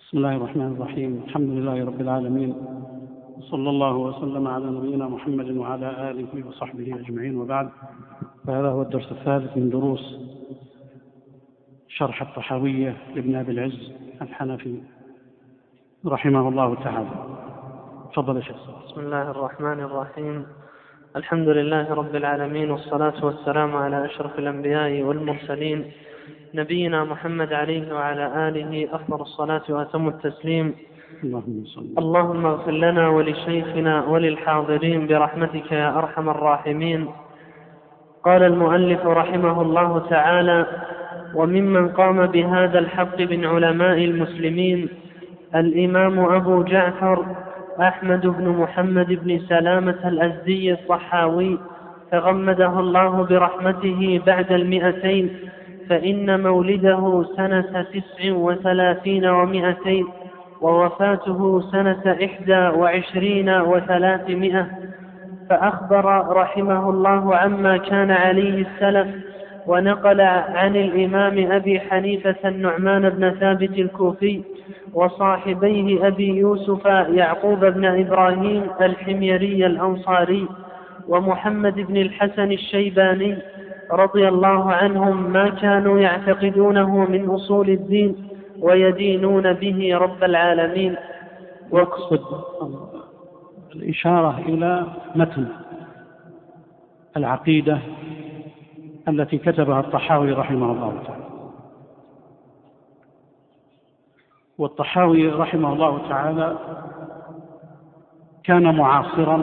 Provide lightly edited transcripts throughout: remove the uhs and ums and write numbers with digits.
بسم الله الرحمن الرحيم. الحمد لله رب العالمين، وصلى الله وسلم على نبينا محمد وعلى آله وصحبه أجمعين، وبعد. فهذا هو الدرس الثالث من دروس شرح الطحاوية لابن أبي العز الحنفي رحمه الله تعالى. تفضل يا شيخ. بسم الله الرحمن الرحيم. الحمد لله رب العالمين، والصلاة والسلام على أشرف الأنبياء والمرسلين، نبينا محمد عليه وعلى آله أفضل الصلاة وأتم التسليم. اللهم اغفر لنا ولشيخنا وللحاضرين برحمتك يا أرحم الراحمين. قال المؤلف رحمه الله تعالى: وممن قام بهذا الحق من علماء المسلمين الإمام أبو جعفر أحمد بن محمد بن سلامة الأزدي الطحاوي تغمده الله برحمته بعد 200، فإن مولده سنة 39 و200، ووفاته سنة 21 و300. فأخبر رحمه الله عما كان عليه السلف، ونقل عن الإمام أبي حنيفة النعمان بن ثابت الكوفي وصاحبيه أبي يوسف يعقوب بن إبراهيم الحميري الأنصاري ومحمد بن الحسن الشيباني رضي الله عنهم ما كانوا يعتقدونه من أصول الدين ويدينون به رب العالمين. واقصد الإشارة إلى متن العقيدة التي كتبها الطحاوي رحمه الله تعالى. والطحاوي رحمه الله تعالى كان معاصرا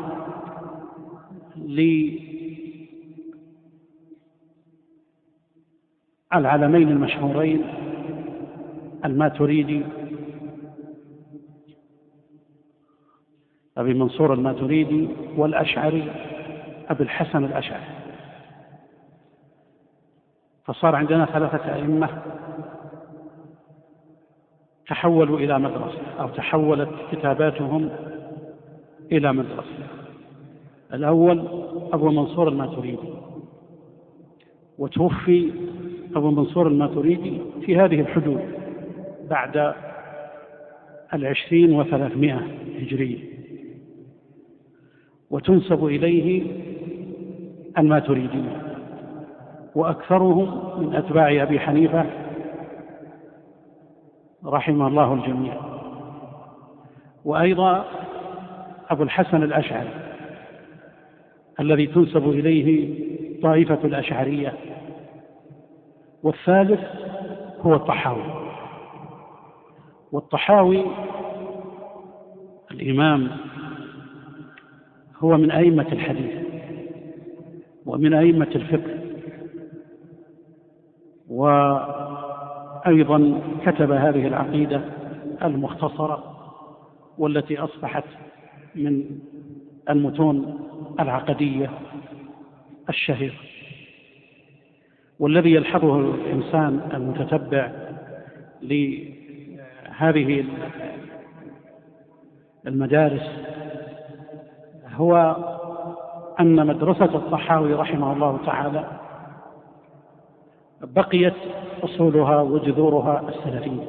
للعلمين المشهورين الماتريدي أبي منصور الماتريدي والأشعري أبي الحسن الأشعري. فصار عندنا 3 أئمة تحولوا إلى مدرسة، أو تحولت كتاباتهم إلى مدرسة. الأول أبو منصور الماتريدي، وتوفي أبو منصور الماتريدي في هذه الحدود بعد 20 و300 هجرية، وتنسب إليه الماتريدية، وأكثرهم من أتباع أبي حنيفة رحمه الله الجميع. وأيضا أبو الحسن الأشعري الذي تنسب إليه طائفة الأشعرية. والثالث هو الطحاوي. والطحاوي الإمام هو من أئمة الحديث ومن أئمة الفقه، وأيضا كتب هذه العقيدة المختصرة والتي أصبحت من المتون العقدية الشهيرة. والذي يلحظه الإنسان المتتبع لهذه المدارس هو أن مدرسة الطحاوي رحمه الله تعالى بقيت أصولها وجذورها السلفية،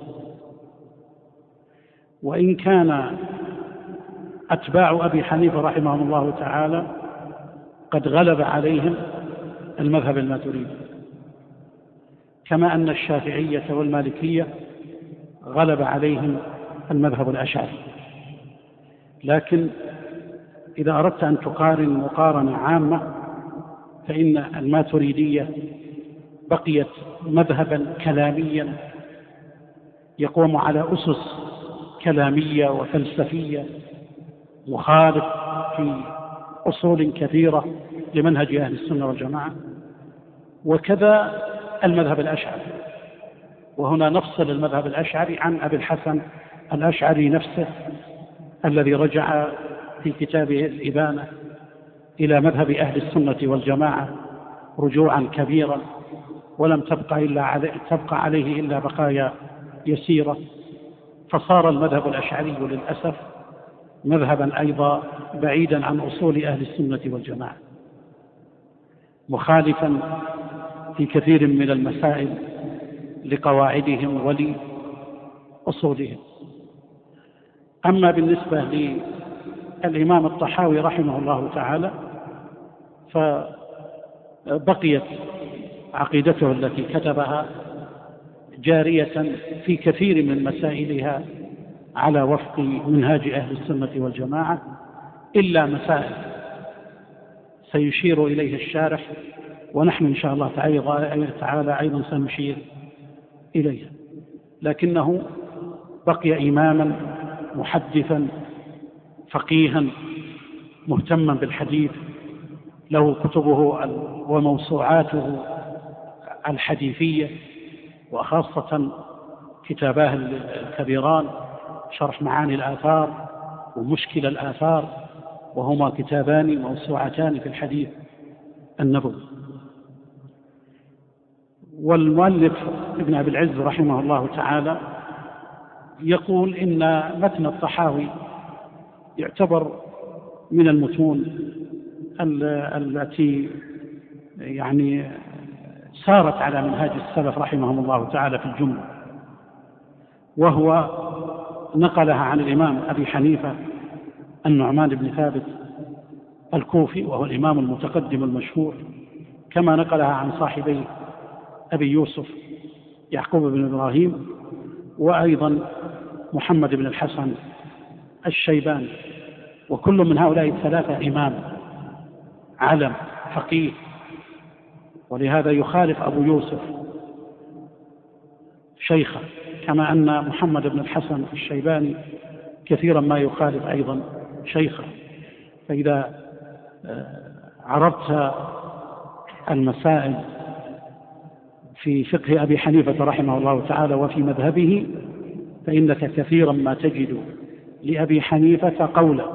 وإن كان أتباع أبي حنيفة رحمه الله تعالى قد غلب عليهم المذهب الماتريدي، كما أن الشافعية والمالكية غلب عليهم المذهب الأشعري. لكن إذا أردت أن تقارن مقارنة عامة فإن الماتريدية بقيت مذهبا كلاميا يقوم على أسس كلامية وفلسفية، مخالف في أصول كثيرة لمنهج أهل السنة والجماعة. وكذا المذهب الأشعري، وهنا نفصل المذهب الأشعري عن أبي الحسن الأشعري نفسه الذي رجع في كتابه الإبانة إلى مذهب أهل السنة والجماعة رجوعا كبيرا، ولم تبقى عليه إلا بقايا يسيرة. فصار المذهب الأشعري للأسف مذهبا أيضا بعيدا عن أصول أهل السنة والجماعة، مخالفا في كثير من المسائل لقواعدهم أصولهم. أما بالنسبة للإمام الطحاوي رحمه الله تعالى فبقيت عقيدته التي كتبها جارية في كثير من مسائلها على وفق منهاج أهل السنة والجماعة، إلا مسائل سيشير إليه الشارح، ونحن إن شاء الله تعالى أيضا سنشير إليها، لكنه بقي إماما محدثا فقيها مهتما بالحديث، له كتبه وموسوعاته الحديثية، وخاصة كتاباه الكبيران شرح معاني الآثار ومشكل الآثار، وهما كتابان موسوعتان في الحديث النبوي. والمؤلف ابن أبي العز رحمه الله تعالى يقول إن متن الطحاوي يعتبر من المتون التي يعني سارت على منهاج السلف رحمهم الله تعالى في الجملة، وهو نقلها عن الإمام أبي حنيفة النعمان بن ثابت الكوفي، وهو الإمام المتقدم المشهور، كما نقلها عن صاحبي أبي يوسف يعقوب بن إبراهيم، وأيضا محمد بن الحسن الشيباني، وكل من هؤلاء الثلاثة إمام علم فقيه، ولهذا يخالف أبو يوسف شيخه، كما أن محمد بن الحسن الشيباني كثيرا ما يخالف أيضا شيخه. فإذا عرضت المسائل في فقه أبي حنيفة رحمه الله تعالى وفي مذهبه، فإنك كثيرا ما تجد لأبي حنيفة قولا،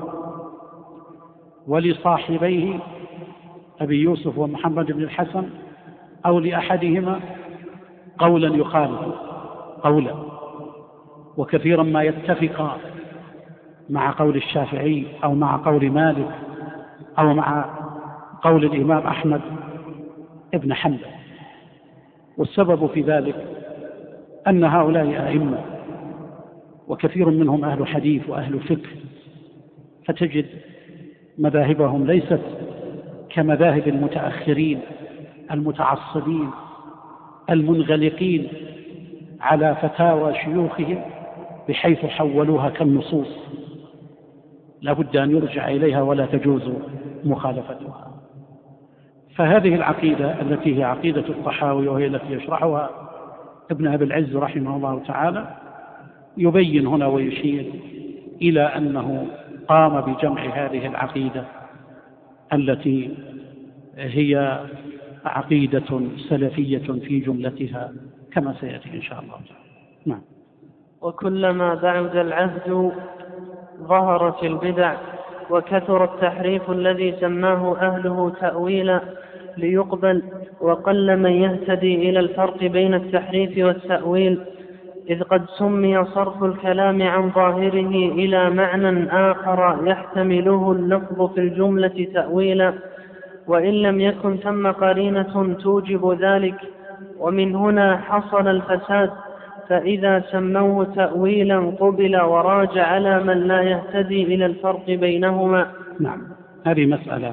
ولصاحبيه أبي يوسف ومحمد بن الحسن أو لأحدهما قولا يخالف قولا، وكثيرا ما يتفق مع قول الشافعي أو مع قول مالك أو مع قول الإمام أحمد ابن حنبل. والسبب في ذلك أن هؤلاء أئمة، وكثير منهم أهل حديث وأهل فقه، فتجد مذاهبهم ليست كمذاهب المتأخرين المتعصبين المنغلقين على فتاوى شيوخهم بحيث حولوها كالنصوص، لا بد أن يرجع إليها ولا تجوز مخالفتها. فهذه العقيدة التي هي عقيدة الطحاوي، وهي التي يشرحها ابن أبي العز رحمه الله تعالى، يبين هنا ويشير إلى أنه قام بجمع هذه العقيدة التي هي عقيدة سلفية في جملتها كما سيأتي إن شاء الله تعالى. نعم. وكلما بعد العهد ظهرت البدع، وكثر التحريف الذي سماه أهله تأويلا ليقبل، وقل من يهتدي إلى الفرق بين التحريف والتأويل، إذ قد سمي صرف الكلام عن ظاهره إلى معنى آخر يحتمله اللفظ في الجملة تأويلا، وإن لم يكن ثم قرينة توجب ذلك، ومن هنا حصل الفساد، فإذا سموه تأويلا قبل وراج على من لا يهتدي إلى الفرق بينهما. نعم، هذه مسألة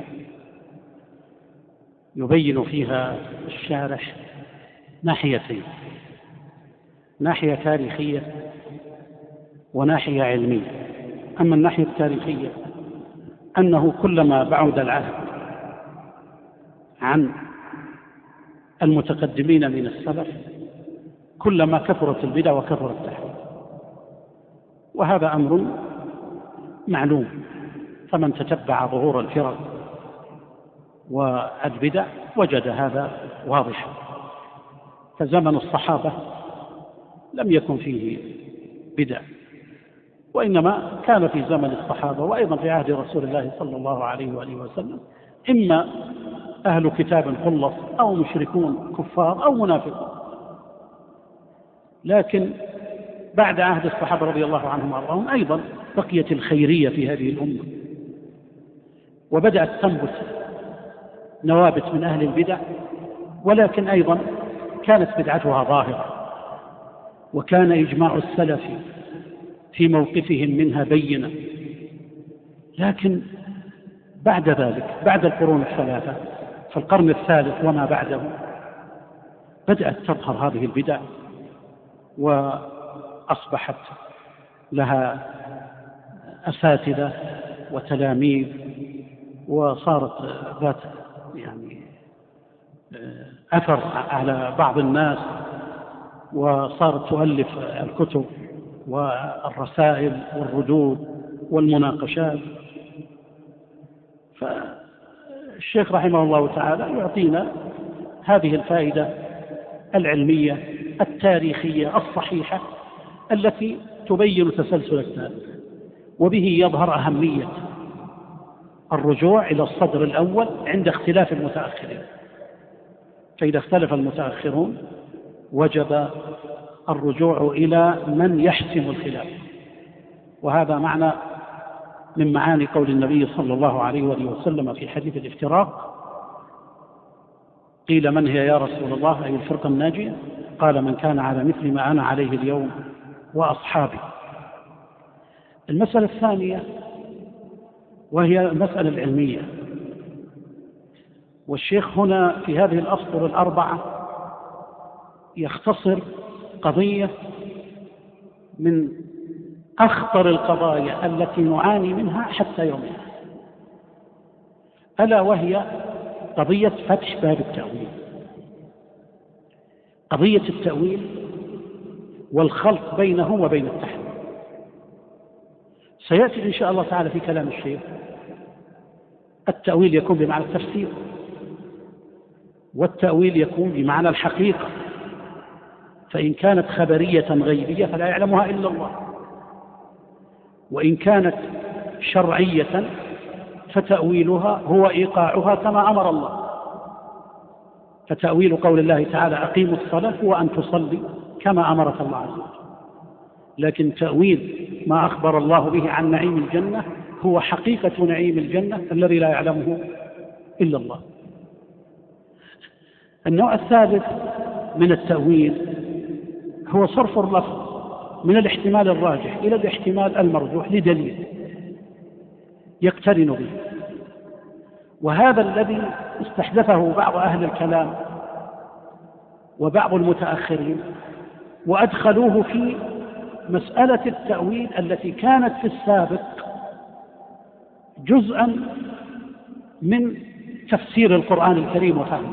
يبين فيها الشارح ناحيتين، ناحية تاريخية وناحية علمية. أما الناحية التاريخية أنه كلما بعد العهد عن المتقدمين من السلف كلما كثرت البدع وكثر التحريف، وهذا أمر معلوم، فمن تتبع ظهور الفرق والبدع وجد هذا واضحا. فزمن الصحابة لم يكن فيه بدع، وإنما كان في زمن الصحابة وأيضا في عهد رسول الله صلى الله عليه وآله وسلم إما أهل كتاب خلص أو مشركون كفار أو منافقون. لكن بعد عهد الصحابة رضي الله عنهم وأرضاهم أيضا بقيت الخيرية في هذه الأمة، وبدأت تنبت نوابت من أهل البدع، ولكن أيضا كانت بدعتها ظاهرة، وكان إجماع السلف في موقفهم منها بينة، لكن بعد ذلك بعد القرون الثلاثة في القرن الثالث وما بعده بدأت تظهر هذه البدع، وأصبحت لها أساتذة وتلاميذ، وصارت ذات أثر على بعض الناس، وصارت تؤلف الكتب والرسائل والردود والمناقشات. فالشيخ رحمه الله تعالى يعطينا هذه الفائدة العلمية التاريخية الصحيحة التي تبين تسلسل التاريخ، وبه يظهر أهمية الرجوع إلى الصدر الأول عند اختلاف المتأخرين. فإذا اختلف المتأخرون وجب الرجوع إلى من يحسم الخلاف، وهذا معنى من معاني قول النبي صلى الله عليه وآله وسلم في حديث الافتراق: قيل من هي يا رسول الله؟ أي الفرقة الناجية؟ قال من كان على مثل ما أنا عليه اليوم وأصحابي. المسألة الثانية وهي المسألة العلمية، والشيخ هنا في هذه الأسطر الأربعة يختصر قضية من أخطر القضايا التي نعاني منها حتى يومنا، ألا وهي قضية فتح باب التأويل، قضية التأويل والخلط بينه وبين التحريف. سيأتي إن شاء الله تعالى في كلام الشيخ التأويل يكون بمعنى التفسير، والتأويل يكون بمعنى الحقيقة، فإن كانت خبرية غيبية فلا يعلمها إلا الله، وإن كانت شرعية فتأويلها هو إيقاعها كما أمر الله. فتأويل قول الله تعالى أقيموا الصلاة هو أن تصلي كما أمرك الله عز وجل، لكن تأويل ما أخبر الله به عن نعيم الجنة هو حقيقة نعيم الجنة الذي لا يعلمه إلا الله. النوع الثالث من التأويل هو صرف اللفظ من الاحتمال الراجح إلى الاحتمال المرجوح لدليل يقترن به، وهذا الذي استحدثه بعض أهل الكلام وبعض المتأخرين، وأدخلوه في مسألة التأويل التي كانت في السابق جزءا من تفسير القرآن الكريم وفهمه،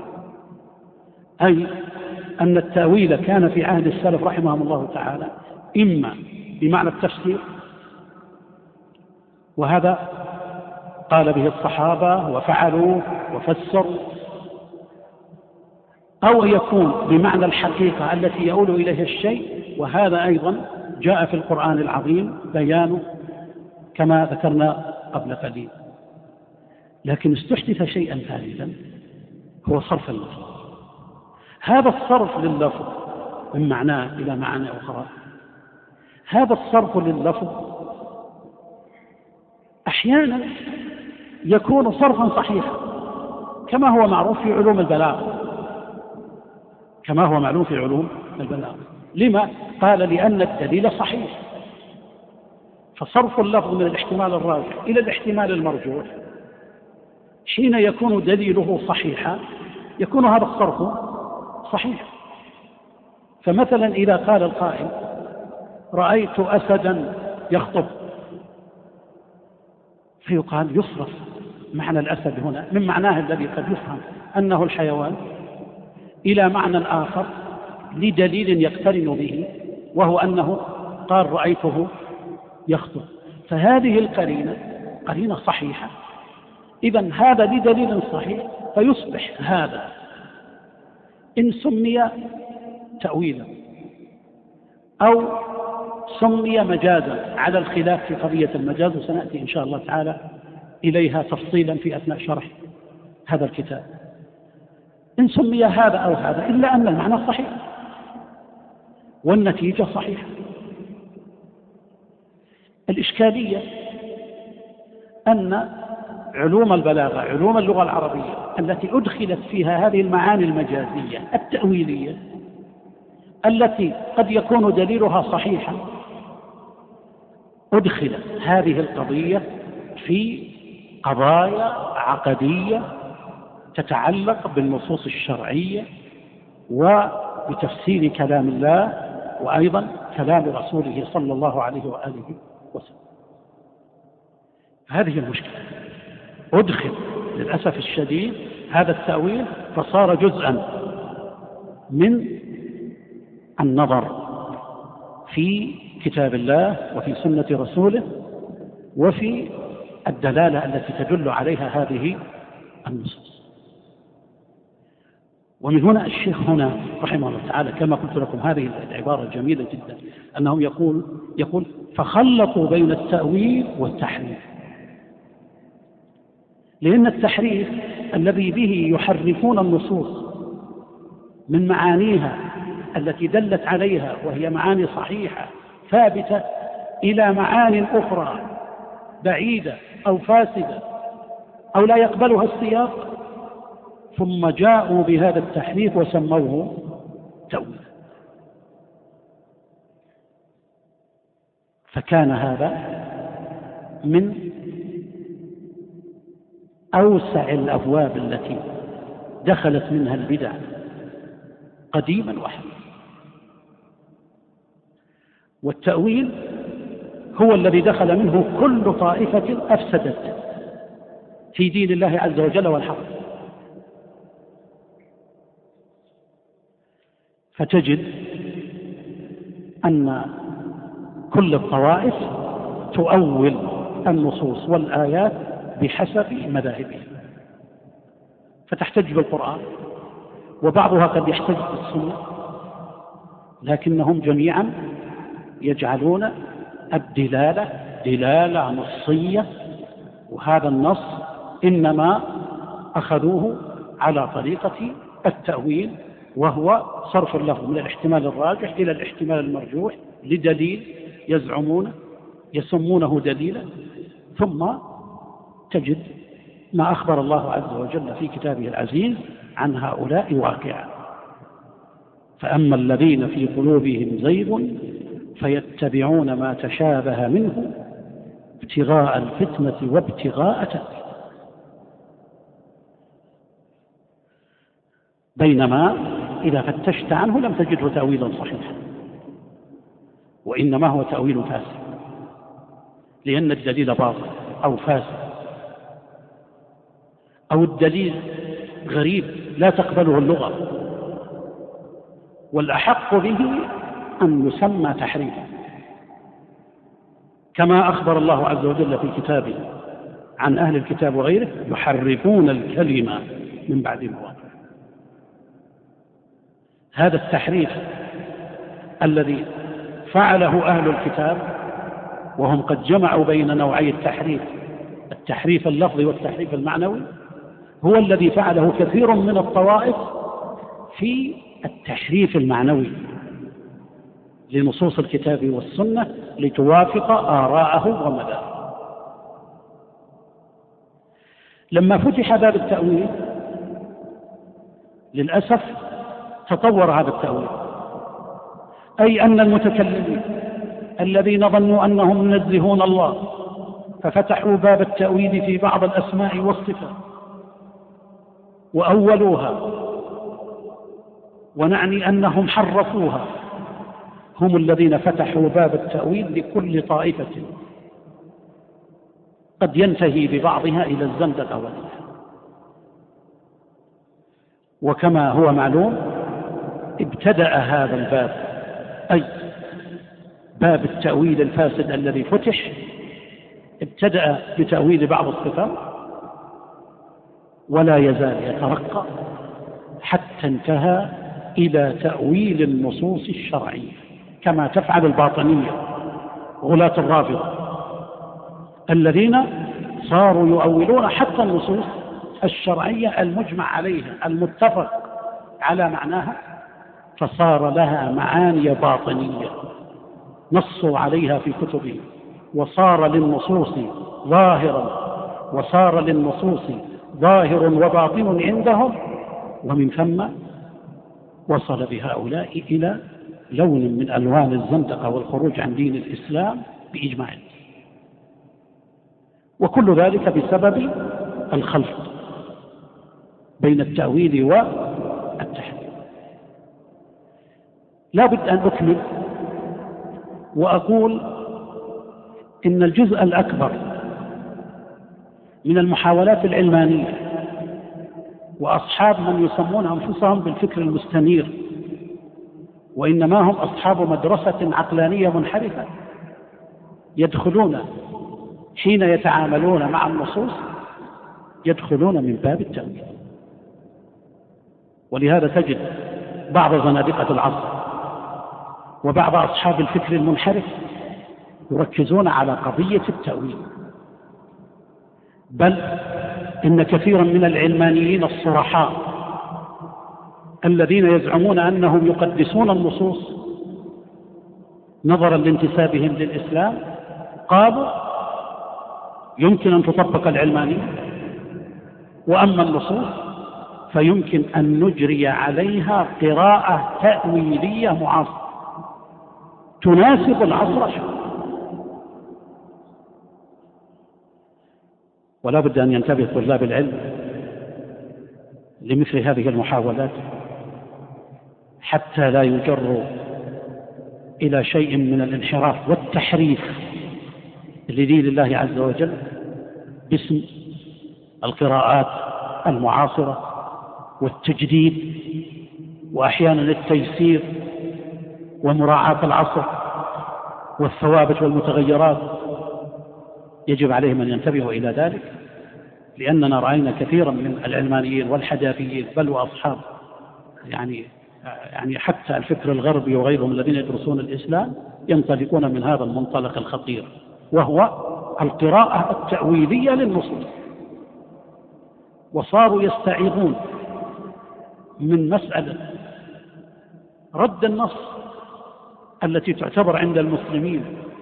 أي أن التأويل كان في عهد السلف رحمهم الله تعالى إما بمعنى التفسير، وهذا قال به الصحابة وفعلوا وفسروا، أو يكون بمعنى الحقيقة التي يؤول إليها الشيء، وهذا أيضا جاء في القرآن العظيم بيانه كما ذكرنا قبل قليل. لكن استحدث شيئا ثالثا هو صرف اللفظ. هذا الصرف لللفظ من معناه إلى معنى أخرى، هذا الصرف لللفظ أحيانا يكون صرفا صحيحا كما هو معروف في علوم البلاغة، كما هو معلوم في علوم البلاغة. لما؟ قال لأن الدليل صحيح. فصرف اللفظ من الاحتمال الراجح إلى الاحتمال المرجوح حين يكون دليله صحيحا يكون هذا الصرف صحيح. فمثلا إذا قال القائل رأيت أسدا يخطب، فيقال يصرف معنى الأسد هنا من معناه الذي قد يفهم أنه الحيوان إلى معنى آخر لدليل يقترن به، وهو أنه قال رأيته يخطب، فهذه القرينة قرينة صحيحة. إذن هذا لدليل صحيح، فيصبح هذا إن سمي تأويلا أو سمي مجازا على الخلاف في قضية المجاز، وسنأتي إن شاء الله تعالى إليها تفصيلا في أثناء شرح هذا الكتاب. إن سمي هذا أو هذا إلا أن المعنى صحيح والنتيجة صحيحة. الإشكالية أن علوم البلاغة، علوم اللغة العربية التي أدخلت فيها هذه المعاني المجازية التأويلية التي قد يكون دليلها صحيحا أدخلت هذه القضية في قضايا عقدية تتعلق بالنصوص الشرعية وبتفسير كلام الله وأيضا كلام رسوله صلى الله عليه وآله وسلم. هذه المشكلة، أدخل للأسف الشديد هذا التأويل فصار جزءا من النظر في كتاب الله وفي سنة رسوله وفي الدلالة التي تدل عليها هذه النصوص. ومن هنا الشيخ هنا رحمه الله تعالى كما قلت لكم هذه العبارة الجميلة جدا، أنه يقول فخلطوا بين التأويل والتحريف، لأن التحريف الذي به يحرفون النصوص من معانيها التي دلت عليها وهي معاني صحيحة ثابتة إلى معاني أخرى بعيدة أو فاسدة أو لا يقبلها السياق، ثم جاءوا بهذا التحريف وسموه تأويل. فكان هذا من أوسع الأبواب التي دخلت منها البدع قديما وحديثا. والتأويل هو الذي دخل منه كل طائفة أفسدت في دين الله عز وجل والحق. فتجد أن كل الطوائف تؤول النصوص والآيات بحسب مذاهبها، فتحتج بالقرآن وبعضها قد يحتج بالسنة، لكنهم جميعا يجعلون الدلالة دلالة نصية، وهذا النص إنما أخذوه على طريقة التأويل، وهو صرف اللفظ من الاحتمال الراجح إلى الاحتمال المرجوح لدليل يسمونه دليلا. ثم تجد ما أخبر الله عز وجل في كتابه العزيز عن هؤلاء واقعا: فأما الذين في قلوبهم زيغ فيتبعون ما تشابه منه ابتغاء الفتنة وابتغاء تأويله. بينما إذا فتشت عنه لم تجده تأويلا صحيحا، وإنما هو تأويل فاسد، لأن الدليل باطل أو فاسد أو الدليل غريب لا تقبله اللغة، والأحق به أن يسمى تحريفا، كما أخبر الله عز وجل في كتابه عن أهل الكتاب وغيره: يحرفون الكلمة من بعد مواضعه. هذا التحريف الذي فعله أهل الكتاب، وهم قد جمعوا بين نوعي التحريف، التحريف اللفظي والتحريف المعنوي، هو الذي فعله كثير من الطوائف في التحريف المعنوي لنصوص الكتاب والسنة لتوافق آراءه ومذاهبه. لما فتح باب التأويل للأسف تطور هذا التأويل، أي أن المتكلمين الذين ظنوا أنهم ينزهون الله ففتحوا باب التأويل في بعض الأسماء والصفات وأولوها، ونعني أنهم حرفوها، هم الذين فتحوا باب التأويل لكل طائفة قد ينتهي ببعضها إلى الزندقة والإلحاد. وكما هو معلوم ابتدأ هذا الباب، أي باب التأويل الفاسد الذي فتح، ابتدأ بتأويل بعض الصفات ولا يزال يترقى حتى انتهى إلى تأويل النصوص الشرعية، كما تفعل الباطنية غلاة الرافضة الذين صاروا يؤولون حتى النصوص الشرعية المجمع عليها المتفق على معناها، فصار لها معاني باطنية نصوا عليها في كتبهم، وصار للنصوص ظاهر وباطن عندهم، ومن ثم وصل بهؤلاء إلى لون من ألوان الزندقة والخروج عن دين الإسلام بإجماع الدين. وكل ذلك بسبب الخلط بين التأويل والتحريف. لا بد أن أكمل وأقول إن الجزء الأكبر من المحاولات العلمانية وأصحاب من يسمون أنفسهم بالفكر المستنير وإنما هم أصحاب مدرسة عقلانية منحرفة يدخلون حين يتعاملون مع النصوص يدخلون من باب التأويل. ولهذا تجد بعض زنادقة العصر وبعض أصحاب الفكر المنحرف يركزون على قضية التأويل، بل إن كثيرا من العلمانيين الصرحاء الذين يزعمون أنهم يقدسون النصوص نظرا لانتسابهم للإسلام قالوا يمكن أن تطبق العلمانية، وأما النصوص فيمكن أن نجري عليها قراءة تأويلية معاصرة تناسب العصر شوي. ولا بد أن ينتبه طلاب العلم لمثل هذه المحاولات حتى لا يجروا إلى شيء من الانحراف والتحريف لدين الله عز وجل باسم القراءات المعاصرة والتجديد وأحيانا التيسير ومراعاة العصر والثوابت والمتغيرات. يجب عليهم أن ينتبهوا إلى ذلك، لأننا رأينا كثيرا من العلمانيين والحداثيين بل وأصحاب يعني حتى الفكر الغربي وغيرهم الذين يدرسون الإسلام ينطلقون من هذا المنطلق الخطير، وهو القراءة التأويلية للنصوص، وصاروا يستعيضون من مسألة رد النص التي تعتبر عند المسلمين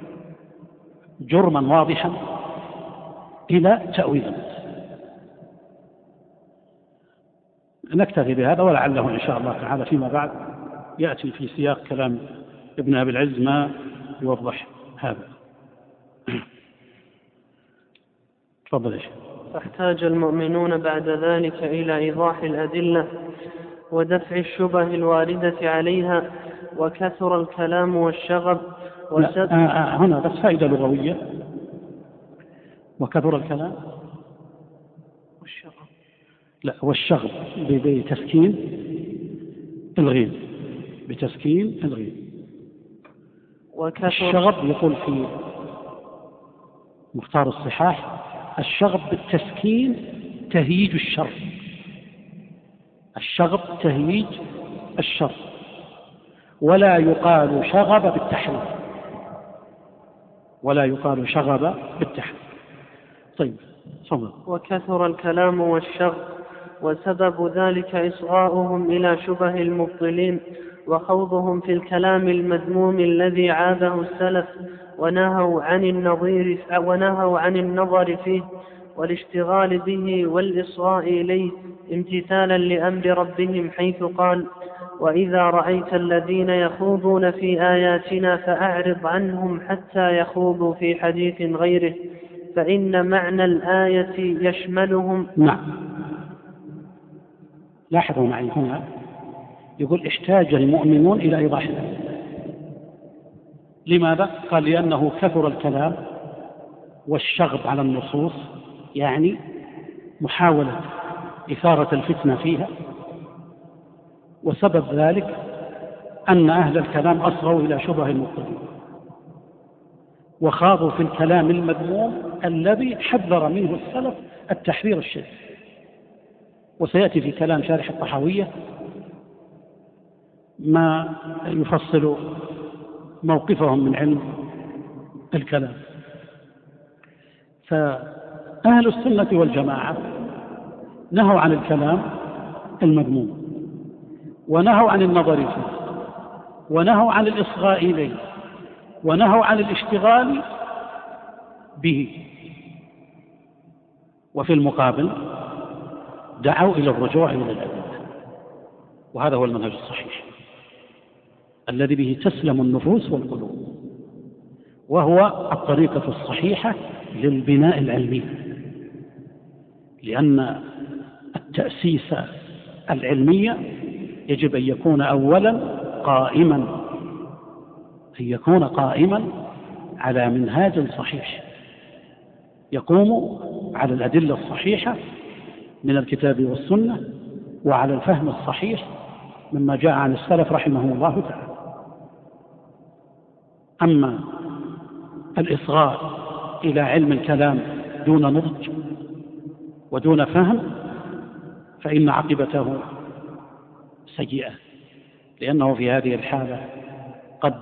جرما واضحا إلى تأويل النص. نكتفي بهذا، ولعله إن شاء الله تعالى فيما بعد يأتي في سياق كلام ابن أبي العز ما يوضح هذا. تفضل. فاحتاج المؤمنون بعد ذلك إلى إيضاح الأدلة ودفع الشبه الواردة عليها، وكثر الكلام والشغب هنا بس فائدة لغوية، وكثر الكلام والشغب، لا والشغب بتسكين الغين، بتسكين الغين. الشغب يقول في مختار الصحاح الشغب بالتسكين تهييج الشر، الشغب تهييج الشر، ولا يقال شغب بالتحريف، ولا يقال شغب بالتحريف. طيب صبر. وكثر الكلام والشغب، وسبب ذلك إصغاؤهم إلى شبه المبطلين وخوضهم في الكلام المذموم الذي عابه السلف، ونهوا عن النظر فيه والاشتغال به والإصغاء إليه امتثالا لأمر ربهم، حيث قال: وإذا رأيت الذين يخوضون في آياتنا فأعرض عنهم حتى يخوضوا في حديث غيره، فإن معنى الآية يشملهم. نعم، لاحظوا معي هنا يقول احتاج المؤمنون إلى إيضاح الآية. لماذا؟ قال لأنه كثر الكلام والشغب على النصوص، يعني محاولة إثارة الفتنة فيها، وسبب ذلك أن أهل الكلام أصغوا إلى شبه المبطلين وخاضوا في الكلام المذموم الذي حذر منه السلف التحذير الشديد. وسيأتي في كلام شارح الطحاوية ما يفصل موقفهم من علم الكلام. فأهل السنة والجماعة نهوا عن الكلام المذموم، ونهوا عن النظر فيه، ونهوا عن الإصغاء إليه، ونهوا عن الاشتغال به. وفي المقابل دعوا إلى الرجوع إلى الأدلة، وهذا هو المنهج الصحيح الذي به تسلم النفوس والقلوب. وهو الطريقة الصحيحة للبناء العلمي، لأن التأسيس العلمي يجب أن يكون أولا قائما على منهاج صحيح يقوم على الأدلة الصحيحة من الكتاب والسنة وعلى الفهم الصحيح مما جاء عن السلف رحمهم الله تعالى. أما الإصغاء إلى علم الكلام دون نضج ودون فهم فإن عاقبته سيئة، لأنه في هذه الحالة قد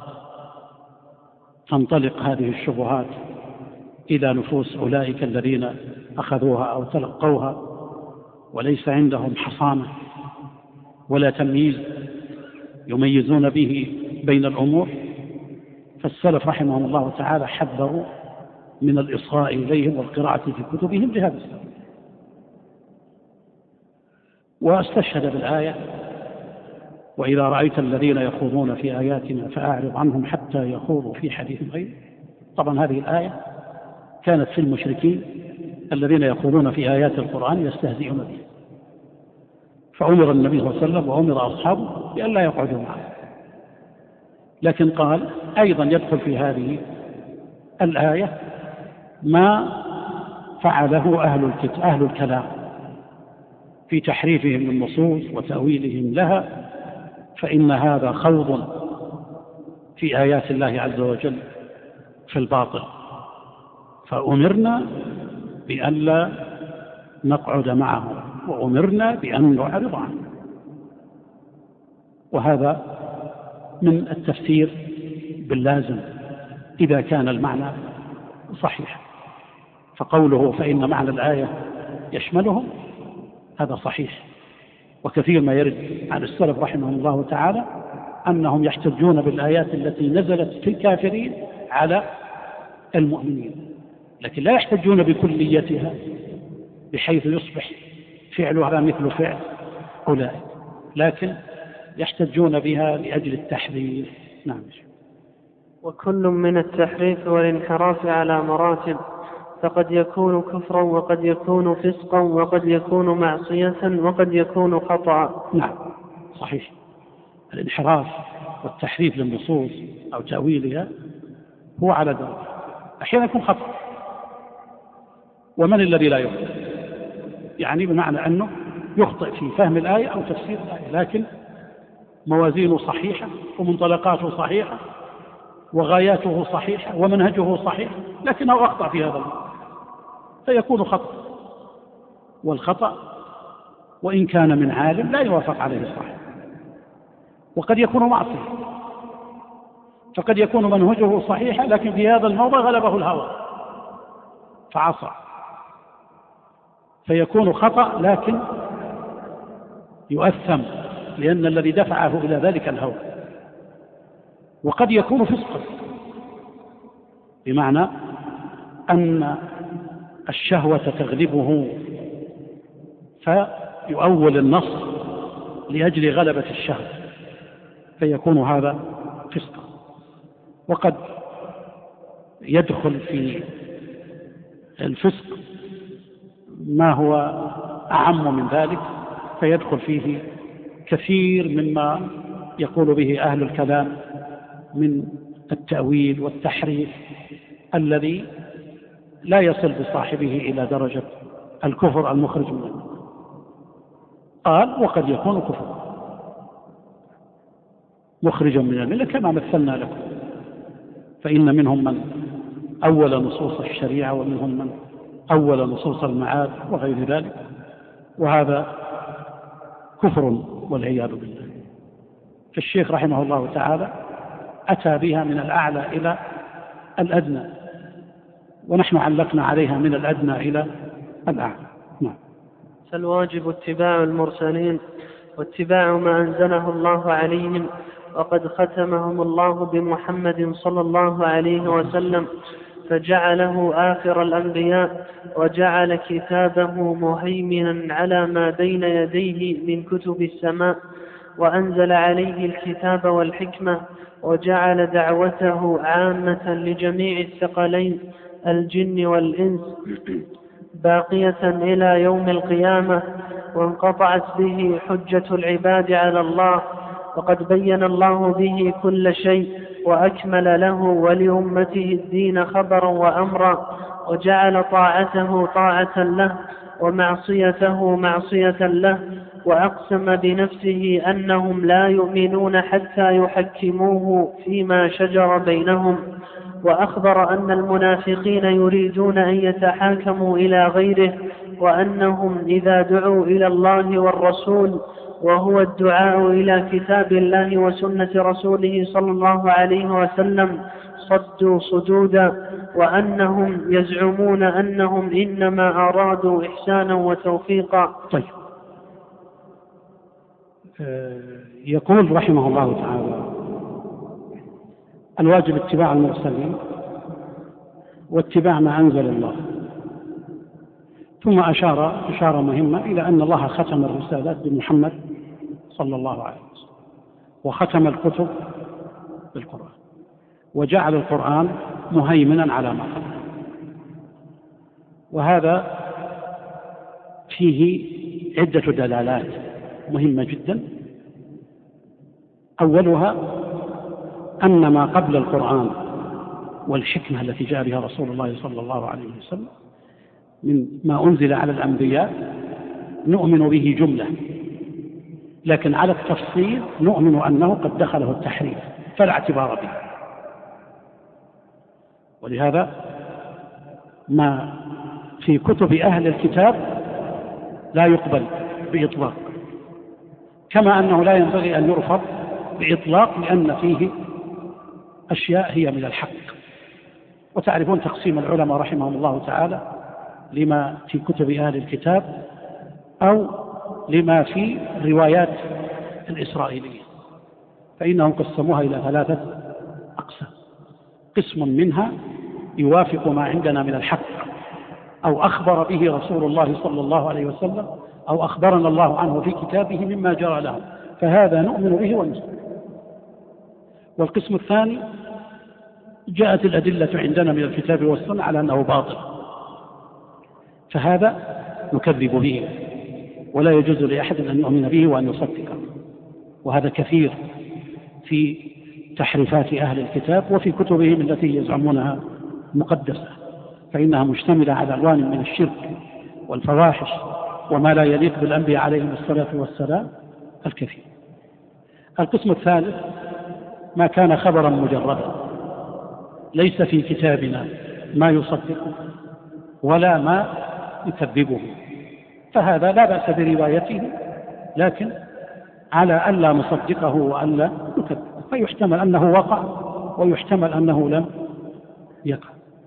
تنطلق هذه الشبهات إلى نفوس أولئك الذين أخذوها أو تلقوها وليس عندهم حصانة ولا تمييز يميزون به بين الأمور. فالسلف رحمهم الله تعالى حذروا من الإصغاء إليهم والقراءة في كتبهم لهذا السبب. واستشهد بالآية: وإذا رأيت الذين يخوضون في آياتنا فأعرض عنهم حتى يخوضوا في حديث غيره. طبعا هذه الآية كانت في المشركين الذين يخوضون في آيات القرآن يستهزئون به، فأمر النبي صلى الله عليه وسلم وأمر أصحابه بأن لا يقعدوا معه. لكن قال أيضا يدخل في هذه الآية ما فعله أهل الكلام في تحريفهم للنصوص وتأويلهم لها، فإن هذا خوض في آيات الله عز وجل في الباطل، فأمرنا بأن لا نقعد معه وأمرنا بأن نعرض عنه. وهذا من التفسير باللازم إذا كان المعنى صحيح، فقوله فإن معنى الآية يشملهم هذا صحيح. وكثير ما يرد عن السلف رحمهم الله تعالى أنهم يحتجون بالآيات التي نزلت في الكافرين على المؤمنين، لكن لا يحتجون بكليتها بحيث يصبح فعلها مثل فعل أولئك، لكن يحتجون بها لأجل التحذير. نعم. وكل من التحريف والانحراف على مراتب، فقد يكون كفرا وقد يكون فسقا وقد يكون معصية وقد يكون خطأ. نعم صحيح. الانحراف والتحريف للنصوص أو تأويلها هو على درجة، أحيانا يكون خطأ. ومن الذي لا يخطئ؟ يعني بمعنى أنه يخطئ في فهم الآية أو تفسير الآية، لكن موازينه صحيحة ومنطلقاته صحيحة وغاياته صحيحة ومنهجه صحيح، لكنه أخطأ في هذا الموضوع فيكون خطأ. والخطأ وإن كان من عالم لا يوافق عليه الصحيح. وقد يكون معصية، فقد يكون منهجه صحيحا لكن في هذا الموضع غلبه الهوى فعصى، فيكون خطأ لكن يؤثم لأن الذي دفعه إلى ذلك الهوى. وقد يكون فسقا، بمعنى أن الشهوة تغلبه فيؤول النص لأجل غلبة الشهوة فيكون هذا فسقا. وقد يدخل في الفسق ما هو أعم من ذلك فيدخل فيه كثير مما يقول به أهل الكلام من التأويل والتحريف الذي لا يصل بصاحبه إلى درجة الكفر المخرج من الملة. قال وقد يكون كفر مخرجا من الملة كما مثلنا لكم، فإن منهم من أول نصوص الشريعة ومنهم من أول نصوص المعاد وغير ذلك، وهذا كفر والعياذ بالله. فالشيخ رحمه الله تعالى أتى بها من الأعلى إلى الأدنى، ونحن علقنا عليها من الأدنى إلى الأعلى. نعم. فالواجب اتباع المرسلين واتباع ما أنزله الله عليهم، وقد ختمهم الله بمحمد صلى الله عليه وسلم فجعله آخر الأنبياء، وجعل كتابه مهيمنا على ما بين يديه من كتب السماء، وأنزل عليه الكتاب والحكمة وجعل دعوته عامة لجميع الثقلين الجن والإنس باقية إلى يوم القيامة، وانقطعت به حجة العباد على الله، وقد بين الله به كل شيء وأكمل له ولأمته الدين خبرا وأمرا، وجعل طاعته طاعة له ومعصيته معصية له، وأقسم بنفسه أنهم لا يؤمنون حتى يحكموه فيما شجر بينهم، وأخبر أن المنافقين يريدون أن يتحاكموا إلى غيره، وأنهم إذا دعوا إلى الله والرسول وهو الدعاء إلى كتاب الله وسنة رسوله صلى الله عليه وسلم صدوا صدودا، وأنهم يزعمون أنهم إنما أرادوا إحسانا وتوفيقا. طيب، يقول رحمه الله تعالى: الواجب اتباع المرسلين واتباع ما أنزل الله. ثم أشار إشارة مهمة إلى أن الله ختم الرسالات بمحمد صلى الله عليه وسلم، وختم الكتب بالقرآن، وجعل القرآن مهيمنا على ما قبله. وهذا فيه عدة دلالات مهمة جدا. أولها أن ما قبل القرآن والحكمة التي جاء بها رسول الله صلى الله عليه وسلم من ما أنزل على الأنبياء نؤمن به جملة، لكن على التفصيل نؤمن أنه قد دخله التحريف فلا اعتبار به. ولهذا ما في كتب أهل الكتاب لا يقبل بإطلاق، كما أنه لا ينبغي أن يرفض بإطلاق، لأن فيه أشياء هي من الحق. وتعرفون تقسيم العلماء رحمهم الله تعالى لما في كتب أهل الكتاب أو لما في روايات الإسرائيلية، فإنهم قسموها إلى 3 أقسام: قسم منها يوافق ما عندنا من الحق، أو أخبر به رسول الله صلى الله عليه وسلم، أو أخبرنا الله عنه في كتابه مما جرى له، فهذا نؤمن به ونصدق. والقسم الثاني جاءت الأدلة عندنا من الكتاب والسنة على أنه باطل، فهذا نكذب به، ولا يجوز لأحد أن يؤمن به وأن يصدقه. وهذا كثير في تحريفات أهل الكتاب وفي كتبهم التي يزعمونها مقدسة، فإنها مشتملة على ألوان من الشرك والفواحش وما لا يليق بالأنبياء عليهم الصلاة والسلام الكثير. القسم الثالث ما كان خبرا مجردا ليس في كتابنا ما يصدقه ولا ما يكذبه، فهذا لا بأس بروايته، لكن على ألا نصدقه وألا نكذبه، فيحتمل أنه وقع ويحتمل أنه لم يقع.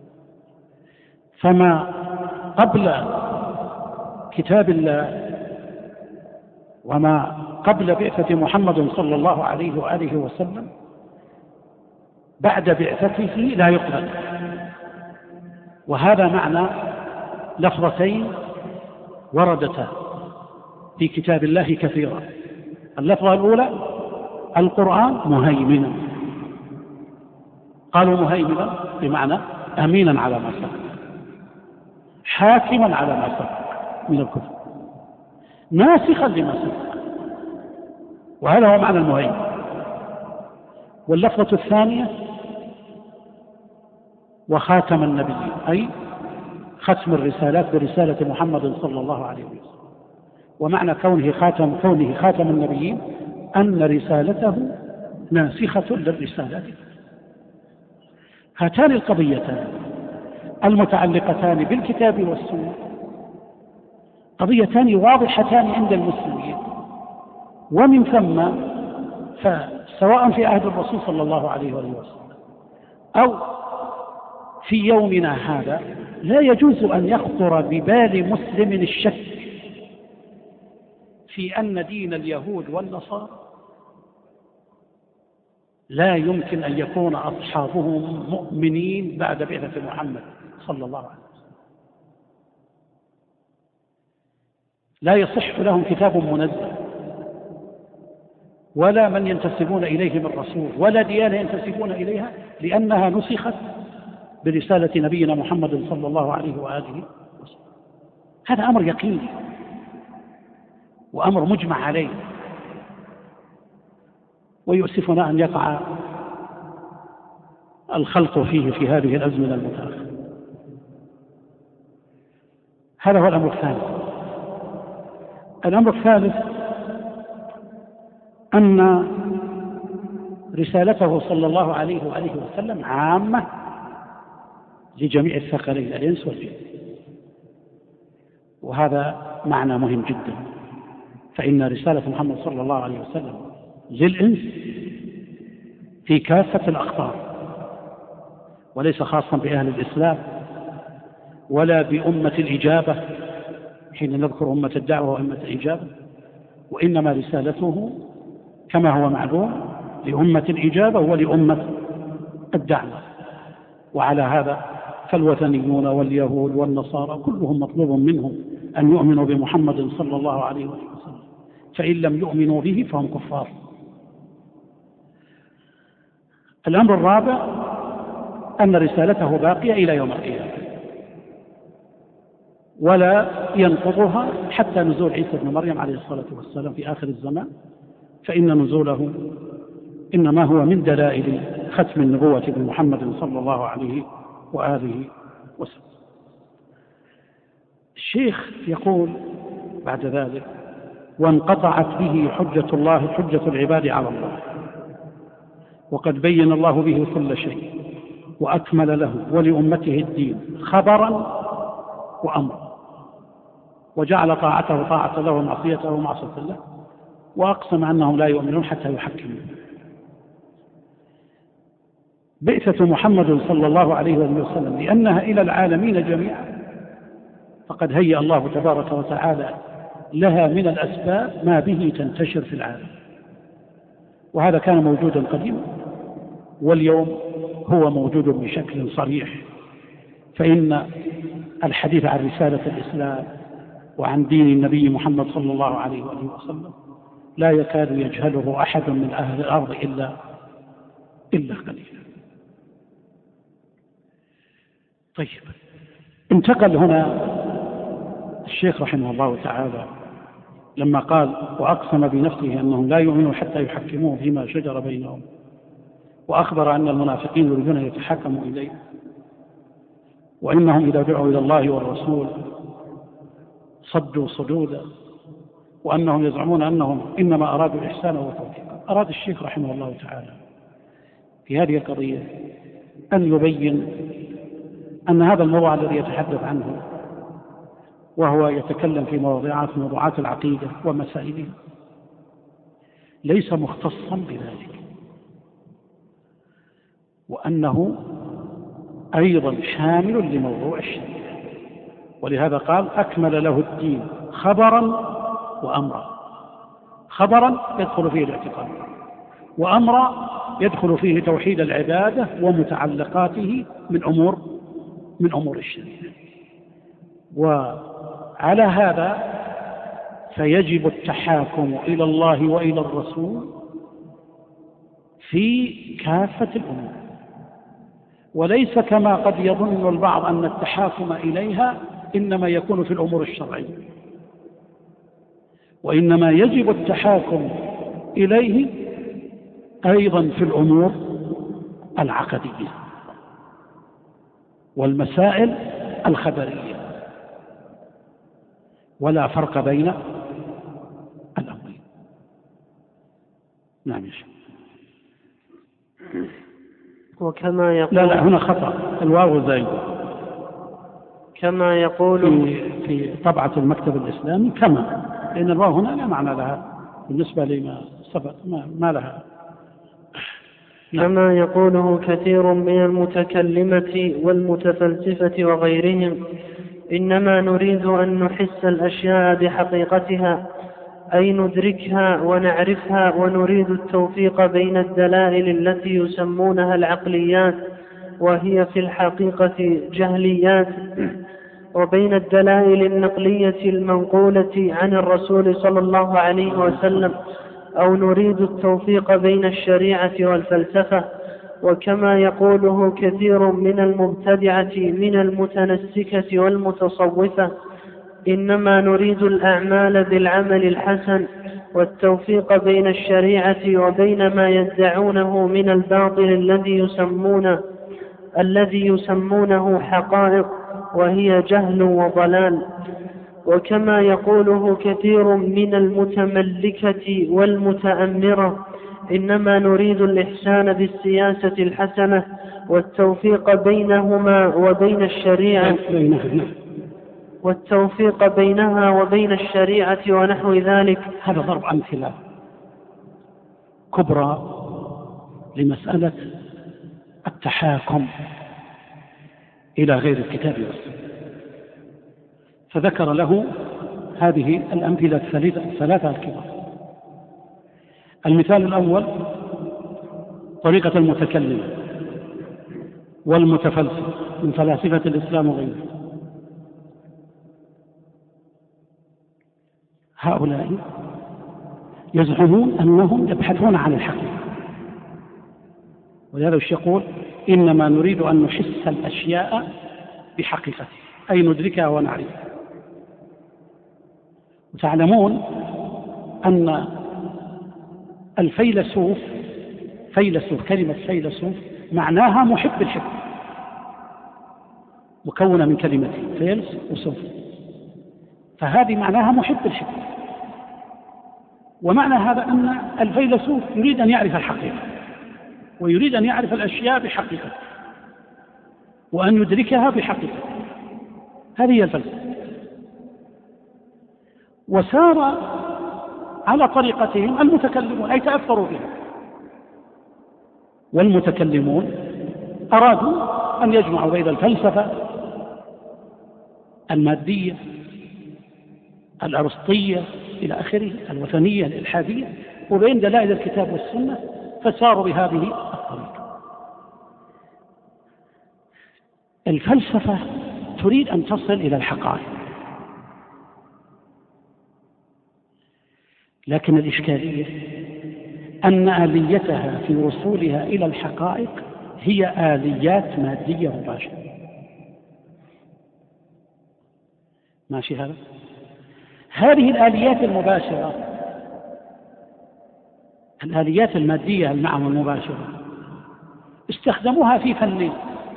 فما قبل كتاب الله وما قبل بعثة محمد صلى الله عليه وآله وسلم بعد بعثته لا يقبل. وهذا معنى لفظتين وردتا في كتاب الله كثيرا. اللفظة الأولى: القرآن مهيمنا. قالوا مهيمنا بمعنى أمينا على ما سبق، حاكما على ما سبق من الكتب، ناسخا لما سبق، وهذا هو معنى المهيمن. واللفظة الثانية: وخاتم النبيين، أي ختم الرسالات برسالة محمد صلى الله عليه وسلم. ومعنى كونه خاتم النبيين أن رسالته ناسخة للرسالات. هاتان القضيتان المتعلقتان بالكتاب والسنة قضيتان واضحتان عند المسلمين، ومن ثم فسواء في عهد الرسول صلى الله عليه وسلم أو في يومنا هذا لا يجوز أن يخطر ببال مسلم الشك في أن دين اليهود والنصارى لا يمكن أن يكون أصحابهم مؤمنين بعد بعثة محمد صلى الله عليه وسلم. لا يصح لهم كتاب منزل ولا من ينتسبون إليه من رسول ولا ديانة ينتسبون إليها، لأنها نسخت برسالة نبينا محمد صلى الله عليه وآله وسلم. هذا أمر يقيني وأمر مجمع عليه، ويؤسفنا أن يقع الخلط فيه في هذه الأزمنة المتأخرة. هذا هو الأمر الثاني. الأمر الثالث أن رسالته صلى الله عليه وآله وسلم عامة لجميع الثقلين الإنس والجن، وهذا معنى مهم جدا، فإن رسالة محمد صلى الله عليه وسلم للإنس في كافة الأقطار، وليس خاصا بأهل الإسلام ولا بأمة الإجابة حين نذكر أمة الدعوة وأمة الإجابة، وإنما رسالته كما هو معلوم لأمة الإجابة ولأمة الدعوة. وعلى هذا فالوثنيون واليهود والنصارى كلهم مطلوب منهم أن يؤمنوا بمحمد صلى الله عليه وسلم، فإن لم يؤمنوا به فهم كفار. الأمر الرابع أن رسالته باقية إلى يوم القيامة، ولا ينقضها حتى نزول عيسى بن مريم عليه الصلاة والسلام في آخر الزمان، فإن نزوله إنما هو من دلائل ختم النبوة بمحمد صلى الله عليه وآله وسلم. الشيخ يقول بعد ذلك: وانقطعت به حجة الله، حجة العباد على الله، وقد بين الله به كل شيء وأكمل له ولأمته الدين خبرا وأمرا، وجعل طاعته طاعة له ومعصيته معصية الله، وأقسم أنهم لا يؤمنون حتى يحكموا. بعثة محمد صلى الله عليه وسلم لأنها إلى العالمين جميعا، فقد هيأ الله تبارك وتعالى لها من الأسباب ما به تنتشر في العالم، وهذا كان موجودا قديما واليوم هو موجود بشكل صريح. فإن الحديث عن رسالة الإسلام وعن دين النبي محمد صلى الله عليه وسلم لا يكاد يجهله أحد من أهل الأرض إلا قليلا. طيب، انتقل هنا الشيخ رحمه الله تعالى لما قال: وأقسم بنفسه أنهم لا يؤمنون حتى يحكموه فيما شجر بينهم، وأخبر أن المنافقين يريدون أن يتحكموا إليه، وإنهم إذا دعوا إلى الله والرسول صدوا صدودا، وأنهم يزعمون أنهم إنما أرادوا الإحسان والتوفيق. أراد الشيخ رحمه الله تعالى في هذه القضية أن يبين أن هذا الموضوع الذي يتحدث عنه وهو يتكلم في موضوعات العقيدة ومسائلها ليس مختصا بذلك، وأنه أيضا شامل لموضوع الشريعة، ولهذا قال: أكمل له الدين خبرا وأمرا. خبرا يدخل فيه الاعتقاد، وأمرا يدخل فيه توحيد العبادة ومتعلقاته من أمور الشريعة. وعلى هذا فيجب التحاكم إلى الله وإلى الرسول في كافة الأمور، وليس كما قد يظن البعض أن التحاكم إليها إنما يكون في الأمور الشرعية، وإنما يجب التحاكم إليه أيضا في الأمور العقدية والمسائل الخبرية، ولا فرق بين الأمرين. نعم يا شيخ. وكما يقول لا هنا خطأ، الواو زائدة كما يقول في طبعة المكتب الإسلامي كما، لأن الواو هنا لا معنى لها بالنسبة لما سبق، ما لها. كما يقوله كثير من المتكلمة والمتفلسفة وغيرهم: إنما نريد أن نحس الأشياء بحقيقتها، أي ندركها ونعرفها، ونريد التوفيق بين الدلائل التي يسمونها العقليات وهي في الحقيقة جهليات، وبين الدلائل النقلية المنقولة عن الرسول صلى الله عليه وسلم أو نريد التوفيق بين الشريعة والفلسفة، وكما يقوله كثير من المبتدعة من المتنسكة والمتصوفة: إنما نريد الأعمال بالعمل الحسن، والتوفيق بين الشريعة وبين ما يدعونه من الباطل الذي يسمونه حقائق، وهي جهل وضلال. وكما يقوله كثير من المتملكة والمتأمرة: إنما نريد الإحسان بالسياسة الحسنة، والتوفيق بينهما وبين الشريعة ونحو ذلك. هذا ضرب أمثلة كبرى لمسألة التحاكم إلى غير الكتاب والسنة، فذكر له هذه الأمثلة الثلاثة الكبرى. المثال الأول طريقة المتكلم والمتفلسف من فلاسفة الإسلام وغيره. هؤلاء يزعمون أنهم يبحثون عن الحقيقة، ولهذا يقول: إنما نريد أن نحس الأشياء بحقيقتها، أي ندركها ونعرفها. وتعلمون أن الفيلسوف، كلمة فيلسوف معناها محب الحكمة، مكونة من كلمتين: فيلس وسوف، فهذه معناها محب الحكمة. ومعنى هذا أن الفيلسوف يريد أن يعرف الحقيقة، ويريد أن يعرف الأشياء بحقيقة، وأن يدركها بحقيقة. هذه هي الفلسفة. وسار على طريقتهم المتكلمون، أي تأثروا بها. والمتكلمون أرادوا أن يجمعوا بين الفلسفة المادية الأرسطية إلى آخره، الوثنية الإلحادية، وبين دلائل الكتاب والسنة، فساروا بهذه الطريقة. الفلسفة تريد أن تصل إلى الحقائق، لكن الإشكالية أن آليتها في وصولها إلى الحقائق هي آليات مادية مباشرة. ماشي هذا؟ هذه الآليات المباشرة، الآليات المادية المعهم المباشرة، استخدموها في فنين: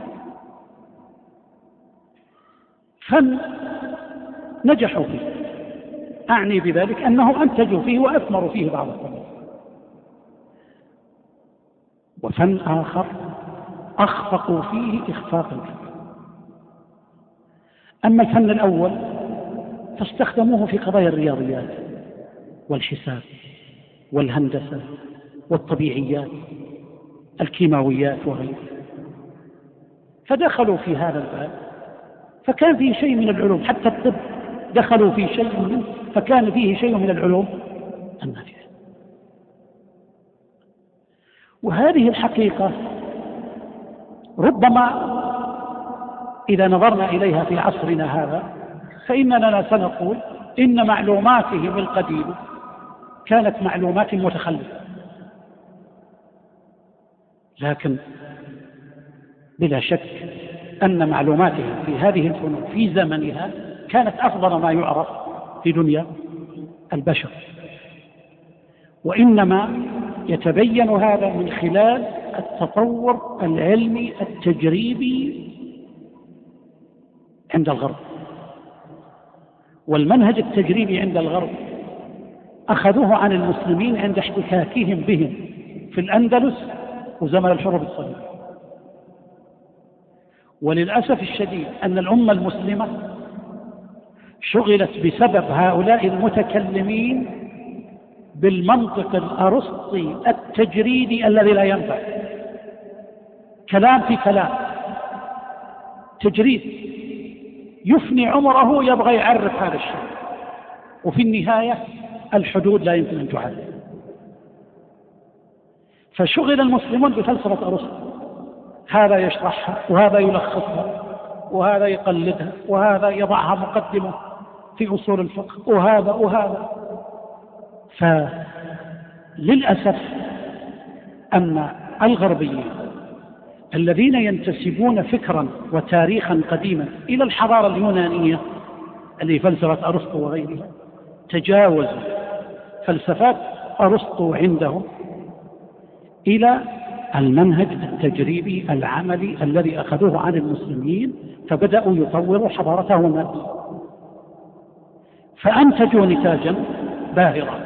فن نجحوا فيه، أعني بذلك أنهم أنتجوا فيه وأثمروا فيه بعض الطرق، وفن آخر أخفقوا فيه إخفاقا. أما الفن الأول فاستخدموه في قضايا الرياضيات والحساب والهندسة والطبيعيات، الكيماويات وغيرها، فدخلوا في هذا الباب، فكان فيه شيء من العلوم، حتى الطب دخلوا في شيء منه، فكان فيه شيء من العلوم النافعة. وهذه الحقيقة ربما إذا نظرنا إليها في عصرنا هذا فإننا سنقول إن معلوماتهم القديمة كانت معلومات متخلفة، لكن بلا شك أن معلوماتهم في هذه الفنون في زمنها كانت أفضل ما يعرف في دنيا البشر. وإنما يتبين هذا من خلال التطور العلمي التجريبي عند الغرب. والمنهج التجريبي عند الغرب أخذوه عن المسلمين عند احتكاكهم بهم في الأندلس وزمن الحروب الصليبية. وللأسف الشديد أن الأمة المسلمة شغلت بسبب هؤلاء المتكلمين بالمنطق الأرسطي التجريدي الذي لا ينفع، كلام في كلام، تجريد، يفني عمره يبغى يعرف هذا الشيء، وفي النهاية الحدود لا يمكن أن تعرف. فشغل المسلمون بفلسفة أرسطو، هذا يشرحها وهذا يلخصها وهذا يقلدها وهذا يضعها مقدمة في أصول الفقه وهذا. للأسف أن الغربيين الذين ينتسبون فكرا وتاريخا قديما إلى الحضارة اليونانية اللي فلسفة أرسطو وغيرها تجاوزوا فلسفات أرسطو عندهم إلى المنهج التجريبي العملي الذي أخذوه عن المسلمين، فبدأوا يطوروا حضارتهم المادية، فأنتجوا نتاجا باهرا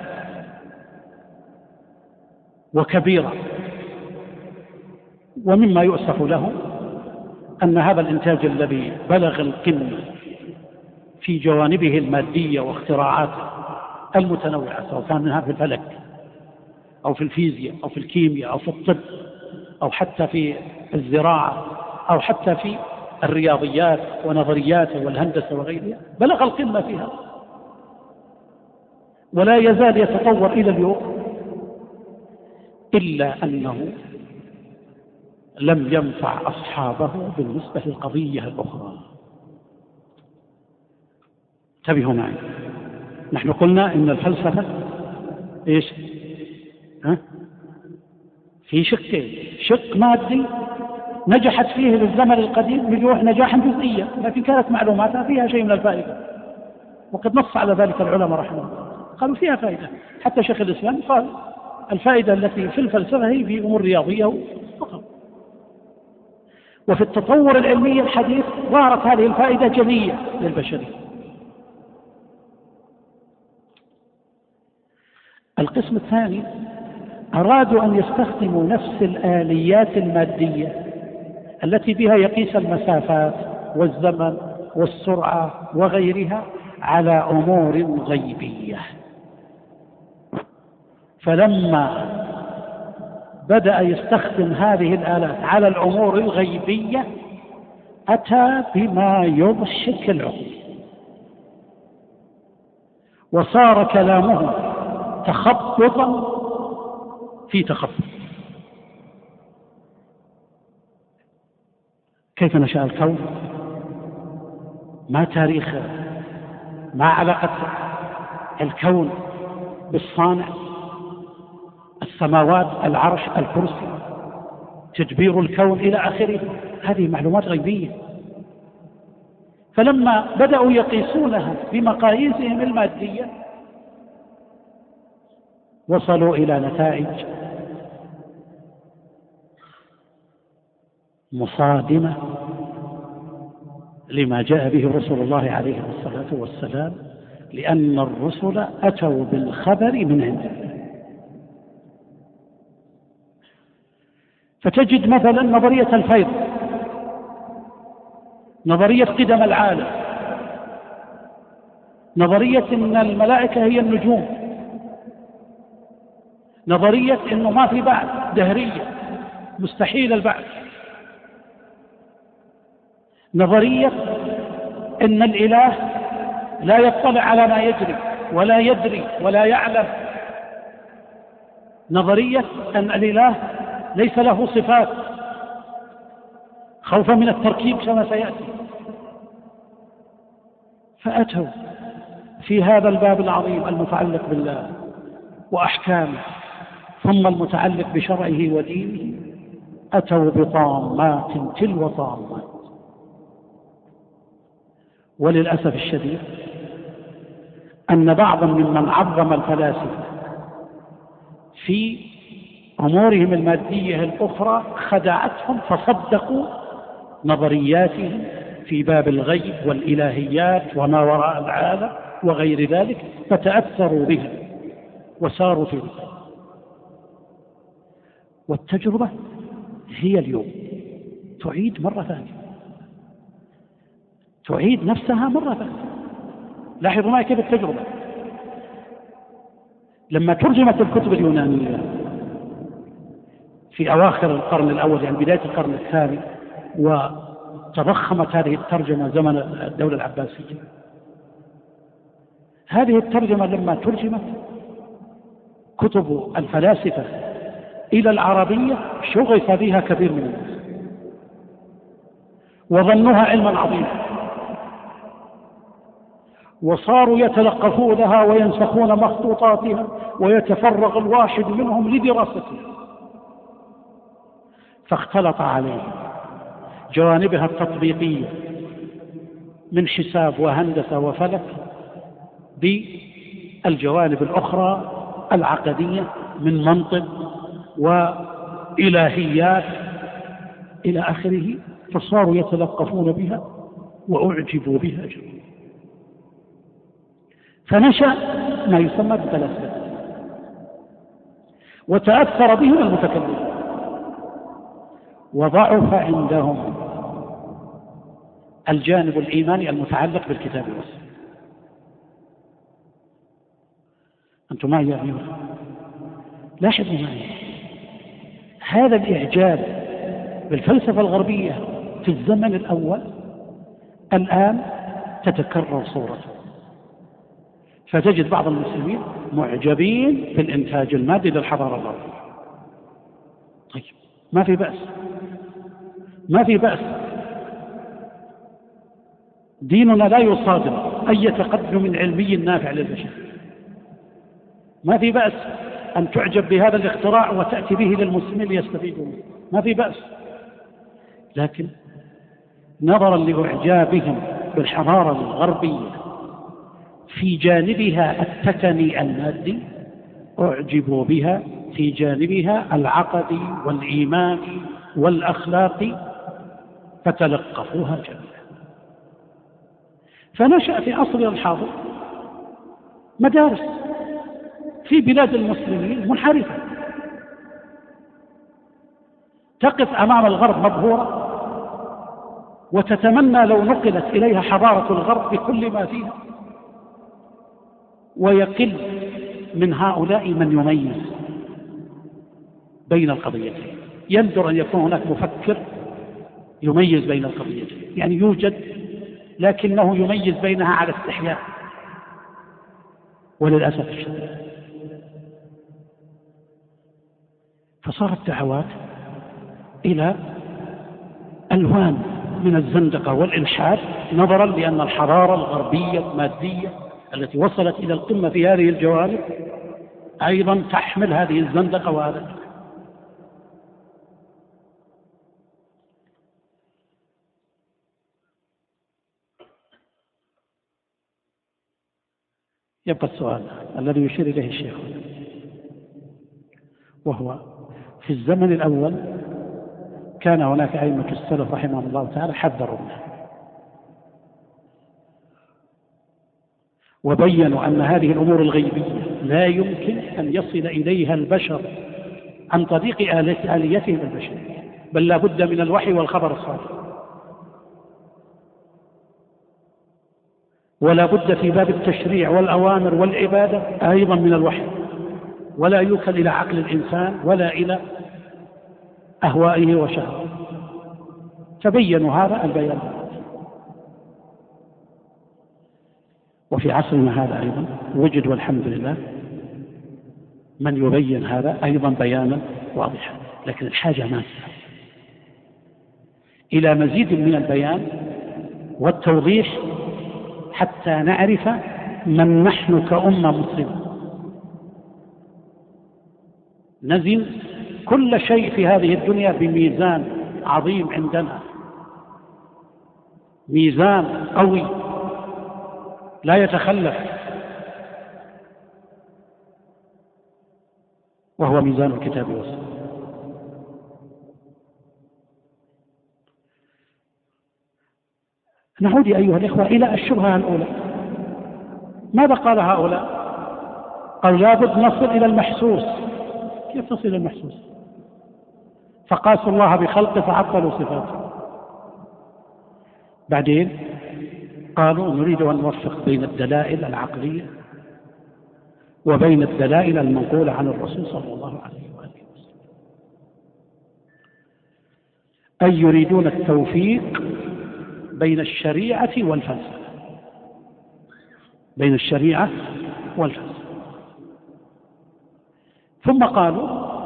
وكبيرا. ومما يؤسف له أن هذا الإنتاج الذي بلغ القمة في جوانبه المادية واختراعاته المتنوعة، سواء كان منها في الفلك أو في الفيزياء أو في الكيمياء أو في الطب أو حتى في الزراعة أو حتى في الرياضيات ونظرياته والهندسة وغيرها، بلغ القمة فيها ولا يزال يتطور إلى اليوم، إلا أنه لم ينفع أصحابه بالنسبة للقضية الأخرى. انتبهوا معي، نحن قلنا إن الفلسفة إيش؟ في شقين: شق مادي نجحت فيه بالزمن القديم نجاحا جزئيا، لكن كانت معلوماتها فيها شيء من الفائدة، وقد نص على ذلك العلماء رحمه الله، قالوا فيها فائدة. حتى شيخ الإسلام قال الفائدة التي في الفلسفة هي في أمور رياضية فقط. وفي التطور العلمي الحديث ظهرت هذه الفائدة جلية للبشرية. القسم الثاني أرادوا أن يستخدموا نفس الآليات المادية التي بها يقيس المسافات والزمن والسرعة وغيرها على أمور غيبية. فلما بدأ يستخدم هذه الآلات على الأمور الغيبية أتى بما يضحك العقول، وصار كلامه تخبطا في تخبط. كيف نشأ الكون؟ ما تاريخه؟ ما علاقة الكون بالصانع؟ السماوات، العرش، الكرسي، تدبير الكون إلى آخره، هذه معلومات غيبية. فلما بدأوا يقيسونها بمقاييسهم المادية وصلوا إلى نتائج مصادمة لما جاء به رسول الله عليه الصلاة والسلام، لأن الرسل أتوا بالخبر من عنده. فتجد مثلا نظرية الفيض، نظرية قدم العالم، نظرية أن الملائكة هي النجوم، نظرية أنه ما في بعث، دهرية مستحيل البعث، نظرية أن الإله لا يطلع على ما يجري ولا يدري ولا يعلم، نظرية أن الإله ليس له صفات خوفا من التركيب كما سيأتي. فأتوا في هذا الباب العظيم المتعلق بالله وأحكامه ثم المتعلق بشرعه ودينه، أتوا بطامات تلو طامات. وللأسف الشديد أن بعضا ممن عظم الفلاسفة في أمورهم المادية الأخرى خدعتهم فصدقوا نظرياتهم في باب الغيب والإلهيات وما وراء العالم وغير ذلك، فتأثروا بها وساروا في ذلك. والتجربة هي اليوم تعيد مرة ثانية، تعيد نفسها مرة ثانية. لاحظوا معي كيف التجربة لما ترجمت الكتب اليونانية في أواخر القرن الأول، يعني بداية القرن الثاني، وتضخمت هذه الترجمة زمن الدولة العباسية. هذه الترجمة لما ترجمت كتب الفلاسفة إلى العربية شغف بها كثير من الناس وظنوها علما عظيما، وصاروا يتلقفونها وينسخون مخطوطاتها ويتفرغ الواحد منهم لدراستها، فاختلط عليه جوانبها التطبيقية من حساب وهندسة وفلك بالجوانب الأخرى العقدية من منطق وإلهيات إلى آخره، فصاروا يتلقفون بها وأعجبوا بها جدا. فنشأ ما يسمى بالفلاسفة، وتأثر بهم المتكلمون، وضعف عندهم الجانب الإيماني المتعلق بالكتاب والسنة. أنتم معي يا أيها؟ لاحظوا معي هذا الإعجاب بالفلسفة الغربية في الزمن الأول الآن تتكرر صورته، فتجد بعض المسلمين معجبين في الإنتاج المادي للحضارة الغربية. طيب، ما في بأس، ما في بأس، ديننا لا يصادم أي تقدم علمي نافع للبشر. ما في بأس أن تعجب بهذا الاختراع وتأتي به للمسلمين ليستفيدوا منه، ما في بأس. لكن نظرا لإعجابهم بالحضارة الغربية في جانبها التقني المادي، أعجبوا بها في جانبها العقدي والإيماني والأخلاقي، فتلقفوها جميعا. فنشأ في عصرنا الحاضر مدارس في بلاد المسلمين منحرفة، تقف أمام الغرب مبهورة وتتمنى لو نقلت إليها حضارة الغرب بكل ما فيها، ويقل من هؤلاء من يميز بين القضيتين. يندر أن يكون هناك مفكر يميز بين القضيتين، يعني يوجد لكنه يميز بينها على استحياء، وللأسف الشديد. فصارت دعوات إلى ألوان من الزندقة والإلحاد، نظرا لأن الحضارة الغربية المادية التي وصلت إلى القمة في هذه الجوانب أيضا تحمل هذه الزندقة وهذا. يبقى السؤال الذي يشير إليه الشيخ، وهو في الزمن الأول كان هناك أئمة السلف رحمهم الله تعالى حذروا منه، وبينوا أن هذه الأمور الغيبية لا يمكن أن يصل إليها البشر عن طريق آليتهم البشرية، بل لا بد من الوحي والخبر الصادق، ولا بد في باب التشريع والأوامر والعبادة أيضا من الوحي، ولا يوكل إلى عقل الإنسان ولا إلى أهوائه وشهوته. فبينوا هذا البيان. وفي عصرنا هذا أيضا وجد والحمد لله من يبين هذا أيضا بيانا واضحا، لكن الحاجة ماسة إلى مزيد من البيان والتوضيح حتى نعرف من نحن كأمة مسلمة، نزن كل شيء في هذه الدنيا بميزان عظيم عندنا، ميزان قوي لا يتخلف، وهو ميزان الكتاب والسنة. نعود أيها الإخوة إلى الشبهة الأولى. ماذا قال هؤلاء؟ قالوا لابد نصل إلى المحسوس. كيف نصل إلى المحسوس؟ فقاسوا الله بخلقه فعطلوا صفاته. بعدين قالوا نريد أن نوفق بين الدلائل العقلية وبين الدلائل المنقولة عن الرسول صلى الله عليه وآله وسلم، أي يريدون التوفيق بين الشريعة والفلسفة، بين الشريعة والفلسفة. ثم قالوا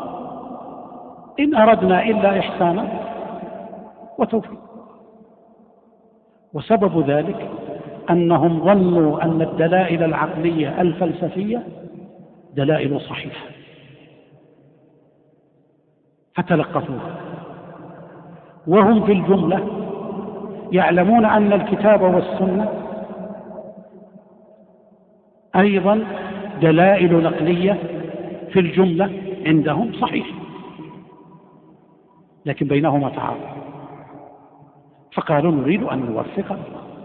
إن أردنا إلا إحسانا وتوفيق، وسبب ذلك أنهم ظنوا أن الدلائل العقلية الفلسفية دلائل صحيحة فتلقفوها، وهم في الجملة يعلمون أن الكتاب والسنة أيضا دلائل نقلية في الجملة عندهم صحيح، لكن بينهما تعارض، فقالوا نريد أن نوفق.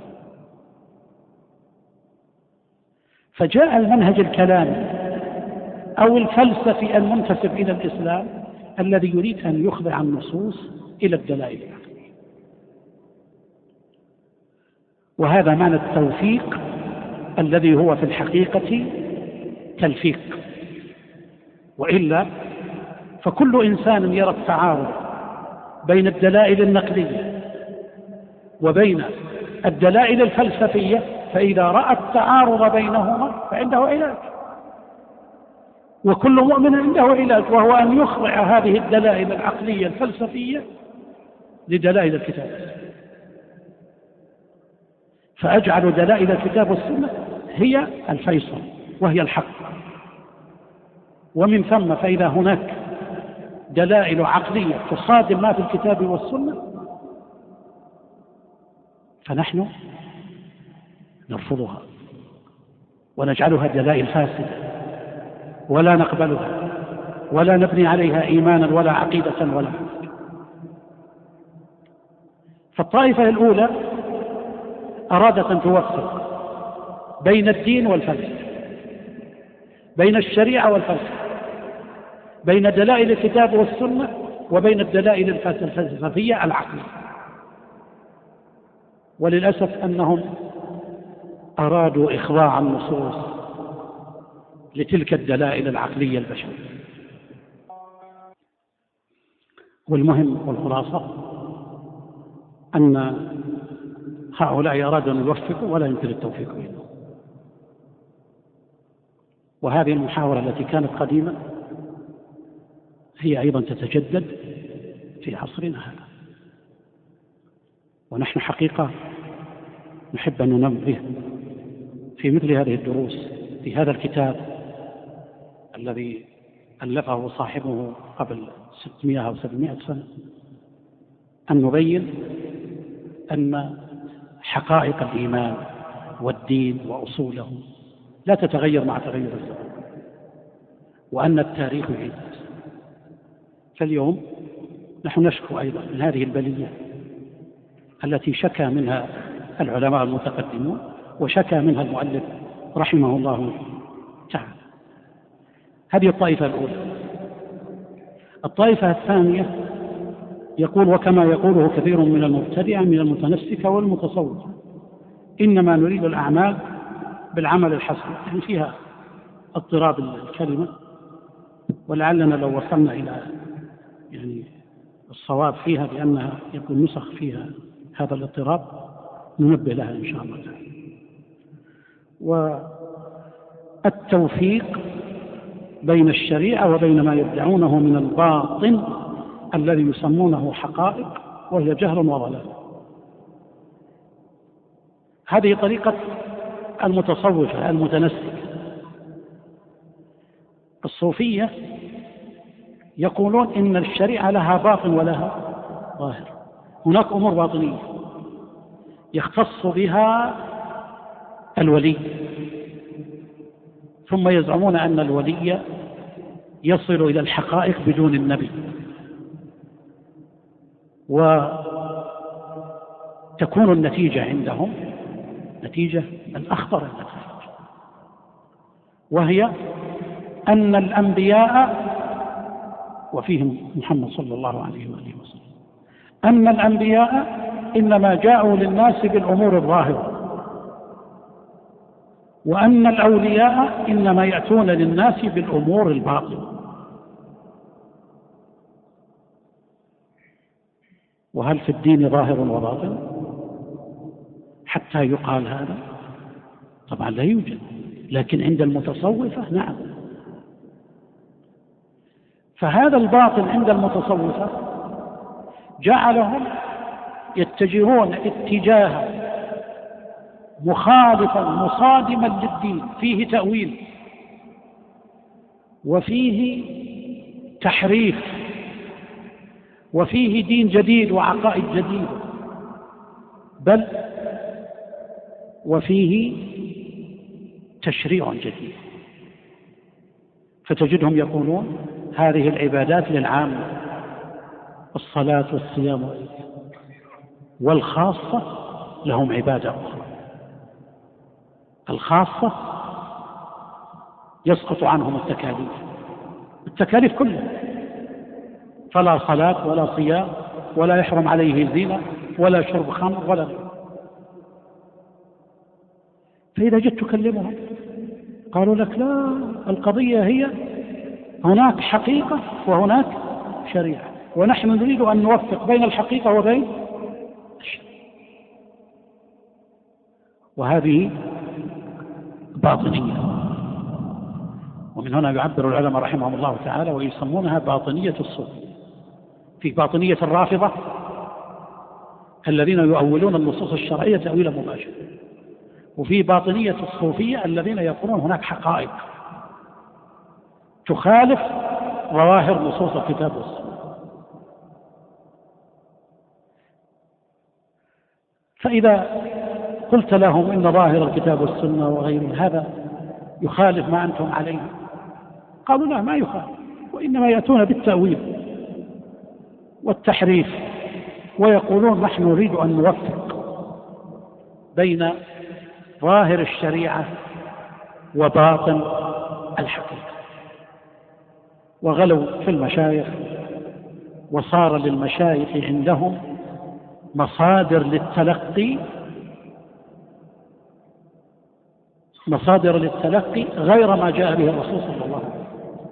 فجاء المنهج الكلامي أو الفلسفي المنتسب إلى الإسلام الذي يريد أن يخضع النصوص إلى الدلائل العقلية، وهذا معنى التوفيق الذي هو في الحقيقة تلفيق، وإلا فكل إنسان يرى التعارض بين الدلائل النقلية وبين الدلائل الفلسفية، فإذا رأى التعارض بينهما فعنده علاج، وكل مؤمن عنده علاج، وهو أن يخضع هذه الدلائل العقلية الفلسفية لدلائل الكتاب، فأجعل دلائل الكتاب والسنة هي الفيصل وهي الحق. ومن ثم فإذا هناك دلائل عقلية تصادم ما في الكتاب والسنة فنحن نرفضها ونجعلها دلائل فاسدة ولا نقبلها ولا نبني عليها إيمانا ولا عقيدة ولا حق. فالطائفة الأولى أرادت أن توفق بين الدين والفلسفة، بين الشريعة والفلسفة، بين دلائل الكتاب والسنة وبين الدلائل الفلسفية العقلية، وللأسف أنهم أرادوا إخضاع النصوص لتلك الدلائل العقلية البشرية. والمهم والخلاصة أن هؤلاء أرادوا أن يوفقوا ولا يمكن التوفيق بينهم. وهذه المحاورة التي كانت قديمة هي أيضا تتجدد في عصرنا هذا، ونحن حقيقة نحب أن ننبه في مثل هذه الدروس في هذا الكتاب الذي ألفه صاحبه قبل 600 أو 700 سنة، أن نبين أن حقائق الإيمان والدين وأصوله لا تتغير مع تغير الزمن، وأن التاريخ يعيد. فاليوم نحن نشكو أيضا من هذه البلية التي شكى منها العلماء المتقدمون وشكى منها المؤلف رحمه الله تعالى. هذه الطائفة الأولى. الطائفة الثانية يقول، وكما يقوله كثير من المبتدعة من المتنسكة والمتصوفة، إنما نريد الأعمال بالعمل الحسن. يعني فيها اضطراب الكلمة، ولعلنا لو وصلنا إلى يعني الصواب فيها بأنها يكون نسخ فيها هذا الاضطراب ننبه لها إن شاء الله تعالى. والتوفيق بين الشريعة وبين ما يدعونه من الباطن الذي يسمونه حقائق وهي جهل وضلال. هذه طريقة المتصوفة المتنسكة. الصوفية يقولون إن الشريعة لها باطن ولها ظاهر. هناك أمور باطنية يختص بها الولي، ثم يزعمون أن الولي يصل إلى الحقائق بدون النبي، وتكون النتيجة عندهم نتيجة الأخطر النتيجة، وهي أن الأنبياء وفيهم محمد صلى الله عليه وآله وسلم أن الأنبياء إنما جاءوا للناس بالأمور الظاهرة، وأن الأولياء إنما يأتون للناس بالأمور الباطنة. وهل في الدين ظاهر وباطن حتى يقال هذا؟ طبعا لا يوجد، لكن عند المتصوفة نعم. فهذا الباطن عند المتصوفة جعلهم يتجهون اتجاه مخالفا مصادما للدين، فيه تأويل وفيه تحريف وفيه دين جديد وعقائد جديدة، بل وفيه تشريع جديد. فتجدهم يقولون هذه العبادات للعامة، الصلاة والصيام، والخاصة لهم عبادة أخرى. الخاصة يسقط عنهم التكاليف كلها، فلا صلاة ولا صيام ولا يحرم عليه زينة ولا شرب خمر ولا غيره. فإذا جئت تكلمهم قالوا لك لا، القضية هي هناك حقيقة وهناك شريعة، ونحن نريد أن نوفق بين الحقيقة وبين الشريعة. وهذه باطنية، ومن هنا يعبر العلماء رحمهم الله تعالى ويسمونها باطنية الصوفية. في باطنية الرافضة الذين يؤولون النصوص الشرعية تأويلا مباشرا، وفي باطنية الصوفية الذين يقولون هناك حقائق تخالف ظواهر نصوص الكتاب والسنة. فإذا قلت لهم إن ظاهر الكتاب والسنة وغير هذا يخالف ما أنتم عليه، قالوا لا، ما يخالف، وإنما يأتون بالتأويل والتحريف ويقولون نحن نريد أن نوفق بين ظاهر الشريعة وباطن الحقيقة. وغلوا في المشايخ، وصار للمشايخ عندهم مصادر للتلقي غير ما جاء به الرسول صلى الله عليه وسلم.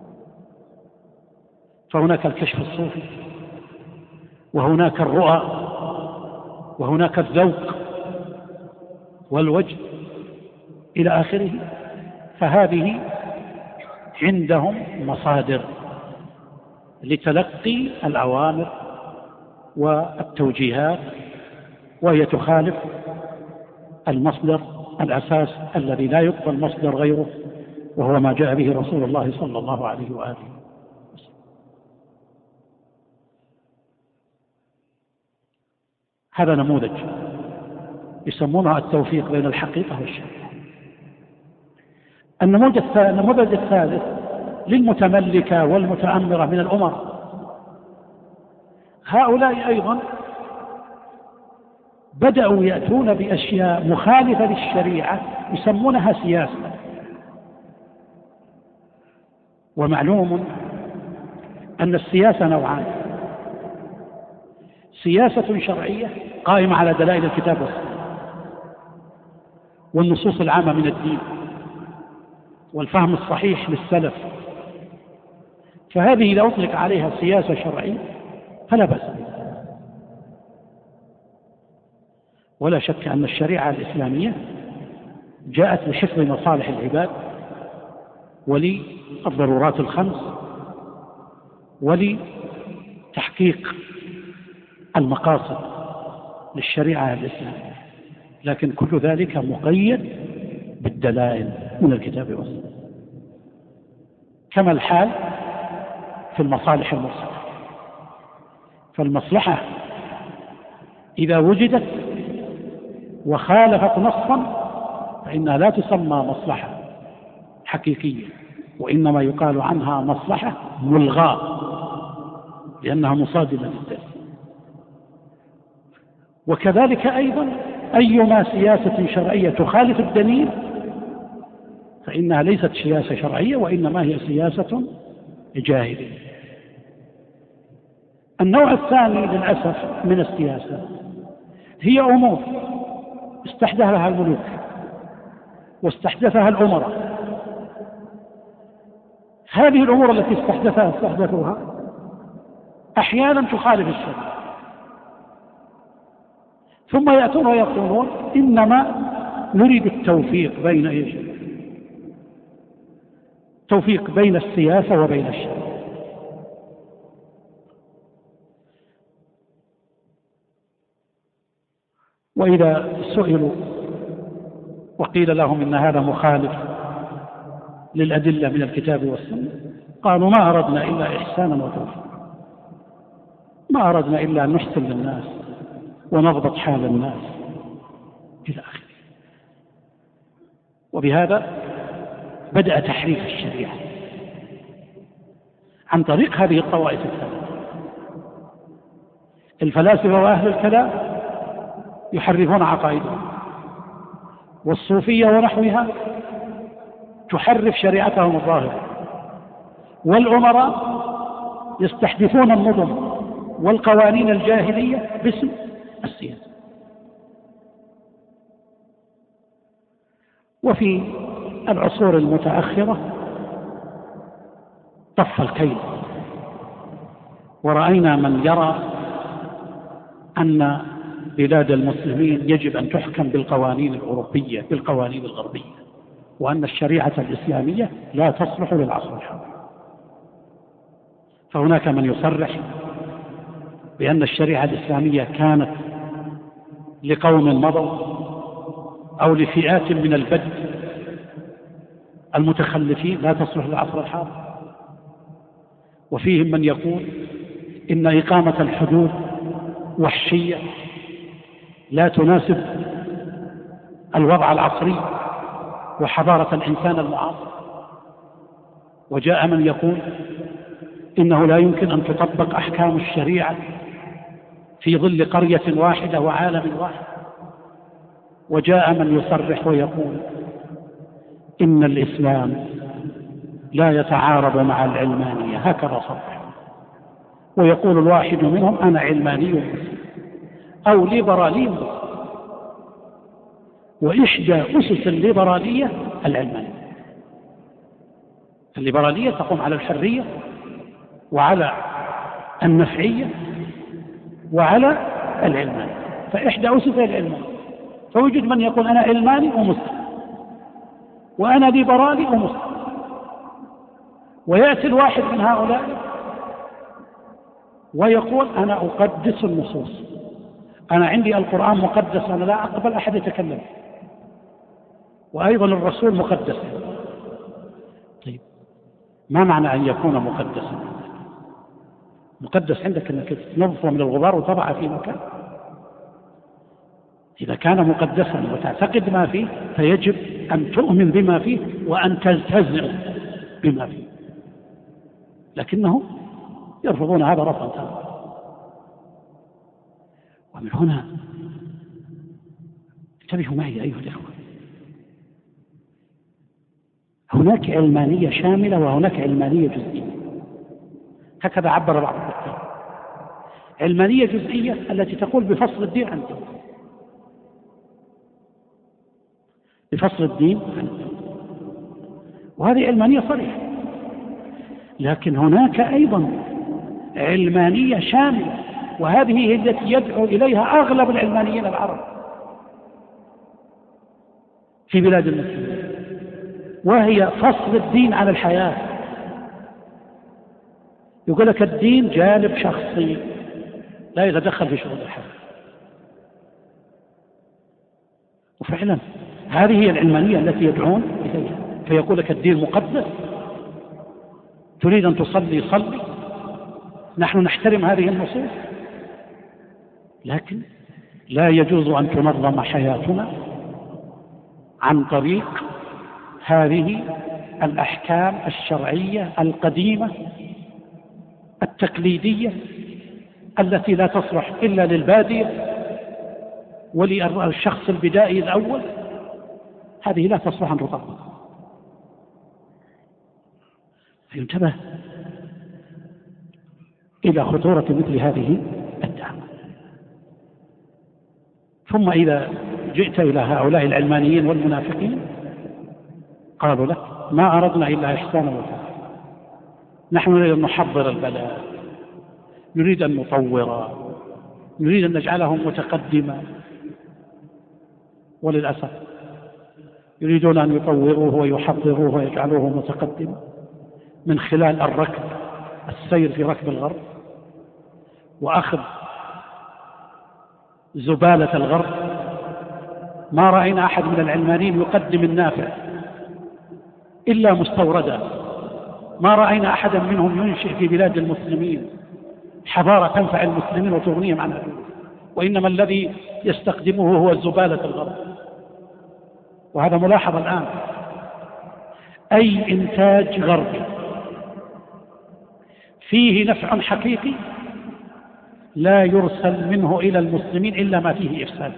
فهناك الكشف الصوفي، وهناك الرؤى، وهناك الذوق والوجه إلى آخره. فهذه عندهم مصادر لتلقي الأوامر والتوجيهات، وهي تخالف المصدر الأساس الذي لا يقبل مصدر غيره، وهو ما جاء به رسول الله صلى الله عليه وآله وسلم. هذا نموذج يسمونه التوفيق بين الحقيقة والشريعة. النموذج الثالث للمتملكة والمتأمرة من الأمراء. هؤلاء أيضا بدأوا يأتون بأشياء مخالفة للشريعة يسمونها سياسة. ومعلوم أن السياسة نوعان: سياسة شرعية قائمة على دلائل الكتاب والسنة والنصوص العامة من الدين والفهم الصحيح للسلف، فهذه إذا أطلق عليها سياسة شرعية فلا بأس بها. ولا شك أن الشريعة الإسلامية جاءت لحفظ مصالح العباد وللضرورات الخمس ولتحقيق المقاصد للشريعة الإسلامية، لكن كل ذلك مقيد بالدلائل من الكتاب والسنة، كما الحال في المصالح المرسلة. فالمصلحة إذا وجدت وخالفت نصا فإنها لا تسمى مصلحة حقيقية، وإنما يقال عنها مصلحة ملغاة لأنها مصادمة للدليل. وكذلك أيضا أيما سياسة شرعية تخالف الدليل فإنها ليست سياسة شرعية، وإنما هي سياسة جاهلية. النوع الثاني للأسف من السياسة هي أمور استحدثها الملوك واستحدثها الأمراء. هذه الأمور التي استحدثوها أحيانا تخالف الشرع، ثم يأتون ويقولون إنما نريد التوفيق بين إيش؟ توفيق بين السياسة وبين الشرع. وإذا سئلوا وقيل لهم إن هذا مخالف للأدلة من الكتاب والسنة قالوا ما أردنا إلا إحسانا وتوفيقا، ما أردنا إلا أن نحسن للناس ونضبط حال الناس إلى آخره. وبهذا بدأ تحريف الشريعة عن طريق هذه الطوائف الثلاث. الفلاسفة وأهل الكلام يحرفون عقائدهم، والصوفية ونحوها تحرف شريعتهم الظاهرة، والأمراء يستحدثون النظم والقوانين الجاهلية باسم السياسة. وفي العصور المتأخرة طف الكيل، ورأينا من يرى أن بلاد المسلمين يجب أن تحكم بالقوانين الأوروبية بالقوانين الغربية، وأن الشريعة الإسلامية لا تصلح للعصر الحاضر. فهناك من يصرح بأن الشريعة الإسلامية كانت لقوم مضوا أو لفئات من البدو المتخلفين لا تصلح للعصر الحاضر. وفيهم من يقول إن إقامة الحدود وحشية لا تناسب الوضع العصري وحضارة الإنسان المعاصر. وجاء من يقول إنه لا يمكن أن تطبق أحكام الشريعة في ظل قرية واحدة وعالم واحد. وجاء من يصرح ويقول إن الإسلام لا يتعارض مع العلمانية، هكذا صرح. ويقول الواحد منهم أنا علماني مسلم أو ليبرالي مسلم. وإحدى أسس الليبرالية العلمانية. الليبرالية تقوم على الحرية وعلى النفعية وعلى العلمانية، فإحدى أسسها العلمانية. فوجد من يقول أنا علماني ومسلم وأنا ليبرالي ومسلم، ويأتي الواحد من هؤلاء ويقول أنا أقدس النصوص، أنا عندي القرآن مقدس، أنا لا أقبل أحد يتكلم، وأيضا الرسول مقدس. طيب ما معنى أن يكون مقدسا؟ مقدس عندك أنك تنظفه من الغبار وتضعه في مكان. إذا كان مقدسا وتعتقد ما فيه فيجب أن تؤمن بما فيه وأن تلتزم بما فيه، لكنه يرفضون هذا رفضا تاما. ومن هنا انتبهوا معي أيها الإخوة، هناك علمانية شاملة وهناك علمانية جزئية، هكذا عبر بعض الكتاب. علمانية جزئية التي تقول بفصل الدين عن الدين، بفصل الدين عن الدين، وهذه علمانية صريحة. لكن هناك أيضا علمانية شاملة، وهذه هي التي يدعو إليها أغلب العلمانيين العرب في بلاد المسلمين، وهي فصل الدين عن الحياة. يقول لك الدين جانب شخصي لا يتدخل في شؤون الحياة. وفعلا هذه هي العلمانية التي يدعون إليها. فيقول لك الدين مقدس، تريد أن تصلي صلي، نحن نحترم هذه النصوص، لكن لا يجوز أن تنظم حياتنا عن طريق هذه الأحكام الشرعية القديمة التقليدية التي لا تصلح إلا للبادية وللشخص البدائي الأول. هذه لا تصلح أن تطبق. فينتبه إلى خطورة مثل هذه الدعوة. ثم إذا جئت إلى هؤلاء العلمانيين والمنافقين قالوا لك ما أردنا إلا إحسانا وتوفيقا، نحن نريد أن نحضر البلد، نريد أن نطور، نريد أن نجعلهم متقدما. وللأسف يريدون أن يطوروه ويحضروه ويجعلوه متقدما من خلال الركب، السير في ركب الغرب وأخذ زبالة الغرب ما رأينا أحد من العلمانيين يقدم النافع إلا مستوردا، ما رأينا أحدا منهم ينشئ في بلاد المسلمين حضارة تنفع المسلمين وتغنيهم عن الدنيا، وإنما الذي يستخدمه هو الزبالة الغرب. وهذا ملاحظ الآن، أي إنتاج غربي فيه نفع حقيقي لا يرسل منه إلى المسلمين إلا ما فيه إفساد.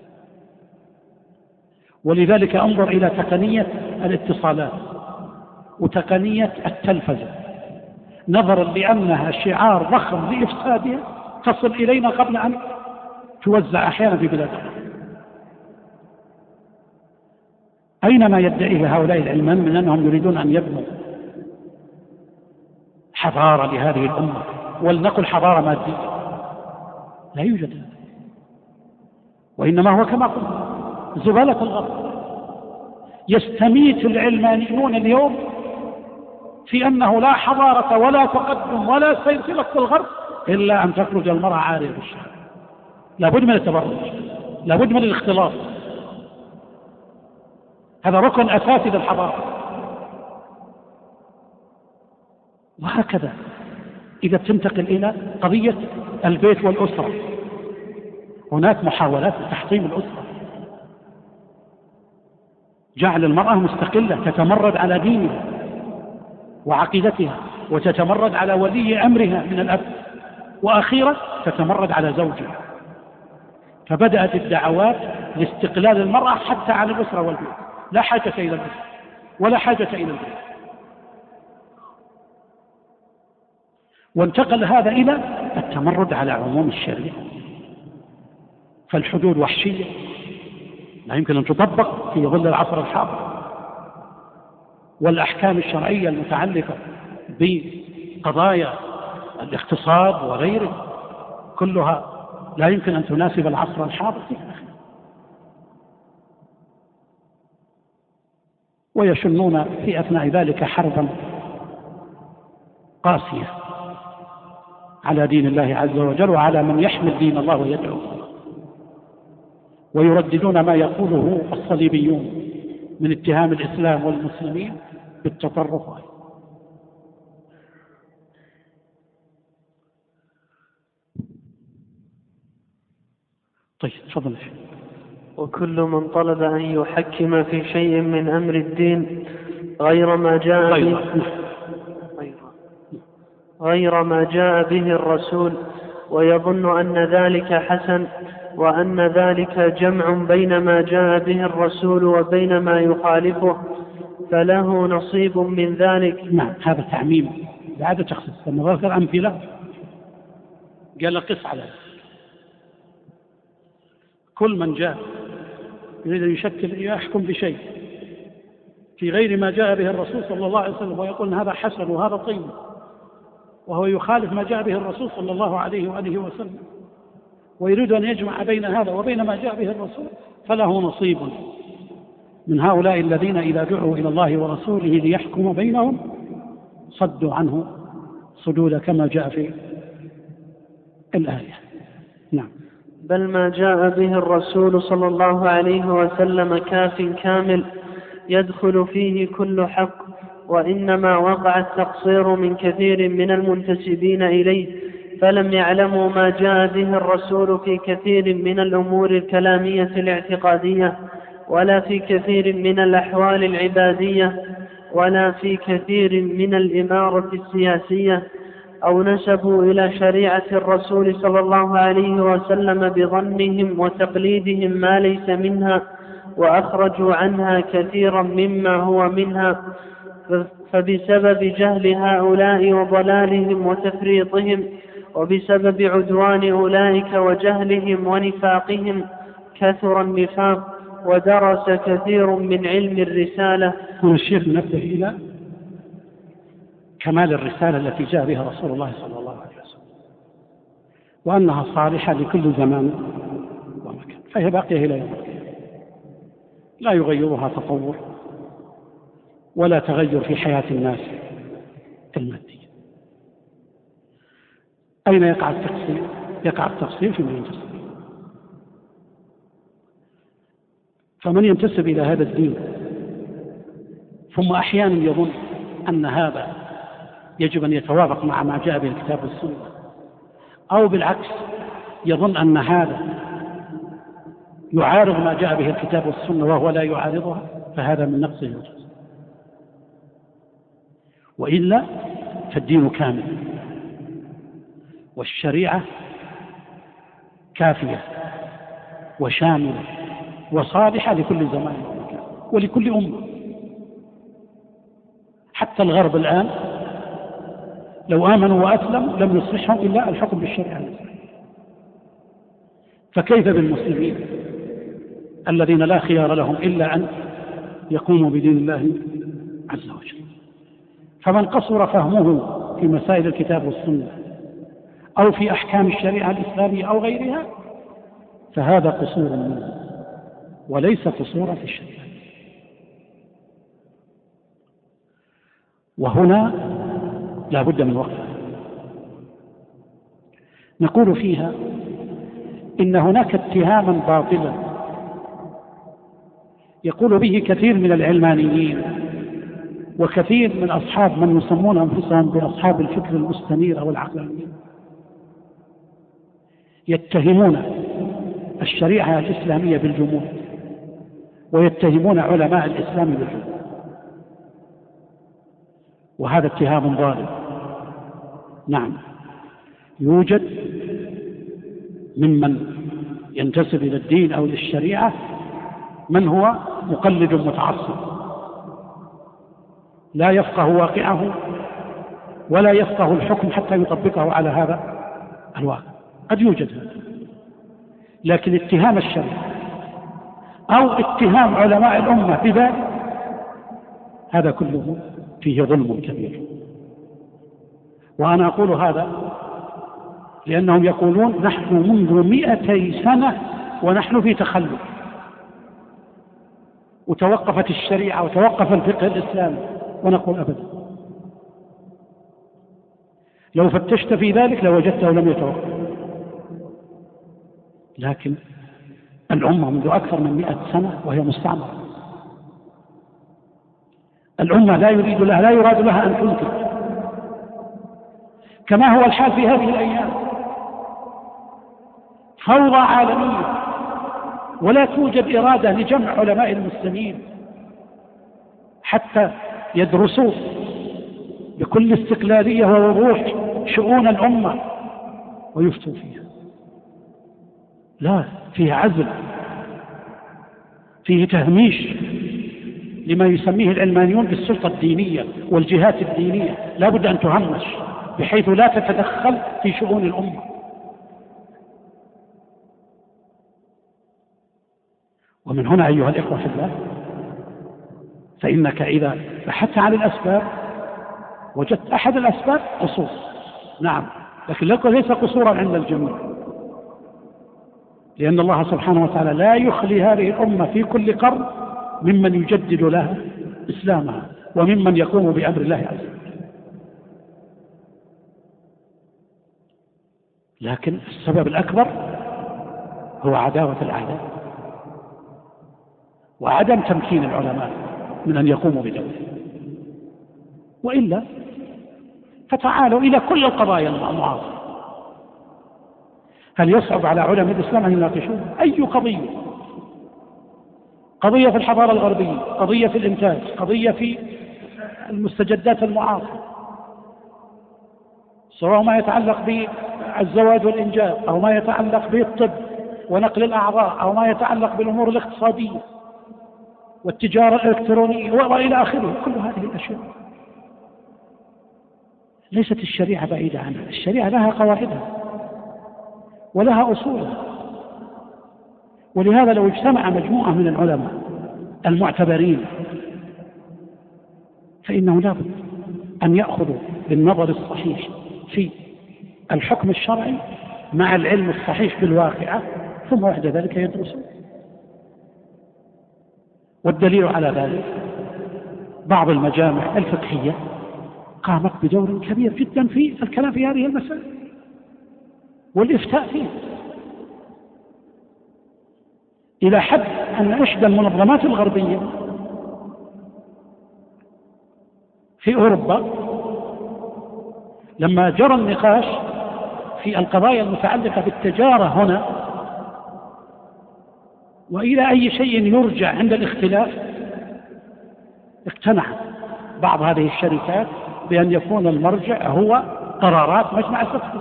ولذلك انظر إلى تقنية الاتصالات وتقنية التلفزة، نظرا لأنها شعار ضخم لإفسادها تصل إلينا قبل أن توزع أحيانا في بلادنا. أينما يدعيه هؤلاء العلمان من أنهم يريدون أن يبنوا حضارة لهذه الأمة، ولنقل حضارة مادية، لا يوجد هذا، وإنما هو كما قلنا زبالة الغرب. يستميت العلمانيون اليوم في أنه لا حضارة ولا تقدم ولا سير في الغرب إلا أن تخرج المرأة عارية بالشارع. لابد من التبرج، لابد من الاختلاط، هذا ركن أساسي للحضارة. وهكذا إذا تنتقل إلى قضية البيت والأسرة، هناك محاولات لتحطيم الأسرة، جعل المرأة مستقلة تتمرد على دينها وعقيدتها، وتتمرد على ولي أمرها من الأب، وأخيرا تتمرد على زوجها. فبدأت الدعوات لاستقلال المرأة حتى عن الأسرة والبيت، لا حاجة إلى البيت ولا حاجة إلى البيت. وانتقل هذا إلى التمرد على عموم الشريعة، فالحدود وحشية لا يمكن أن تطبق في ظل العصر الحاضر، والأحكام الشرعية المتعلقة بقضايا الاغتصاب وغيره كلها لا يمكن أن تناسب العصر الحاضر. ويشنون في أثناء ذلك حربا قاسية على دين الله عز وجل وعلى من يحمل دين الله ويدعو، ويرددون ما يقوله الصليبيون من اتهام الإسلام والمسلمين بالتطرف. طيب تفضل. وكل من طلب أن يحكم في شيء من أمر الدين غير ما جاء به الرسول ويظن أن ذلك حسن، وأن ذلك جمع بين ما جاء به الرسول وبين ما يخالفه، فله نصيب من ذلك. نعم، هذا تعميم بعد تخصيص. لما ذكر أمثلة قال قس على كل من جاء يريد أن يحكم بشيء في غير ما جاء به الرسول صلى الله عليه وسلم ويقول هذا حسن وهذا طيب، وهو يخالف ما جاء به الرسول صلى الله عليه وآله وسلم، ويريد أن يجمع بين هذا وبين ما جاء به الرسول، فله نصيب من هؤلاء الذين إذا دعوا إلى الله ورسوله ليحكم بينهم صدوا عنه صدودا كما جاء في الآية. نعم. بل ما جاء به الرسول صلى الله عليه وسلم كاف كامل يدخل فيه كل حق، وإنما وقع التقصير من كثير من المنتسبين إليه، فلم يعلموا ما جاء به الرسول في كثير من الأمور الكلامية الاعتقادية، ولا في كثير من الأحوال العبادية، ولا في كثير من الإمارة السياسية، أو نسبوا إلى شريعة الرسول صلى الله عليه وسلم بظنهم وتقليدهم ما ليس منها، وأخرجوا عنها كثيرا مما هو منها. فبسبب جهل هؤلاء وضلالهم وتفريطهم، وبسبب عدوان أولئك وجهلهم ونفاقهم، كثر النفاق ودرس كثير من علم الرسالة. هنا الشيخ نبه إلى كمال الرسالة التي جاء بها رسول الله صلى الله عليه وسلم، وأنها صالحة لكل زمان ومكان، فهي باقية إلى يوم القيامة، لا يغيرها تطور ولا تغير في حياة الناس المادية. أين يقع التقصير؟ يقع التقصير فيما ينتصر. فمن ينتسب إلى هذا الدين ثم أحيانا يظن أن هذا يجب أن يتوافق مع ما جاء به الكتاب والسنة، أو بالعكس يظن أن هذا يعارض ما جاء به الكتاب والسنة وهو لا يعارضها، فهذا من نقص الوجه. وإلا فالدين كامل والشريعة كافية وشاملة وصالحة لكل زمان ومكان ولكل أمة. حتى الغرب الآن لو آمنوا وأسلموا لم يصلحهم إلا الحكم بالشريعة. فكيف بالمسلمين الذين لا خيار لهم إلا أن يقوموا بدين الله عز وجل؟ فمن قصر فهمه في مسائل الكتاب والسنة أو في أحكام الشريعة الإسلامية أو غيرها فهذا قصور منه وليس قصورا في الشريعة. وهنا لا بد من وقفة نقول فيها إن هناك اتهاما باطلا يقول به كثير من العلمانيين وكثير من أصحاب من يسمون أنفسهم بأصحاب الفكر المستنير أو العقلاني، يتهمون الشريعة الإسلامية بالجمود ويتهمون علماء الإسلام بالجمود، وهذا اتهام ظالم. نعم، يوجد ممن ينتسب إلى الدين أو للشريعة من هو مقلد متعصب لا يفقه واقعه ولا يفقه الحكم حتى يطبقه على هذا الواقع، قد يوجد هذا. لكن اتهام الشريعة أو اتهام علماء الأمة بذلك هذا كله فيه ظلم كبير. وأنا أقول هذا لأنهم يقولون نحن منذ 200 سنة ونحن في تخلف، وتوقفت الشريعة وتوقف الفقه الإسلامي، ونقول أبدا، لو فتشت في ذلك لوجدته لم يتوقف. لكن الأمة منذ أكثر من 100 سنة وهي مستعمرة. الأمة لا يراد لها أن تنتج، كما هو الحال في هذه الأيام، فوضى عالمية ولا توجد إرادة لجمع علماء المسلمين حتى يدرسوا بكل استقلالية ووضوح شؤون الأمة ويفتوا فيها. لا، فيه عزل، فيه تهميش لما يسميه العلمانيون بالسلطة الدينية والجهات الدينية، لا بد أن تهمش بحيث لا تتدخل في شؤون الأمة. ومن هنا أيها الإخوة في الله، فإنك إذا بحثت عن الأسباب وجدت أحد الأسباب قصور، نعم، لكن ليس قصورا عند الجميع، لأن الله سبحانه وتعالى لا يخلي هذه الأمة في كل قرن ممن يجدد لها إسلامها وممن يقوم بأمر الله عز وجل. لكن السبب الأكبر هو عداوة الأعداء وعدم تمكين العلماء من أن يقوموا بدوره. وإلا فتعالوا إلى كل القضايا المعاصرة، هل يصعب على علماء الإسلام أن يناقشوه؟ أي قضية؟ قضية في الحضارة الغربية، قضية في الإنتاج، قضية في المستجدات المعاصرة، سواء ما يتعلق بالزواج والإنجاب أو ما يتعلق بالطب ونقل الأعضاء أو ما يتعلق بالأمور الاقتصادية والتجارة الإلكترونية وإلى آخره. كل هذه الأشياء ليست الشريعة بعيدة عنها، الشريعة لها قواعدها ولها أصولها. ولهذا لو اجتمع مجموعة من العلماء المعتبرين فإنه لابد أن يأخذوا بالنظر الصحيح في الحكم الشرعي مع العلم الصحيح بالواقعة، ثم بعد ذلك يدرسون. والدليل على ذلك بعض المجامع الفقهية قامت بدور كبير جدا في الكلام في هذه المسائل والإفتاء فيه، إلى حد أن إحدى المنظمات الغربية في أوروبا لما جرى النقاش في القضايا المتعلقة بالتجارة هنا وإلى أي شيء يرجع عند الاختلاف، اقتنع بعض هذه الشركات بأن يكون المرجع هو قرارات مجمع الفقه.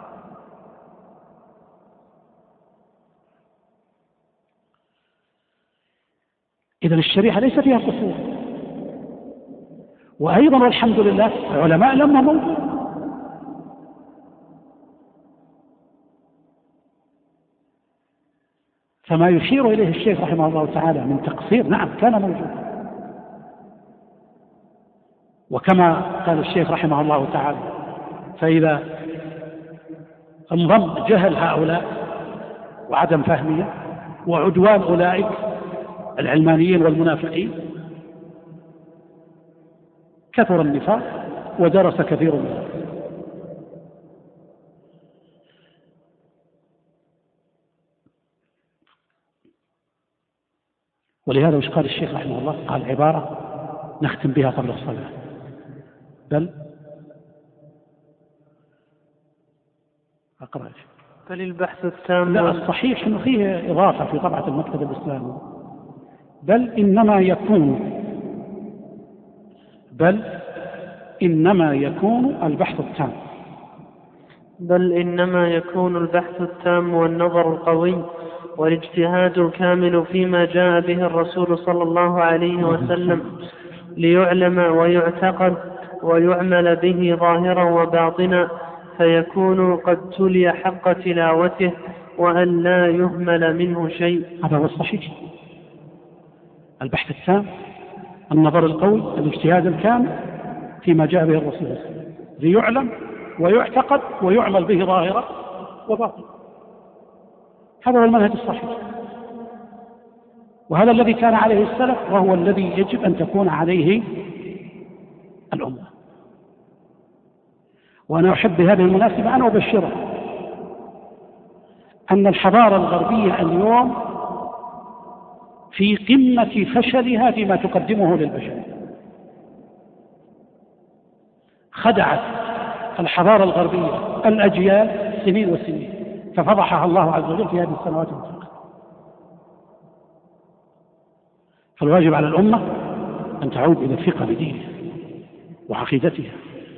إذن الشريعة ليس فيها قصور. وأيضا والحمد لله علماء لما موجود، فما يشير إليه الشيخ رحمه الله تعالى من تقصير نعم كان موجود. وكما قال الشيخ رحمه الله تعالى: فإذا انضم جهل هؤلاء وعدم فهمهم وعدوان أولئك العلمانيين والمنافقين كثر النفاق ودرس كثير منه. ولهذا وش قال الشيخ رحمه الله؟ قال عبارة نختم بها قبل الصلاة: بل أقرأ فللبحث التام. لا، الصحيح أنه فيه إضافة في طبعة المكتب الإسلامي: بل إنما يكون البحث التام. بل إنما يكون البحث التام والنظر القوي والاجتهاد الكامل فيما جاء به الرسول صلى الله عليه وسلم ليعلم ويعتقد ويعمل به ظاهرا وباطنا، فيكون قد تلي حق تلاوته وأن لا يهمل منه شيء. هذا هو الصحيح: البحث التام، النظر القوي، الاجتهاد الكامل فيما جاء به الرسول صلى الله عليه وسلم ليعلم ويعتقد ويعمل به ظاهرا وباطنا. هذا هو المنهج الصحيح، وهذا الذي كان عليه السلف، وهو الذي يجب أن تكون عليه الأمة. وأنا أحب بهذه المناسبة أن أبشره أن الحضارة الغربية اليوم في قمة فشلها فيما تقدمه للبشر. خدعت الحضارة الغربية الأجيال سنين وسنين، ففضحها الله عز وجل في هذه السنوات المتأخرة. فالواجب على الأمة أن تعود إلى الثقة بدينها وعقيدتها،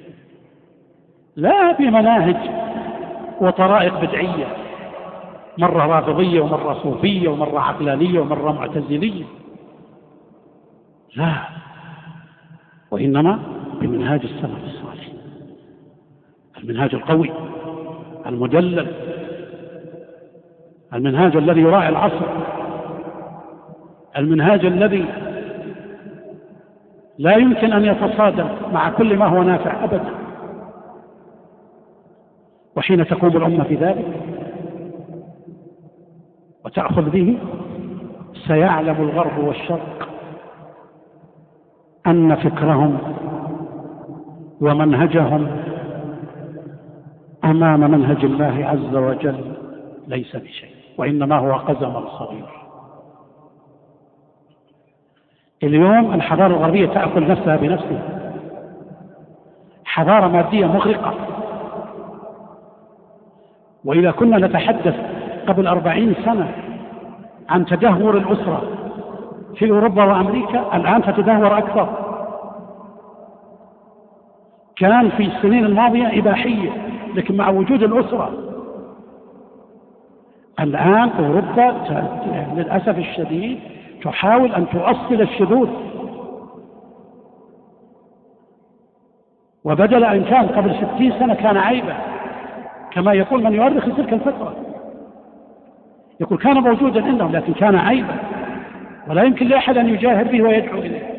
لا بمناهج وطرائق بدعية، مرة رافضية ومرة صوفية ومرة عقلانية ومرة معتزلية، لا، وإنما بمنهاج السلف الصالح، المنهاج القوي المدلل، المنهاج الذي يراعي العصر، المنهاج الذي لا يمكن أن يتصادم مع كل ما هو نافع أبدا. وحين تقوم الأمة في ذلك وتأخذ به، سيعلم الغرب والشرق أن فكرهم ومنهجهم أمام منهج الله عز وجل ليس بشيء، وإنما هو قزم صغير. اليوم الحضارة الغربية تأكل نفسها بنفسها، حضارة مادية مغرقة. وإذا كنا نتحدث قبل 40 سنة عن تدهور الأسرة في أوروبا وأمريكا، الآن تتدهور أكثر. كان في السنين الماضية إباحية، لكن مع وجود الأسرة الآن أوروبا للأسف الشديد تحاول أن تؤصل الشذوذ، وبدل أن كان قبل 60 سنة كان عيبا، كما يقول من يؤرخ تلك الفترة، يقول كان موجودا عندهم لكن كان عيبا ولا يمكن لأحد أن يجاهر به ويدعو إليه.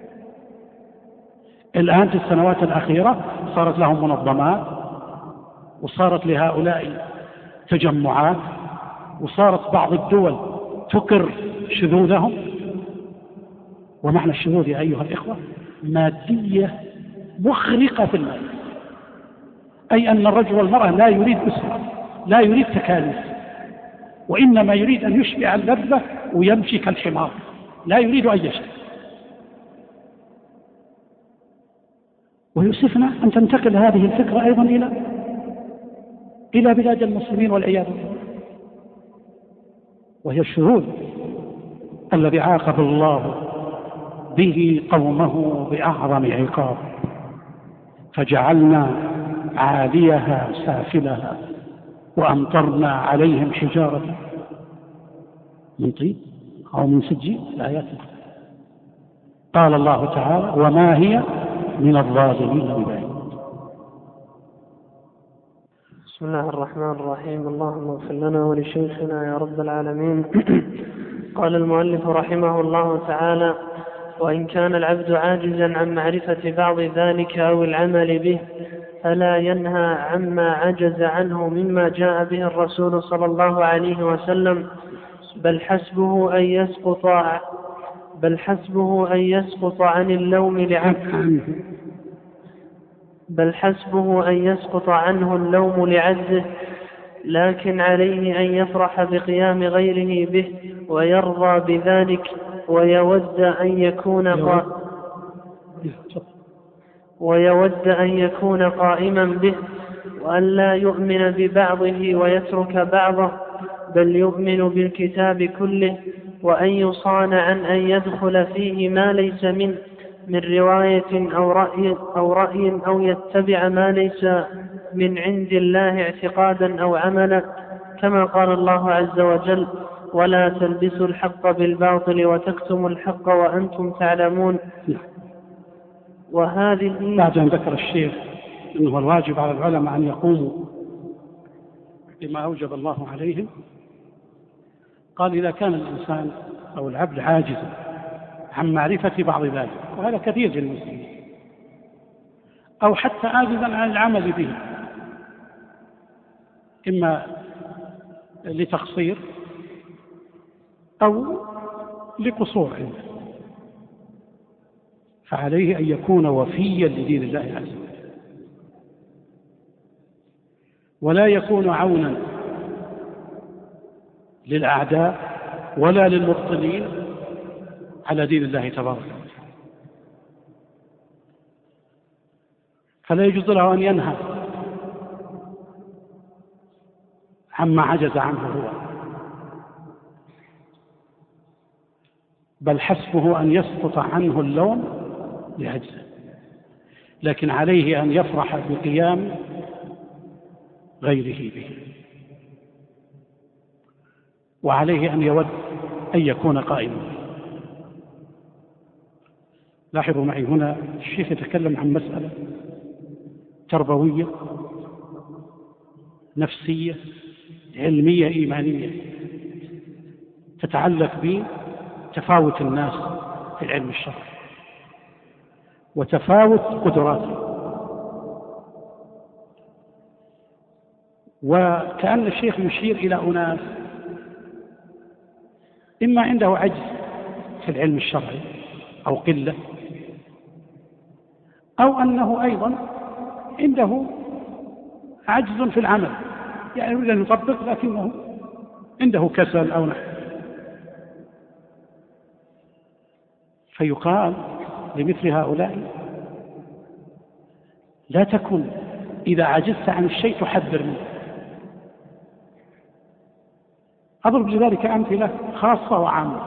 الآن في السنوات الأخيرة صارت لهم منظمات، وصارت لهؤلاء تجمعات، وصارت بعض الدول تكر شذوذهم. ومعنى الشذوذ يا أيها الإخوة مادية مخرقة في المال، أي أن الرجل والمرأة لا يريد أسرة، لا يريد تكاليف، وإنما يريد أن يشبع اللذة ويمشي كالحمار، لا يريد أي شيء. ويؤسفنا أن تنتقل هذه الفكرة أيضا إلى بلاد المسلمين والعياذ بالله، وهي الشهود الذي عاقب الله به قومه بأعظم عقاب، فجعلنا عاليها سافلها وأمطرنا عليهم حجارة من طين أو من سجيل. الآيات قال الله تعالى وما هي من الظالمين ببعيد. بسم الله الرحمن الرحيم. اللهم اغفر لنا ولشيخنا يا رب العالمين. قال المؤلف رحمه الله تعالى: وإن كان العبد عاجزا عن معرفة بعض ذلك أو العمل به فلا ينهى عما عجز عنه مما جاء به الرسول صلى الله عليه وسلم، بل حسبه أن يسقط عن اللوم لعجزه، لكن عليه أن يفرح بقيام غيره به ويرضى بذلك، ويود أن يكون قائما به، وأن لا يؤمن ببعضه ويترك بعضه، بل يؤمن بالكتاب كله، وأن يصان عن أن يدخل فيه ما ليس من رواية أو رأي أو يتبع ما ليس من عند الله اعتقادا أو عملا، كما قال الله عز وجل: ولا تلبسوا الحق بالباطل وتكتموا الحق وأنتم تعلمون. وهذه بعد أن ذكر الشيخ أنه الواجب على العلماء أن يقوموا بما أوجب الله عليهم، قال إذا كان الإنسان أو العبد عاجزا عن معرفة بعض ذلك، وهذا كثير في المسلمين، أو حتى عاجزا عن العمل به، إما لتقصير أو لقصور عنده، فعليه أن يكون وفيا لدين الله عز وجل، ولا يكون عونا للأعداء ولا للمبطلين على دين الله تبارك وتعالى. فلا يجوز له أن ينهى عما عجز عنه هو، بل حسبه أن يسقط عنه اللوم لعجزه، لكن عليه أن يفرح بقيام غيره به، وعليه أن يود أن يكون قائما. لاحظوا معي هنا الشيخ يتكلم عن مسألة تربوية نفسية علمية إيمانية تتعلق بتفاوت الناس في العلم الشرعي وتفاوت قدراتهم. وكأن الشيخ يشير إلى أناس إما عنده عجز في العلم الشرعي أو قلة، أو أنه أيضا عنده عجز في العمل، يعني يريد أن يطبق لكنه عنده كسل أو نحو. فيقال لمثل هؤلاء لا تكن إذا عجزت عن الشيء تحذر منه. أضرب لذلك أمثلة خاصة وعامة.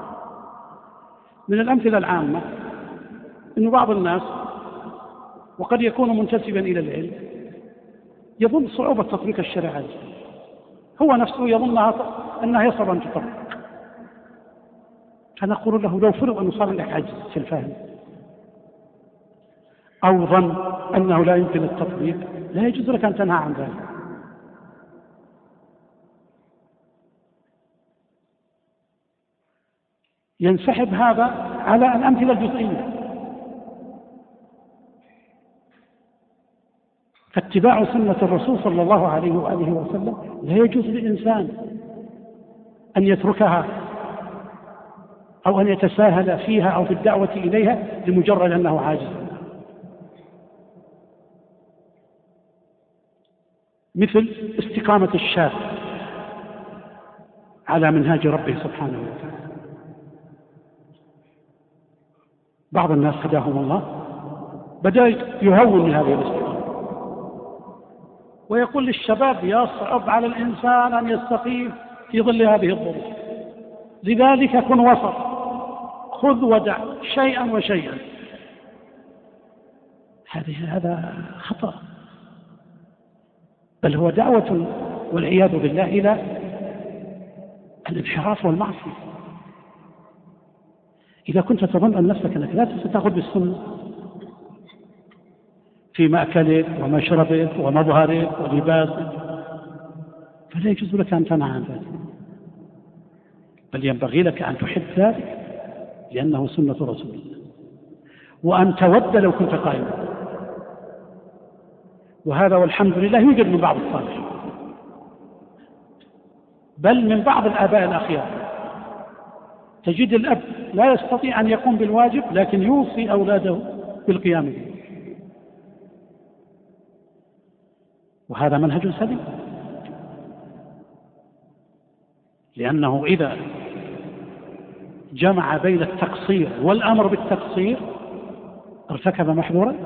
من الأمثلة العامة أن بعض الناس وقد يكون منتسبا إلى العلم يظن صعوبة تطبيق الشريعة، هو نفسه يظن أنها يصعب أن تطبق، فنقول له لو فرض أن صار لك عجز في الفهم أو ظن أنه لا يمكن التطبيق، لا يجوز لك أن تنهى عن ذلك. ينسحب هذا على الأمثلة الجزئية. فاتباع سنة الرسول صلى الله عليه وآله وسلم لا يجوز للإنسان أن يتركها أو أن يتساهل فيها أو في الدعوة إليها لمجرد أنه عاجز. مثل استقامة الشاة على منهاج ربه سبحانه وتعالى. بعض الناس هداهم الله بدأ يهون من هذه الاستقامة ويقول للشباب يصعب على الإنسان أن يستقيم في ظل هذه الظروف، لذلك كن وسط، خذ ودع شيئا وشيئا. هذا خطأ، بل هو دعوة والعياذ بالله إلى الانحراف والمعصية. إذا كنت تظن أن نفسك أنك لا تأخذ بالسنة في مأكلك ومشربك ومظهرك ولباسك فلا يجوز لك أن تنهى عن ذلك، بل ينبغي لك أن تحب ذلك لأنه سنة رسول الله، وأن تود لو كنت قائما. وهذا والحمد لله يوجد من بعض الصالحين، بل من بعض الآباء الأخيار تجد الأب لا يستطيع أن يقوم بالواجب لكن يوصي أولاده بالقيام به، وهذا منهج سليم، لأنه إذا جمع بين التقصير والأمر بالتقصير ارتكب محظورا.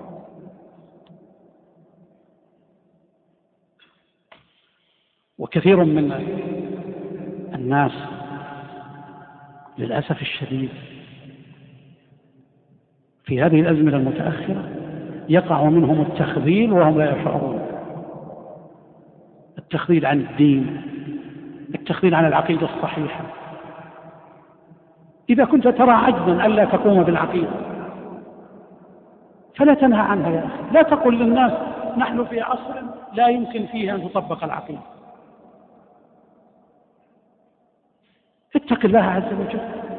وكثير من الناس للأسف الشديد في هذه الأزمنة المتأخرة يقع منهم التخذيل وهم لا يشعرون، التخذيل عن الدين، التخذيل عن العقيدة الصحيحة. إذا كنت ترى عجزا ألا تقوم بالعقيدة فلا تنهى عنها يا أخي، لا تقل للناس نحن في عصر لا يمكن فيه أن تطبق العقيدة. اتق الله عز وجل،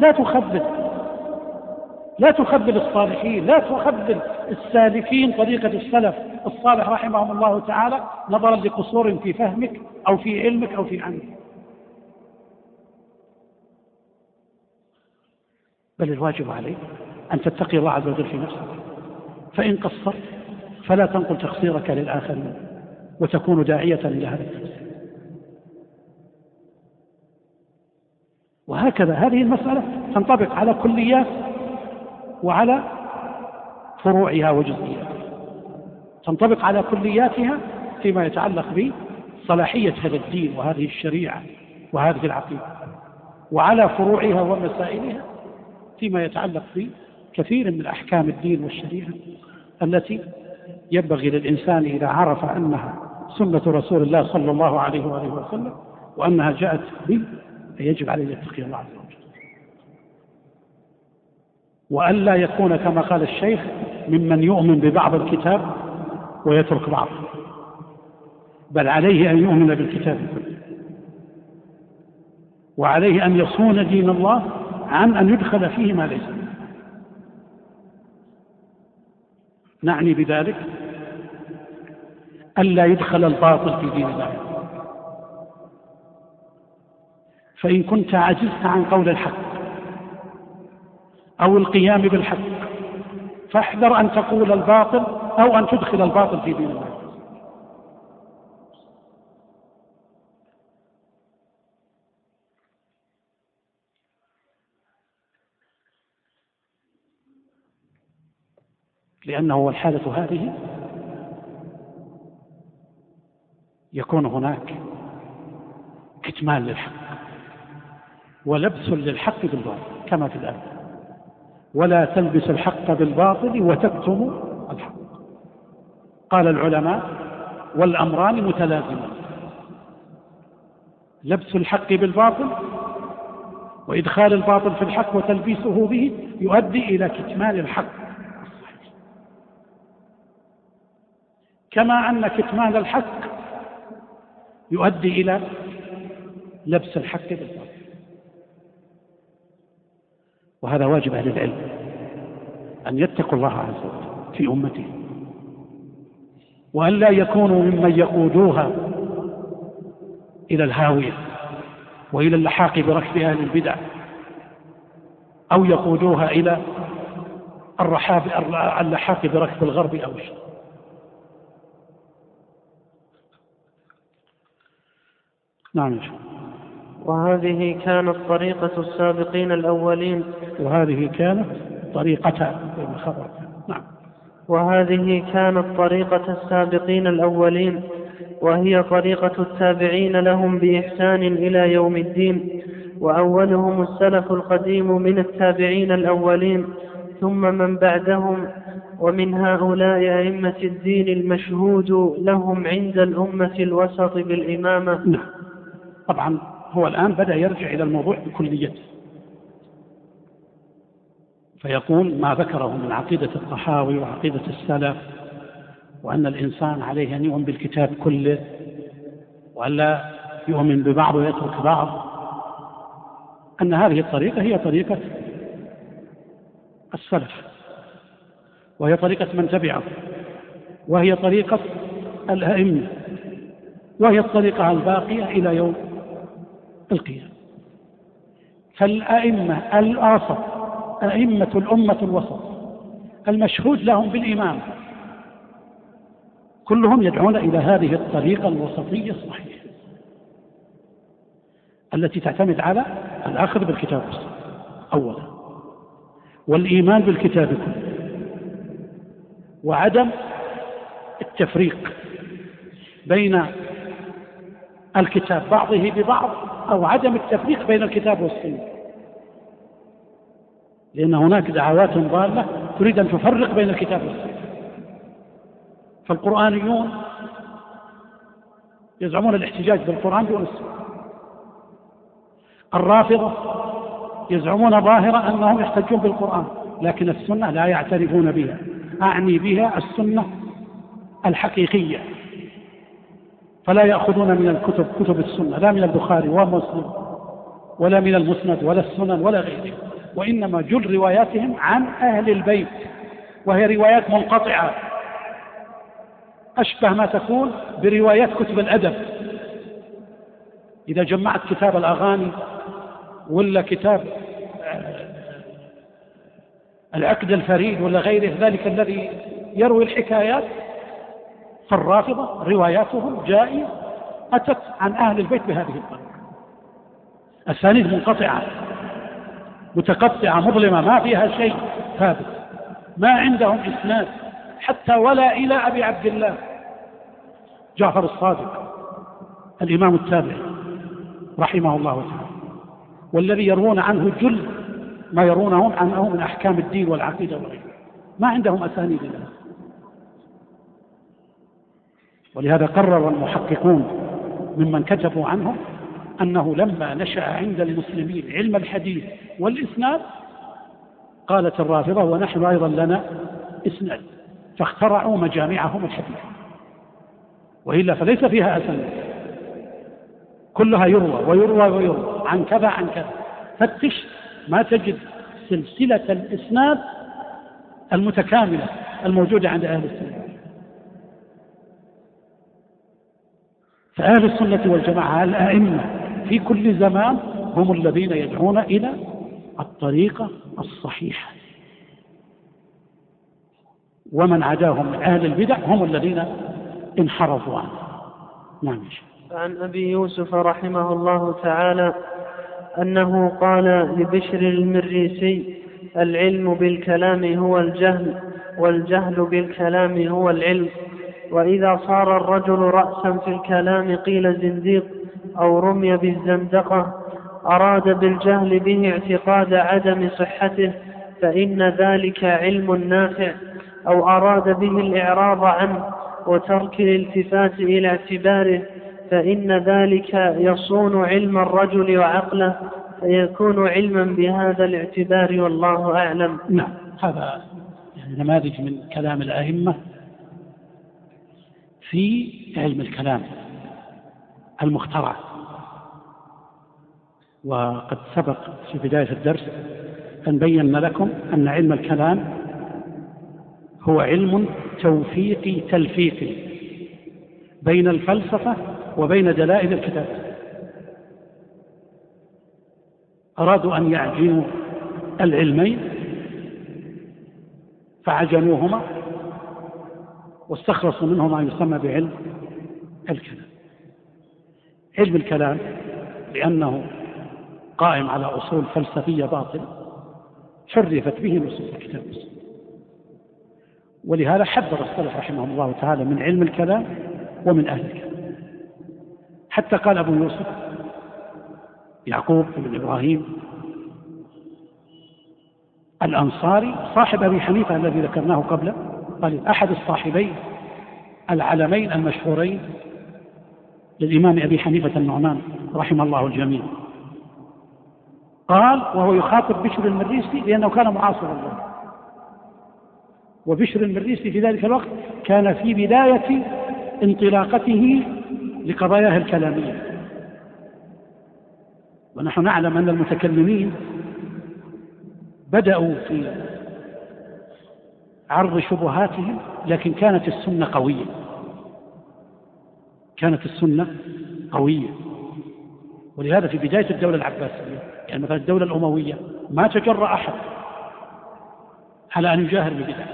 لا تخذل الصالحين، لا تخذل السالكين طريقة السلف الصالح رحمهم الله تعالى نظرا لقصور في فهمك أو في علمك أو في عملك، بل الواجب عليك أن تتقي الله عز وجل في نفسك، فإن قصرت فلا تنقل تقصيرك للآخرين وتكون داعية إلى هذا التقصير. وهكذا هذه المسألة تنطبق على كليات وعلى فروعها وجزئياتها، تنطبق على كلياتها فيما يتعلق بصلاحية هذا الدين وهذه الشريعة وهذه العقيدة، وعلى فروعها ومسائلها فيما يتعلق بكثير من أحكام الدين والشريعة التي ينبغي للإنسان إذا عرف أنها سنة رسول الله صلى الله عليه وآله وسلم وأنها جاءت به فيجب عليه يتقي الله عز وجل، وألا يكون كما قال الشيخ ممن يؤمن ببعض الكتاب ويترك بعض، بل عليه أن يؤمن بالكتاب كله، وعليه أن يصون دين الله عن أن يدخل فيه ما ليس منه. نعني بذلك ألا يدخل الباطل في دين الله، فإن كنت عجزت عن قول الحق أو القيام بالحق فاحذر أن تقول الباطل أو أن تدخل الباطل في دين الله. لأنه الحالة هذه يكون هناك كتمان للحق ولبس للحق بالباطل كما في الآية، ولا تلبس الحق بالباطل وتكتم الحق. قال العلماء والأمران متلازمان، لبس الحق بالباطل وإدخال الباطل في الحق وتلبيسه به يؤدي إلى كتمان الحق الصحيح، كما أن كتمان الحق يؤدي إلى لبس الحق بالباطل. وهذا واجب أهل العلم أن يتقوا الله عز وجل في أمته، وأن لا يكونوا ممن يقودوها إلى الهاوية وإلى اللحاق بركب أهل البدع، أو يقودوها إلى اللحاق بركب الغرب أو الشرق. نعم يا شيخ. وهذه كانت طريقة السابقين الأولين. وهذه كانت طريقة الخبر. نعم. وهذه كانت طريقة السابقين الأولين، وهي طريقة التابعين لهم بإحسان إلى يوم الدين، وأولهم السلف القديم من التابعين الأولين، ثم من بعدهم، ومن هؤلاء أئمة الدين المشهود لهم عند الأمة الوسط بالإمامة. نعم. طبعا هو الآن بدأ يرجع إلى الموضوع بكليته، فيقول ما ذكره من عقيدة الطحاوي وعقيدة السلف، وأن الإنسان عليه أن يؤمن بالكتاب كله، وألا يؤمن ببعض ويترك بعض، أن هذه الطريقة هي طريقة السلف، وهي طريقة من تبعه، وهي طريقة الأئمة، وهي الطريقة الباقية إلى يوم القيامة. فالأئمة الأوسط، أئمة الأمة الوسط المشهود لهم بالإمام، كلهم يدعون إلى هذه الطريقة الوسطية الصحيحة التي تعتمد على الأخذ بالكتاب والسنة أولا، والإيمان بالكتاب كله، وعدم التفريق بين الكتاب بعضه ببعض، أو عدم التفريق بين الكتاب والسنة، لأن هناك دعوات ضالة تريد أن تفرق بين الكتاب والسنة. فالقرآنيون يزعمون الاحتجاج بالقرآن دون السنة، الرافضة يزعمون ظاهرة أنهم يحتجون بالقرآن، لكن السنة لا يعترفون بها، أعني بها السنة الحقيقية، فلا يأخذون من الكتب، كتب السنة، لا من البخاري ومسلم ولا من المسند ولا السنن ولا غيره، وإنما جل رواياتهم عن أهل البيت، وهي روايات منقطعة أشبه ما تكون بروايات كتب الأدب. إذا جمعت كتاب الأغاني ولا كتاب العقد الفريد ولا غيره ذلك الذي يروي الحكايات، فالرافضة رواياتهم جائية أتت عن أهل البيت بهذه الطريقة، أسانيد منقطعة متقطعة مظلمة ما فيها شيء ثابت، ما عندهم إسناد حتى ولا إلى أبي عبد الله جعفر الصادق الإمام التابعي رحمه الله تعالى، والذي يروون عنه جل ما يرونه عنه من أحكام الدين والعقيدة وغيره، ما عندهم أسانيد لها. ولهذا قرر المحققون ممن كتبوا عنهم أنه لما نشأ عند المسلمين علم الحديث والإسناد، قالت الرافضة ونحن أيضا لنا إسناد، فاخترعوا مجامعهم الحديث، وإلا فليس فيها أسانيد، كلها يروى ويروى ويروى عن كذا عن كذا، فتش ما تجد سلسلة الإسناد المتكاملة الموجودة عند أهل السنة. فأهل السنة والجماعة الأئمة في كل زمان هم الذين يدعون إلى الطريقة الصحيحة، ومن عداهم من أهل البدع هم الذين انحرفوا عنه. نعم. عن أبي يوسف رحمه الله تعالى أنه قال لبشر المريسي: العلم بالكلام هو الجهل، والجهل بالكلام هو العلم. وإذا صار الرجل رأسا في الكلام قيل زنديق أو رمي بالزندقة، أراد بالجهل به اعتقاد عدم صحته فإن ذلك علم نافع، أو أراد به الإعراض عنه وترك الالتفات إلى اعتباره فإن ذلك يصون علم الرجل وعقله فيكون علما بهذا الاعتبار، والله أعلم. نعم، هذا يعني نماذج من كلام الأئمة في علم الكلام المخترع. وقد سبق في بداية الدرس أن بينا لكم أن علم الكلام هو علم توفيقي تلفيقي بين الفلسفة وبين دلائل الكتاب. أرادوا أن يعجنوا العلمين فعجنوهما واستخلصوا منه ما يسمى بعلم الكلام. علم الكلام لأنه قائم على أصول فلسفية باطلة حرفت به نصوص الكتاب والسنة. ولهذا حذر السلف رحمهم الله تعالى من علم الكلام ومن أهل الكلام. حتى قال أبو يوسف يعقوب بن إبراهيم الأنصاري صاحب أبي حنيفة الذي ذكرناه قبله، قال أحد الصاحبين العلمين المشهورين للإمام أبي حنيفة النعمان رحمه الله الجميع، قال وهو يخاطب بشر المريسي لأنه كان معاصرا له، وبشر المريسي في ذلك الوقت كان في بداية انطلاقته لقضاياه الكلامية. ونحن نعلم أن المتكلمين بدأوا في عرض شبهاتهم، لكن كانت السنة قوية، كانت السنة قوية. ولهذا في بداية الدولة العباسية، يعني مثلا الدولة الأموية، ما تجرأ أحد على أن يجاهر ببدعة.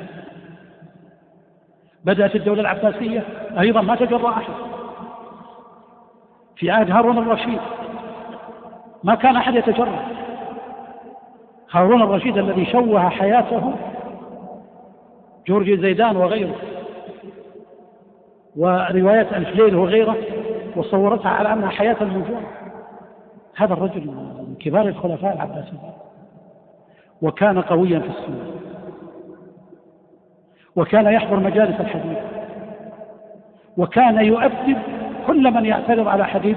بدأت الدولة العباسية أيضا ما تجرأ أحد. في عهد هارون الرشيد ما كان أحد يتجرأ. هارون الرشيد الذي شوه حياته جورج زيدان وغيره ورواية ألف ليل وغيره وصورتها على أنها حياة الموجوع، هذا الرجل من كبار الخلفاء العباسيين، وكان قويا في السنة، وكان يحضر مجالس الحديث، وكان يؤدب كل من يعترض على حديث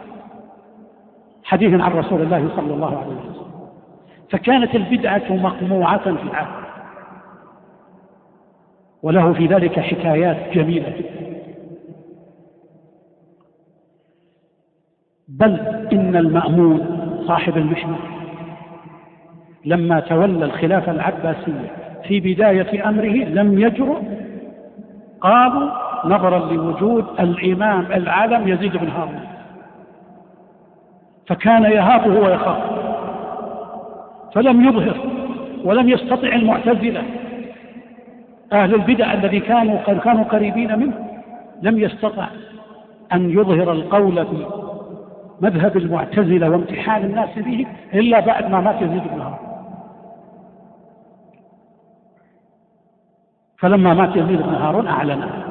عن رسول الله صلى الله عليه وسلم. فكانت البدعة مقموعة في العهد، وله في ذلك حكايات جميلة جدا. بل إن المأمون صاحب المحنة لما تولى الخلافة العباسية في بداية أمره لم يجرؤ، قالوا نظرا لوجود الإمام العالم يزيد بن هارون، فكان يهابه ويخاف، فلم يظهر ولم يستطع المعتزلة أهل البدع الذي كانوا قريبين منه، لم يستطع أن يظهر القول في مذهب المعتزلة وامتحان الناس به إلا بعد ما مات يزيد بن هارون. فلما مات يزيد بن هارون أعلنها،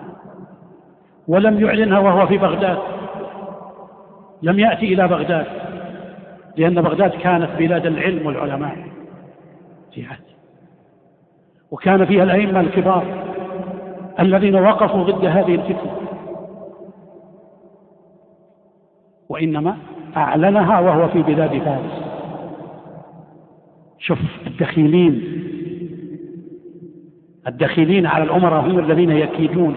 ولم يعلنها وهو في بغداد، لم يأتي إلى بغداد، لأن بغداد كانت بلاد العلم والعلماء في عهده، وكان فيها الأئمة الكبار الذين وقفوا ضد هذه الفتنة، وإنما أعلنها وهو في بلاد فارس. شوف الدخيلين على الأمراء هم الذين يكيدون.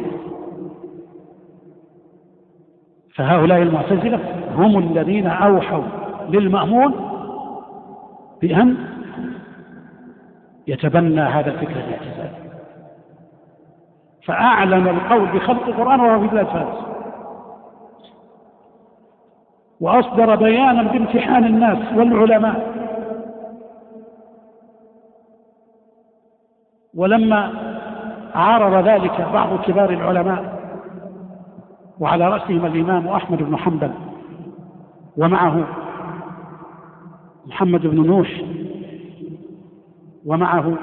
فهؤلاء المعتزلة هم الذين أوحوا للمأمون بأن يتبنى هذا الفكر الاعتزالي، فأعلن القول بخلق القرآن وهو في بلاد فارس، وأصدر بيانا بامتحان الناس والعلماء. ولما عارض ذلك بعض كبار العلماء وعلى رأسهم الإمام أحمد بن حنبل ومعه محمد بن نوح ومعه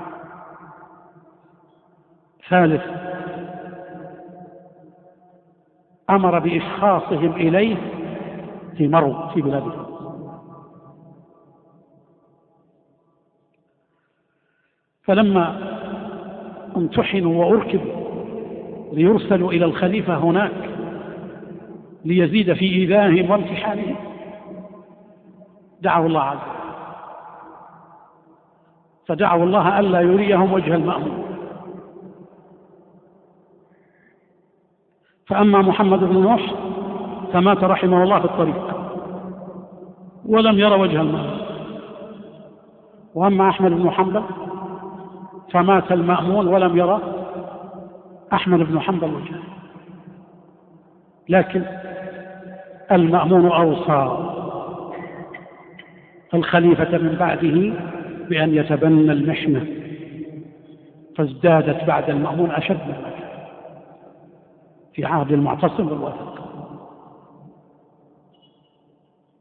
ثالث، أمر بإشخاصهم إليه في مرو في بلاده. فلما امتحنوا وأركبوا ليرسلوا إلى الخليفة هناك ليزيد في إيذائهم وامتحانهم، دعوا الله عز وجل، فدعوا الله ألا يريهم وجه المأمون. فأما محمد بن نوح فمات رحمه الله في الطريق ولم يرى وجه المأمون، وأما أحمد بن حنبل فمات المأمون ولم يرى أحمد بن حنبل وجهه. لكن المأمون أوصى الخليفة من بعده بأن يتبنى المحنة، فازدادت بعد المأمون أشد من ذلك في عهد المعتصم والواثق.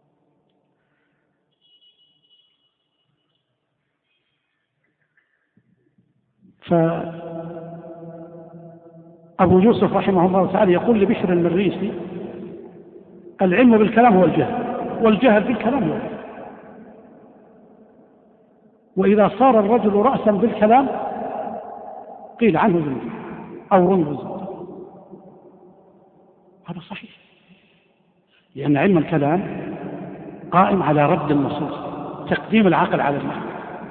فأبو يوسف رحمه الله تعالى يقول لبشر المريسي: العلم بالكلام هو الجهل، والجهل بالكلام هو العلم. وإذا صار الرجل رأسا بالكلام قيل عنه زنديق أو رمز زنديق. هذا صحيح، لأن علم الكلام قائم على رد النصوص، تقديم العقل على النقل.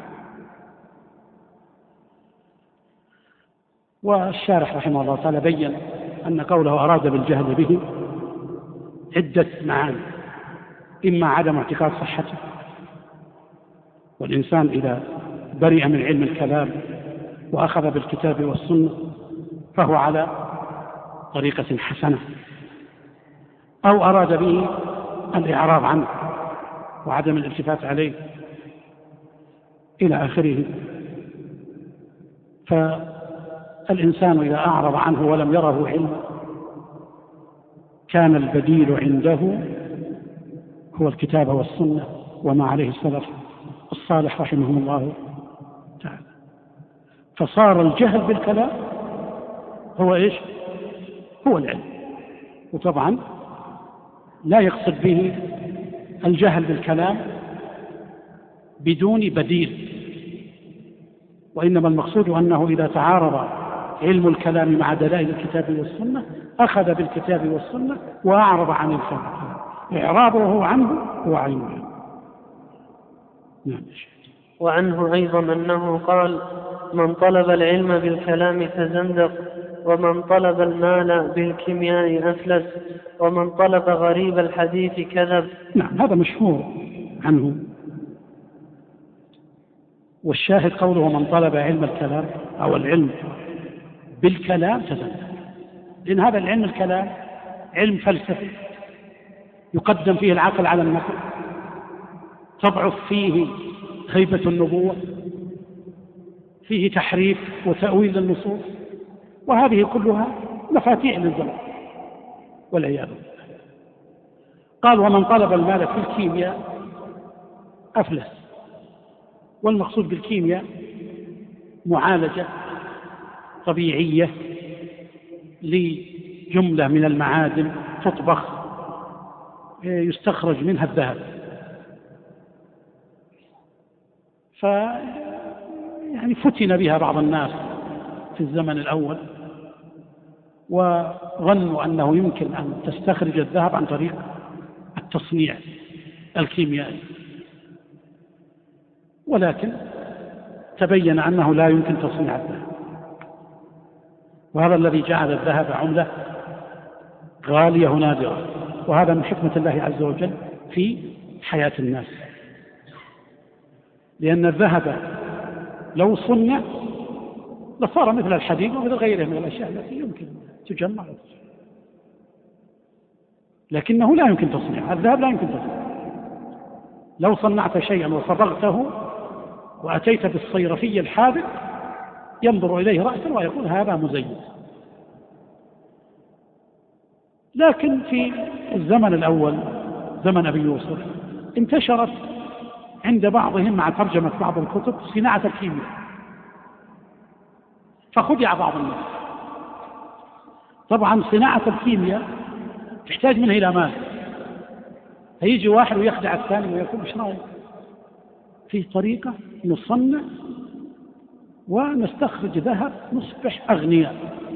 والشارح رحمه الله تعالى بين أن قوله أراد بالجهل به عدة معاني: إما عدم اعتقاد صحته، والإنسان إذا برئ من علم الكلام وأخذ بالكتاب والسنة فهو على طريقة حسنة، أو أراد به الإعراض عنه وعدم الالتفات عليه إلى آخره. فالإنسان إذا أعرض عنه ولم يره علم كان البديل عنده هو الكتاب والسنة وما عليه السلف الصالح رحمهم الله تعالى. فصار الجهل بالكلام هو إيش؟ هو العلم. وطبعا لا يقصد به الجهل بالكلام بدون بديل، وإنما المقصود أنه إذا تعارض علم الكلام مع دلائل الكتاب والسنة أخذ بالكتاب والسنة وأعرض عن الكلام، إعراضه عنه هو عين العلم. نعم. وعنه أيضا أنه قال: من طلب العلم بالكلام فزندق، ومن طلب المال بالكيمياء أفلس، ومن طلب غريب الحديث كذب. نعم، هذا مشهور عنه. والشاهد قوله: من طلب علم الكلام أو العلم بالكلام فزندق، لأن هذا العلم الكلام علم فلسفي يقدم فيه العقل على النقل، تضعف فيه هيبة النبوة، فيه تحريف وتأويل النصوص، وهذه كلها مفاتيح للزمان والعياذ بالله. قال: ومن طلب المال في الكيمياء أفلس. والمقصود بالكيمياء معالجة طبيعية لجملة من المعادن تطبخ يستخرج منها الذهب. يعني فتن بها بعض الناس في الزمن الأول، وظنوا أنه يمكن أن تستخرج الذهب عن طريق التصنيع الكيميائي، ولكن تبين أنه لا يمكن تصنيع الذهب، وهذا الذي جعل الذهب عملة غالية ونادرة، وهذا من حكمة الله عز وجل في حياة الناس، لأن الذهب لو صنع لصار مثل الحديد ومثل غيره من الأشياء التي يمكن تجمع، لكنه لا يمكن تصنيعه. الذهب لا يمكن تصنيعه. لو صنعت شيئا وصبغته وأتيت بالصيرفي الحاذق ينظر إليه رأسا ويقول هذا مزيف. لكن في الزمن الأول زمن أبي يوسف انتشرت عند بعضهم مع ترجمة بعض الكتب صناعة الكيمياء، فخدع بعض الناس. طبعا صناعة الكيمياء تحتاج منه إلى مال، هيجي واحد ويخدع الثاني ويقول ايش رايك في طريقة نصنع ونستخرج ذهب نصبح أغنياء.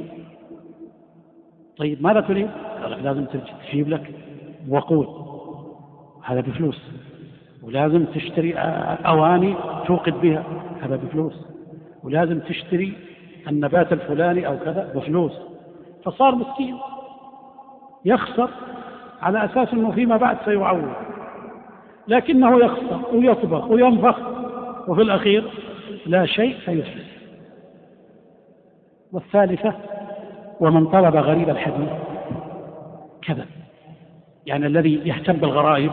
طيب ماذا تريد؟ قال لازم تجيب لك وقود، هذا بفلوس، ولازم تشتري أواني توقد بها، هذا بفلوس، ولازم تشتري النبات الفلاني أو كذا بفلوس. فصار مسكين يخسر على أساس أنه فيما بعد سيعوض، لكنه يخسر ويطبخ وينفخ وفي الأخير لا شيء فيفلس. والثالثة: ومن طلب غريب الحديث كذا، يعني الذي يهتم بالغرائب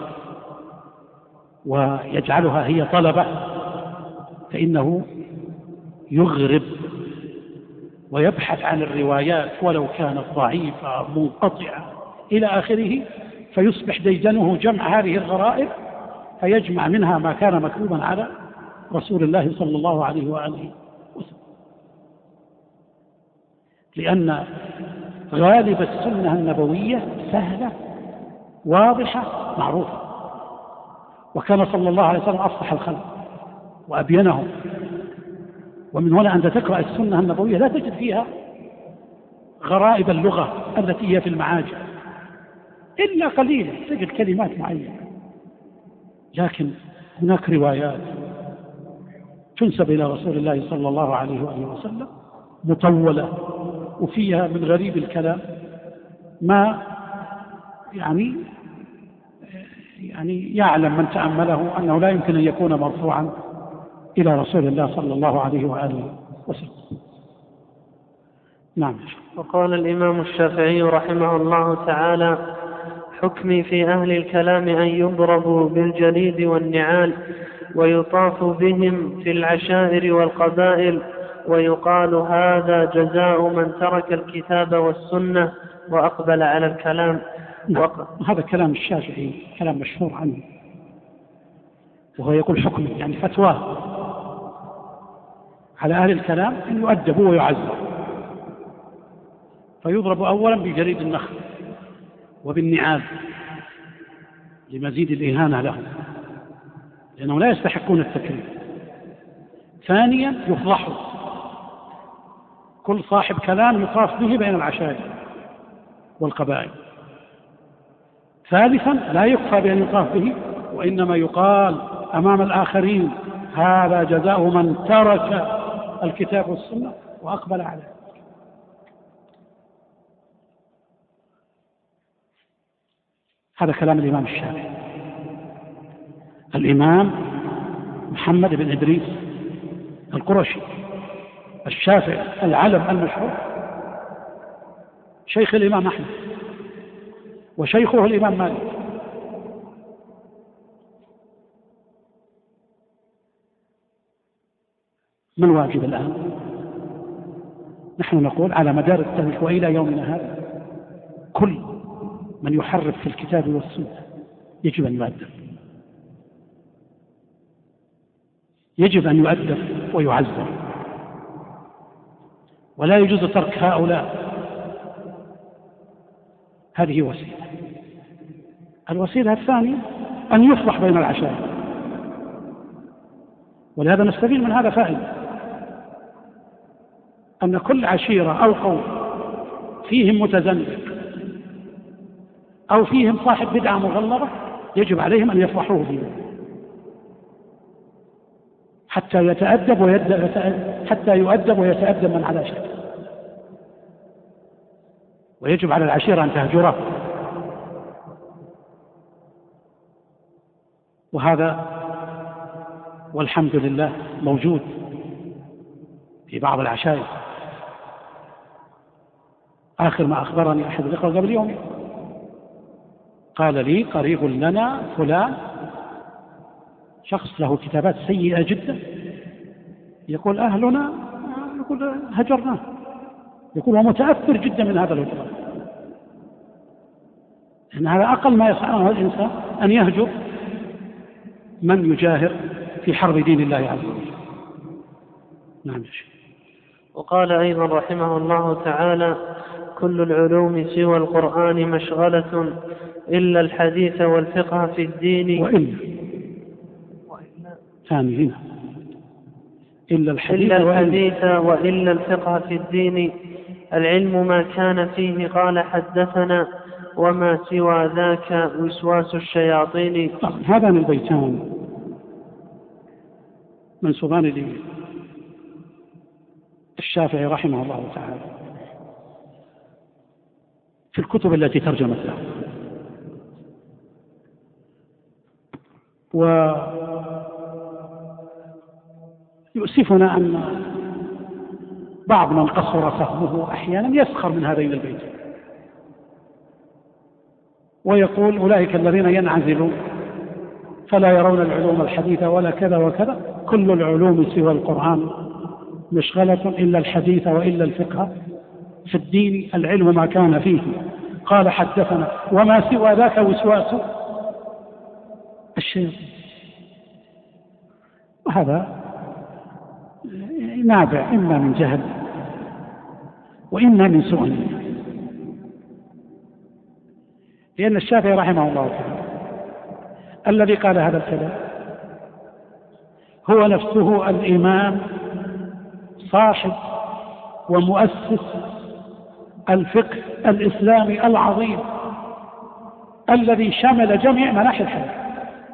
ويجعلها هي طلبة فإنه يغرب ويبحث عن الروايات ولو كانت ضعيفة منقطعة إلى آخره، فيصبح ديدنه جمع هذه الغرائب فيجمع منها ما كان مكتوبا على رسول الله صلى الله عليه وآله وسلم. لأن غالب السنة النبوية سهلة واضحة معروفة، وكان صلى الله عليه وسلم أفصح الخلق وأبينهم. ومن هنا أنت تقرأ السنة النبوية لا تجد فيها غرائب اللغة التي هي في المعاجم إلا قليلا، تجد كلمات معينة، لكن هناك روايات تنسب إلى رسول الله صلى الله عليه وآله وسلم مطولة، وفيها من غريب الكلام ما يعني يعلم من تأمله أنه لا يمكن أن يكون مرفوعا إلى رسول الله صلى الله عليه وآله وسلم. نعم. وقال الإمام الشافعي رحمه الله تعالى: حكمي في أهل الكلام أن يضربوا بالجليد والنعال ويطاف بهم في العشائر والقبائل، ويقال هذا جزاء من ترك الكتاب والسنة وأقبل على الكلام. هذا كلام الشافعي، كلام مشهور عنه، وهو يقول حكمي يعني فتواه على أهل الكلام أن يؤدبوا ويعزوا، فيضرب أولا بجريد النخل وبالنعال لمزيد الإهانة لهم لأنهم لا يستحقون التكريم. ثانيا يفضحوا، كل صاحب كلام يطاف به بين العشائر والقبائل. ثالثا لا يكفى بأن يطاف به، وإنما يقال أمام الآخرين هذا جزاء من ترك الكتاب والسنة وأقبل عليه. هذا كلام الإمام الشافعي. الإمام محمد بن إدريس القرشي الشافعي العلم المشهور شيخ الإمام أحمد وشيخه الإمام مالك، ما الواجب الآن؟ نحن نقول على مدار التاريخ وإلى يومنا هذا كل من يحرف في الكتاب والسنة يجب أن يؤدب، يجب أن يؤدب ويعزر، ولا يجوز ترك هؤلاء. هذه وسيلة. الوسيلة الثانية أن يفضح بين العشائر، ولهذا نستفيد من هذا فائدة، أن كل عشيرة أو قوم فيهم متزندق أو فيهم صاحب بدعة مغلظة يجب عليهم أن يفضحوه فيه حتى يؤدب ويتأدب من على شيء. ويجب على العشيرة أن تهجره، وهذا والحمد لله موجود في بعض العشائر. آخر ما أخبرني أحد الإخوة قبل يوم قال لي قريب لنا فلان شخص له كتابات سيئة جدا، يقول أهلنا يقول هجرناه، يقول هو متأثر جدا من هذا الهجران، لأن هذا أقل ما يفعله الإنسان أن يهجر من يجاهر في حرب دين الله عز وجل. نعم. وقال أيضا رحمه الله تعالى: كل العلوم سوى القرآن مشغلة إلا الحديث والفقه في الدين. ثاني هنا إلا الحديث وإلا الفقه في الدين. العلم ما كان فيه قال حدثنا، وما سوى ذاك وسواس الشياطين. هذان البيتان منسوبان للشافعي رحمه الله تعالى في الكتب التي ترجمت له، ويؤسفنا أن بعض من قصر فهمه أحيانا يسخر من هذين البيتين ويقول أولئك الذين ينعزلون فلا يرون العلوم الحديثة ولا كذا وكذا. كل العلوم سوى القرآن مشغلة إلا الحديث وإلا الفقه في الدين. العلم ما كان فيه قال حدثنا، وما سوى ذاك وسواس الشياطين. وهذا نابع إما من جهل وإنا من سوء النية. لأن الشافعي رحمه الله تعالى الذي قال هذا الكلام هو نفسه الإمام صاحب ومؤسس الفقه الإسلامي العظيم الذي شمل جميع مناحي الحياة.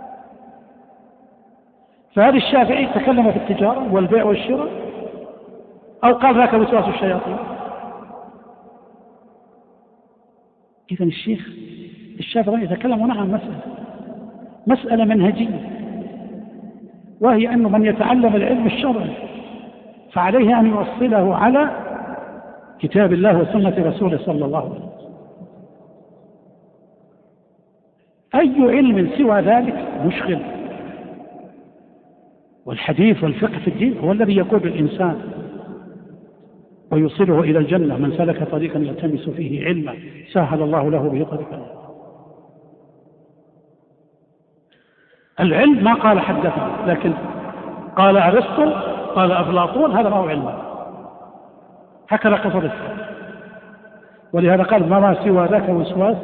فهذا الشافعي تكلم في التجارة والبيع والشراء أو قال ذاك وسواس الشياطين؟ إذن الشيخ الشافعي يتكلم هنا عن مسألة منهجية، وهي أنه من يتعلم العلم الشرعي فعليه أن يوصله على كتاب الله وسنة رسوله صلى الله عليه وسلم. أي علم سوى ذلك مشغل، والحديث والفقه في الدين هو الذي يقود الإنسان ويوصله إلى الجنة. من سلك طريقا يلتمس فيه علما سهل الله له به طريقا. العلم ما قال حدثنا، لكن قال أرسطو قال أفلاطون هذا ما هو علم، هكذا قصد السلف. ولهذا قال ما سوى ذاك وسواس.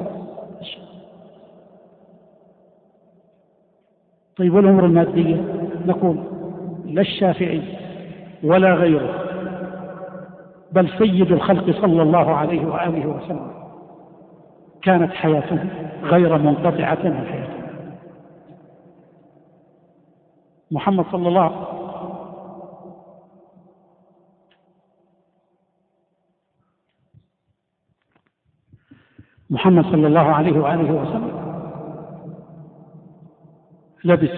طيب والأمور المادية نقول لا الشافعي ولا غيره بل سيد الخلق صلى الله عليه وآله وسلم كانت حياته غير منقطعة عن حياته. محمد صلى الله عليه وسلم محمد صلى الله عليه وآله وسلم لبس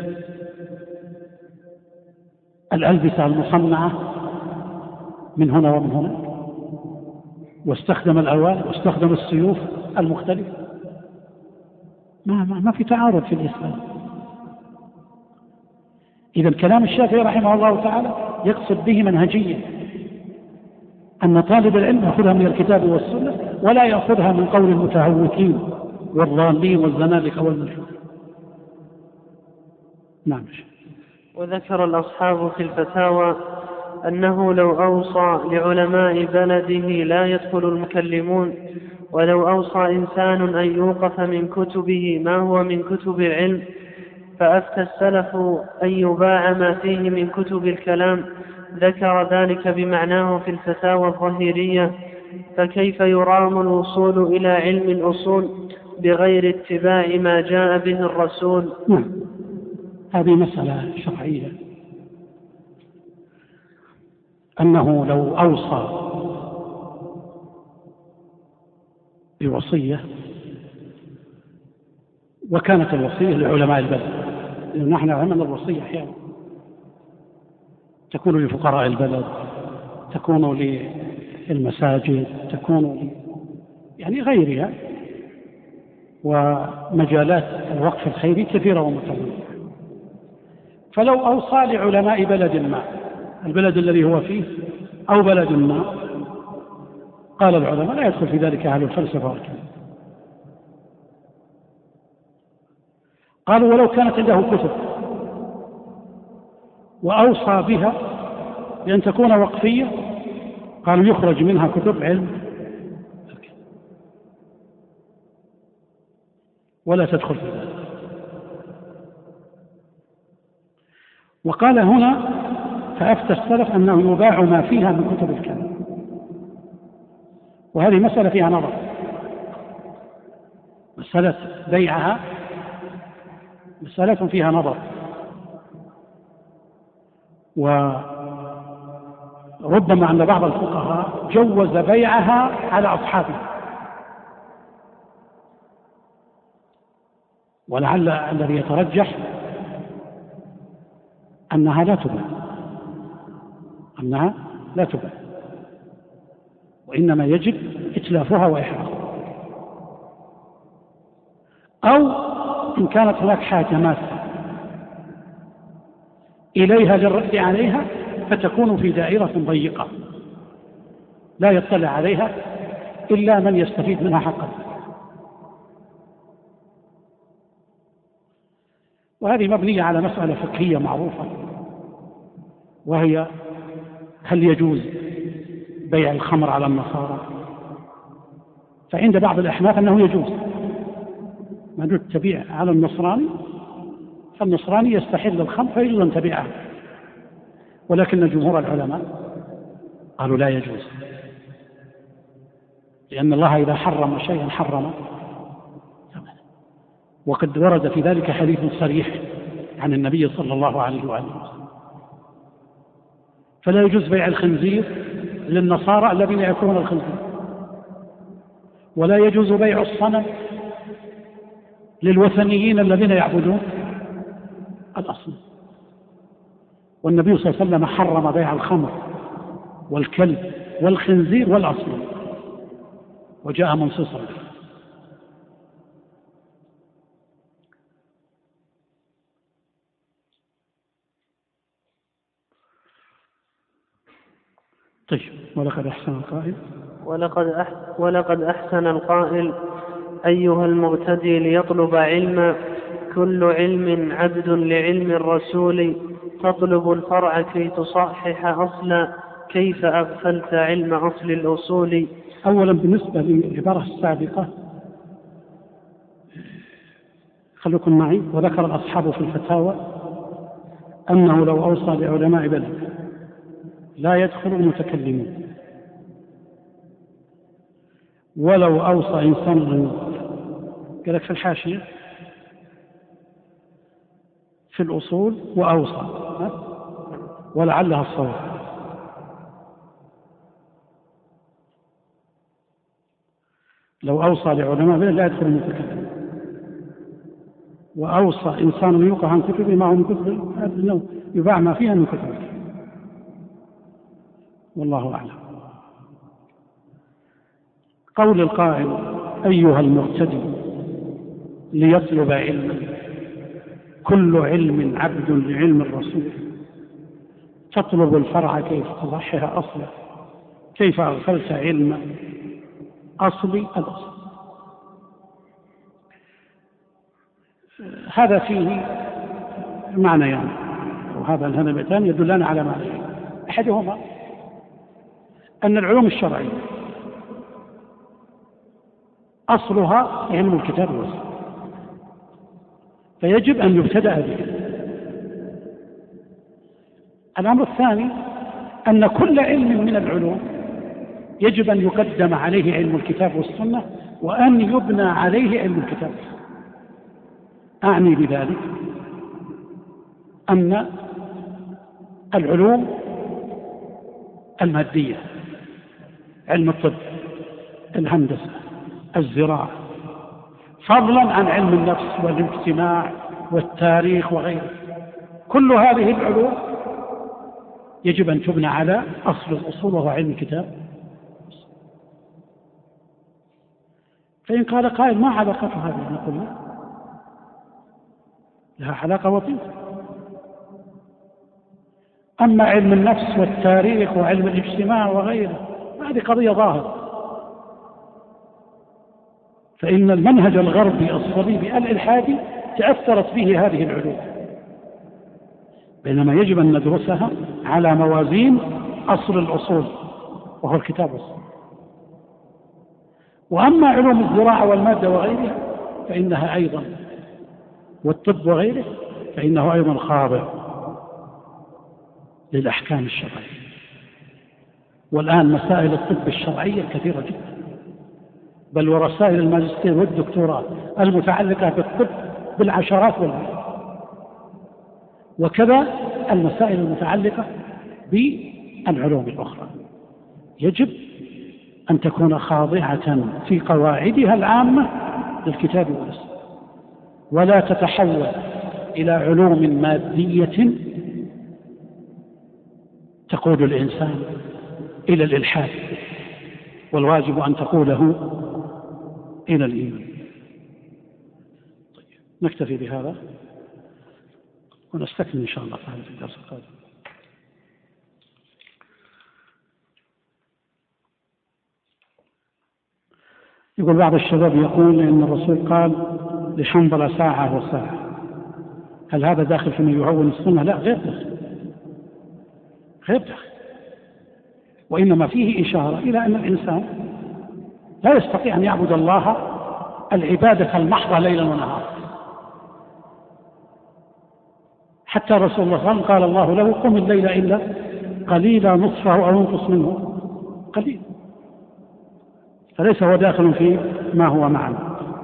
الألبسة المصنعة من هنا ومن هنا، واستخدم الألوان واستخدم السيوف المختلفة. ما في تعارض في الإسلام. إذا كلام الشافعي رحمه الله تعالى يقصد به منهجية، أن طالب العلم يأخذها من الكتاب والسنة ولا يأخذها من قول المتهوكين والضالين والزنادقة والملحدين. نعم. وذكر الأصحاب في الفتاوى أنه لو أوصى لعلماء بلده لا يدخل المكلمون، ولو أوصى إنسان أن يوقف من كتبه ما هو من كتب العلم، فأفتى السلف أن يباع ما فيه من كتب الكلام. ذكر ذلك بمعناه في الفتاوى الظهيرية. فكيف يرام الوصول إلى علم الأصول بغير اتباع ما جاء به الرسول؟ هذه مسألة شرعية، أنه لو أوصى بوصية وكانت الوصية لعلماء البلد، لأن نحن نعلم الوصية أحيانا تكون لفقراء البلد، تكون للمساجد، تكون يعني غيرها، ومجالات الوقف الخيري كثيرة ومتنوعة. فلو أوصى لعلماء بلد ما، البلد الذي هو فيه أو بلد ما، قال العلماء لا يدخل في ذلك أهل الفلسفة والكلام. قالوا ولو كانت عنده كتب وأوصى بها بأن تكون وقفية، قالوا يخرج منها كتب علم ولا تدخل في ذلك. وقال هنا فأفتى السلف أنه يباع ما فيها من كتب الكلام، وهذه مسألة فيها نظر. مسألة بيعها مسألة فيها نظر، وربما أن بعض الفقهاء جوز بيعها على أصحابها، ولعل الذي يترجح أنها لا تباع، وإنما يجب إتلافها وإحراقها، أو إن كانت هناك حاجة ماسة إليها للرد عليها فتكون في دائرة ضيقة لا يطلع عليها إلا من يستفيد منها حقا. وهذه مبنية على مسألة فقهية معروفة، وهي هل يجوز بيع الخمر على النصارى، فعند بعض الأحناف أنه يجوز، ما دمت تبيع على النصراني فالنصراني يستحل الخمر فيجوز أن تبيعه، ولكن جمهور العلماء قالوا لا يجوز، لأن الله إذا حرم شيئا حرم، وقد ورد في ذلك حديث صريح عن النبي صلى الله عليه وآله وسلم. فلا يجوز بيع الخنزير للنصارى الذين يأكلون الخنزير، ولا يجوز بيع الصنم للوثنيين الذين يعبدون الأصنام. والنبي صلى الله عليه وسلم حرم بيع الخمر والكلب والخنزير والأصنام، وجاء منصوصا. طيب، ولقد أحسن القائل ولقد أحسن القائل: أيها المبتدي ليطلب علما، كل علم عبد لعلم الرسول، تطلب الفرع كي تصحح أصلا، كيف أغفلت علم أصل الأصول. أولا بالنسبة للعبارة السابقة خلوكم معي، وذكر الأصحاب في الفتاوى أنه لو أوصى لعلماء بلد لا يدخل المتكلمون، ولو أوصى إنسان غيور، قال لك في الحاشية في الأصول وأوصى، ولعلها الصواب. لو أوصى لعلماء بلد لا يدخل المتكلمون، وأوصى إنسان يوقع عن كتبه ما هو من كتبه يباع ما فيها من كتبه، والله أعلم. قول القائل: أيها المرتدي ليطلب علما، كل علم عبد لعلم الرسول، تطلب الفرع كيف تصحح أصله، كيف أغفلت علم أصل الأصل. هذا فيه معنيان، وهذا الهنبتان يدلان على معنيين. أحدهما أن العلوم الشرعية أصلها علم الكتاب والسنة، فيجب أن يبتدأ به. الأمر الثاني أن كل علم من العلوم يجب أن يقدم عليه علم الكتاب والسنة، وأن يبنى عليه علم الكتاب. أعني بذلك أن العلوم المادية، علم الطب، الهندسة، الزراعة، فضلا عن علم النفس والاجتماع والتاريخ وغيره، كل هذه العلوم يجب أن تبنى على أصل الأصول وهو علم الكتاب. فإن قال قائل: ما علاقة هذه؟ نقول لا، لها علاقة وطيدة. أما علم النفس والتاريخ وعلم الاجتماع وغيره هذه قضية ظاهرة، فإن المنهج الغربي الصليبي الإلحادي تأثرت به هذه العلوم، بينما يجب أن ندرسها على موازين أصل الأصول وهو الكتاب والسنة. وأما علوم الزراعة والمادة وغيرها فإنها أيضا، والطب وغيره، فإنه أيضا خاضع للأحكام الشرعية. والآن مسائل الطب الشرعية كثيرة جدا، بل ورسائل الماجستير والدكتوراه المتعلقة بالطب بالعشرات والمئات، وكذا المسائل المتعلقة بالعلوم الأخرى يجب أن تكون خاضعة في قواعدها العامة للكتاب والسنة، ولا تتحول إلى علوم مادية تقود الإنسان إلى الإلحاد، والواجب أن تقوده إلى الإيمان. طيب، نكتفي بهذا ونستكمل إن شاء الله تعالى في الدرس القادم. يقول بعض الشباب يقول إن الرسول قال لحنظلة ساعة وساعة، هل هذا داخل فيما يهون السنة؟ لا، غير داخل، غير داخل. وإنما فيه إشارة إلى أن الإنسان لا يستطيع أن يعبد الله العبادة المحضة ليلا ونهارا، حتى رسول الله صلى الله عليه وسلم قال الله له قم الليل إلا قليلا نصفه أو انقص منه قليل، فليس هو داخل في ما هو معنا.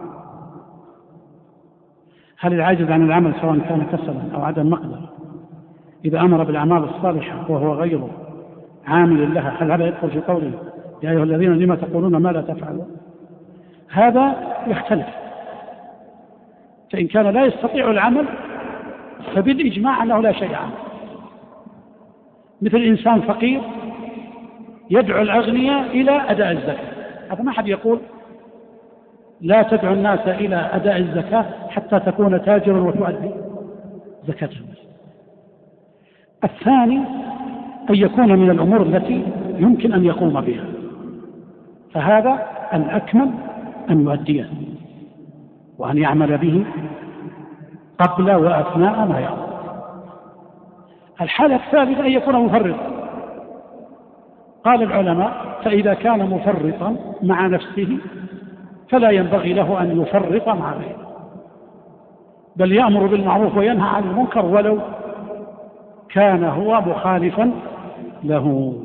هل العاجز عن العمل سواء كان كسلا أو عدم مقدر إذا أمر بالأعمال الصالحة وهو غيره عامل لها، هل هذا يدخل في قوله يا أيها الذين لما تقولون ما لا تفعلون؟ هذا يختلف، فإن كان لا يستطيع العمل فبالإجماع أنه لا شيء عنه، مثل إنسان فقير يدعو الأغنياء إلى أداء الزكاة، هذا ما حد يقول لا تدعو الناس إلى أداء الزكاة حتى تكون تاجرا وتؤدي زكاة المال. الثاني أن يكون من الأمور التي يمكن أن يقوم بها، فهذا الأكمل أن يؤديه وأن يعمل به قبل وأثناء ما يأمر. الحالة الثالثة أن يكون مفرطا. قال العلماء فإذا كان مفرطا مع نفسه فلا ينبغي له أن يفرط مع غيره، بل يأمر بالمعروف وينهى عن المنكر ولو كان هو مخالفا له.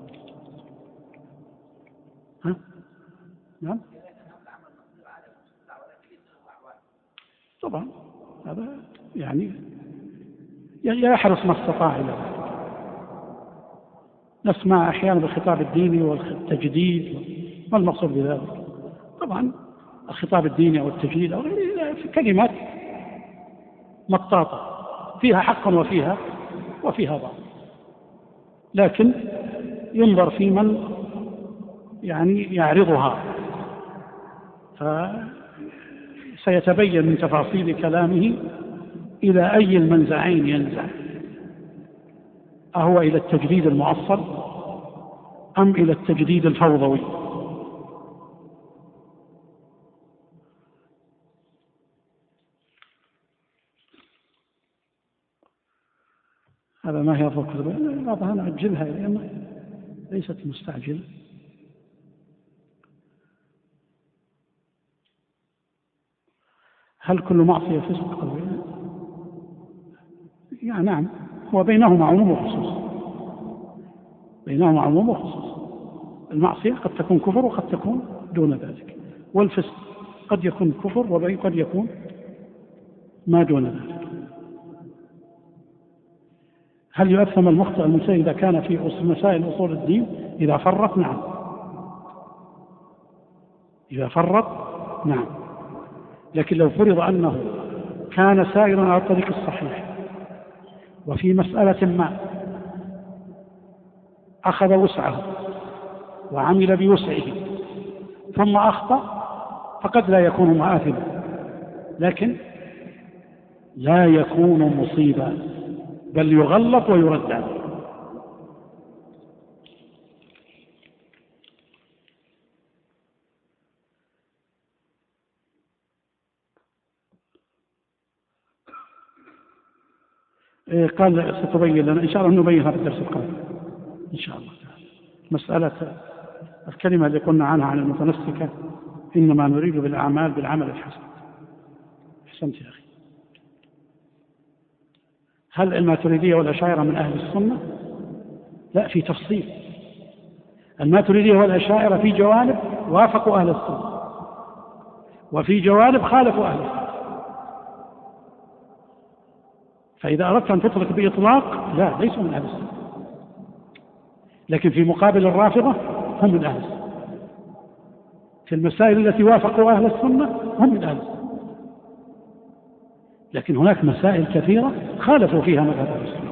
نعم طبعا هذا يعني يحرص ما استطاع له. نسمع أحيانا بالخطاب الديني والتجديد، ما المقصود بذلك؟ طبعا الخطاب الديني أو التجديد أو غيره في كلمات مطاطة فيها حق وفيها باطل، لكن ينظر في من يعني يعرضها، فسيتبين من تفاصيل كلامه إلى أي المنزعين ينزع، أهو إلى التجديد المؤصل أم إلى التجديد الفوضوي. هذا ما هي الركض، بعضها نعجلها لأنها ليست مستعجلة. هل كل معصية فسق أو يعني نعم، هو بينهما عموم وخصوص، المعصية قد تكون كفر وقد تكون دون ذلك، والفسق قد يكون كفر وقد يكون ما دون ذلك. هل يؤثم المخطئ المسيء إذا كان في مسائل أصول الدين إذا فرط؟ نعم، إذا فرط نعم، لكن لو فرض أنه كان سائرا على الطريق الصحيح وفي مسألة ما أخذ وسعه وعمل بوسعه ثم أخطأ فقد لا يكون مآثما، لكن لا يكون مصيبا، بل يغلط ويرد عنه. قال ستبين لنا إن شاء الله، نبينها في الدرس القادم إن شاء الله. مسألة الكلمة اللي قلنا عنها عن المتنسكة، إنما نريد بالعمل الحسن. أحسنت يا أخي. هل الماتريدية والأشاعرة من أهل السنة؟ لا، في تفصيل. الماتريدية والأشاعرة في جوانب وافقوا أهل السنة وفي جوانب خالفوا أهل السنة، فإذا أردت أن تطلق بإطلاق لا، ليسوا من أهل السنة، لكن في مقابل الرافضة هم من أهل السنة. في المسائل التي وافقوا أهل السنة هم من أهل السنة، لكن هناك مسائل كثيرة خالفوا فيها مذهب أهل السنة.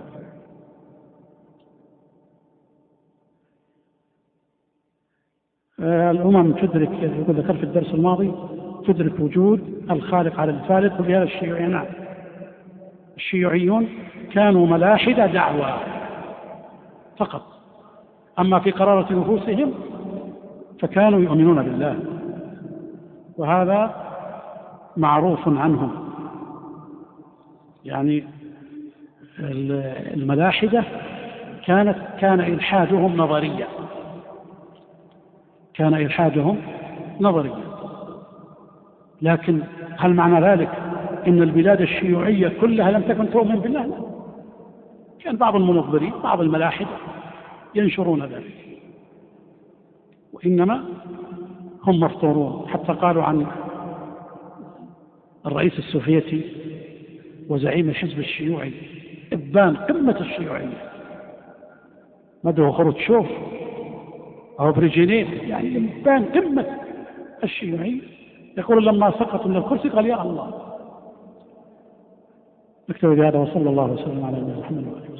الأمم تدرك، يقول ذكر في الدرس الماضي، تدرك وجود الخالق على الفالق وبهذا الشيوعي. نعم، الشيوعيون كانوا ملاحدة دعوة فقط، أما في قرارة نفوسهم فكانوا يؤمنون بالله، وهذا معروف عنهم. يعني الملاحدة كان إلحادهم نظريا، كان إلحادهم نظريا. لكن هل معنى ذلك إن البلاد الشيوعية كلها لم تكن تؤمن بالله؟ لا، كان بعض المنظرين بعض الملاحدة ينشرون ذلك، وإنما هم مفطورون. حتى قالوا عن الرئيس السوفيتي وزعيم الحزب الشيوعي إبان قمة الشيوعية، مدهو خروتشوف أو بريجينيف، يعني إبان قمة الشيوعية، يقول لما سقط من الكرسي قال يا الله. نكتب بهذا وصلى الله وسلم على نبينا محمد.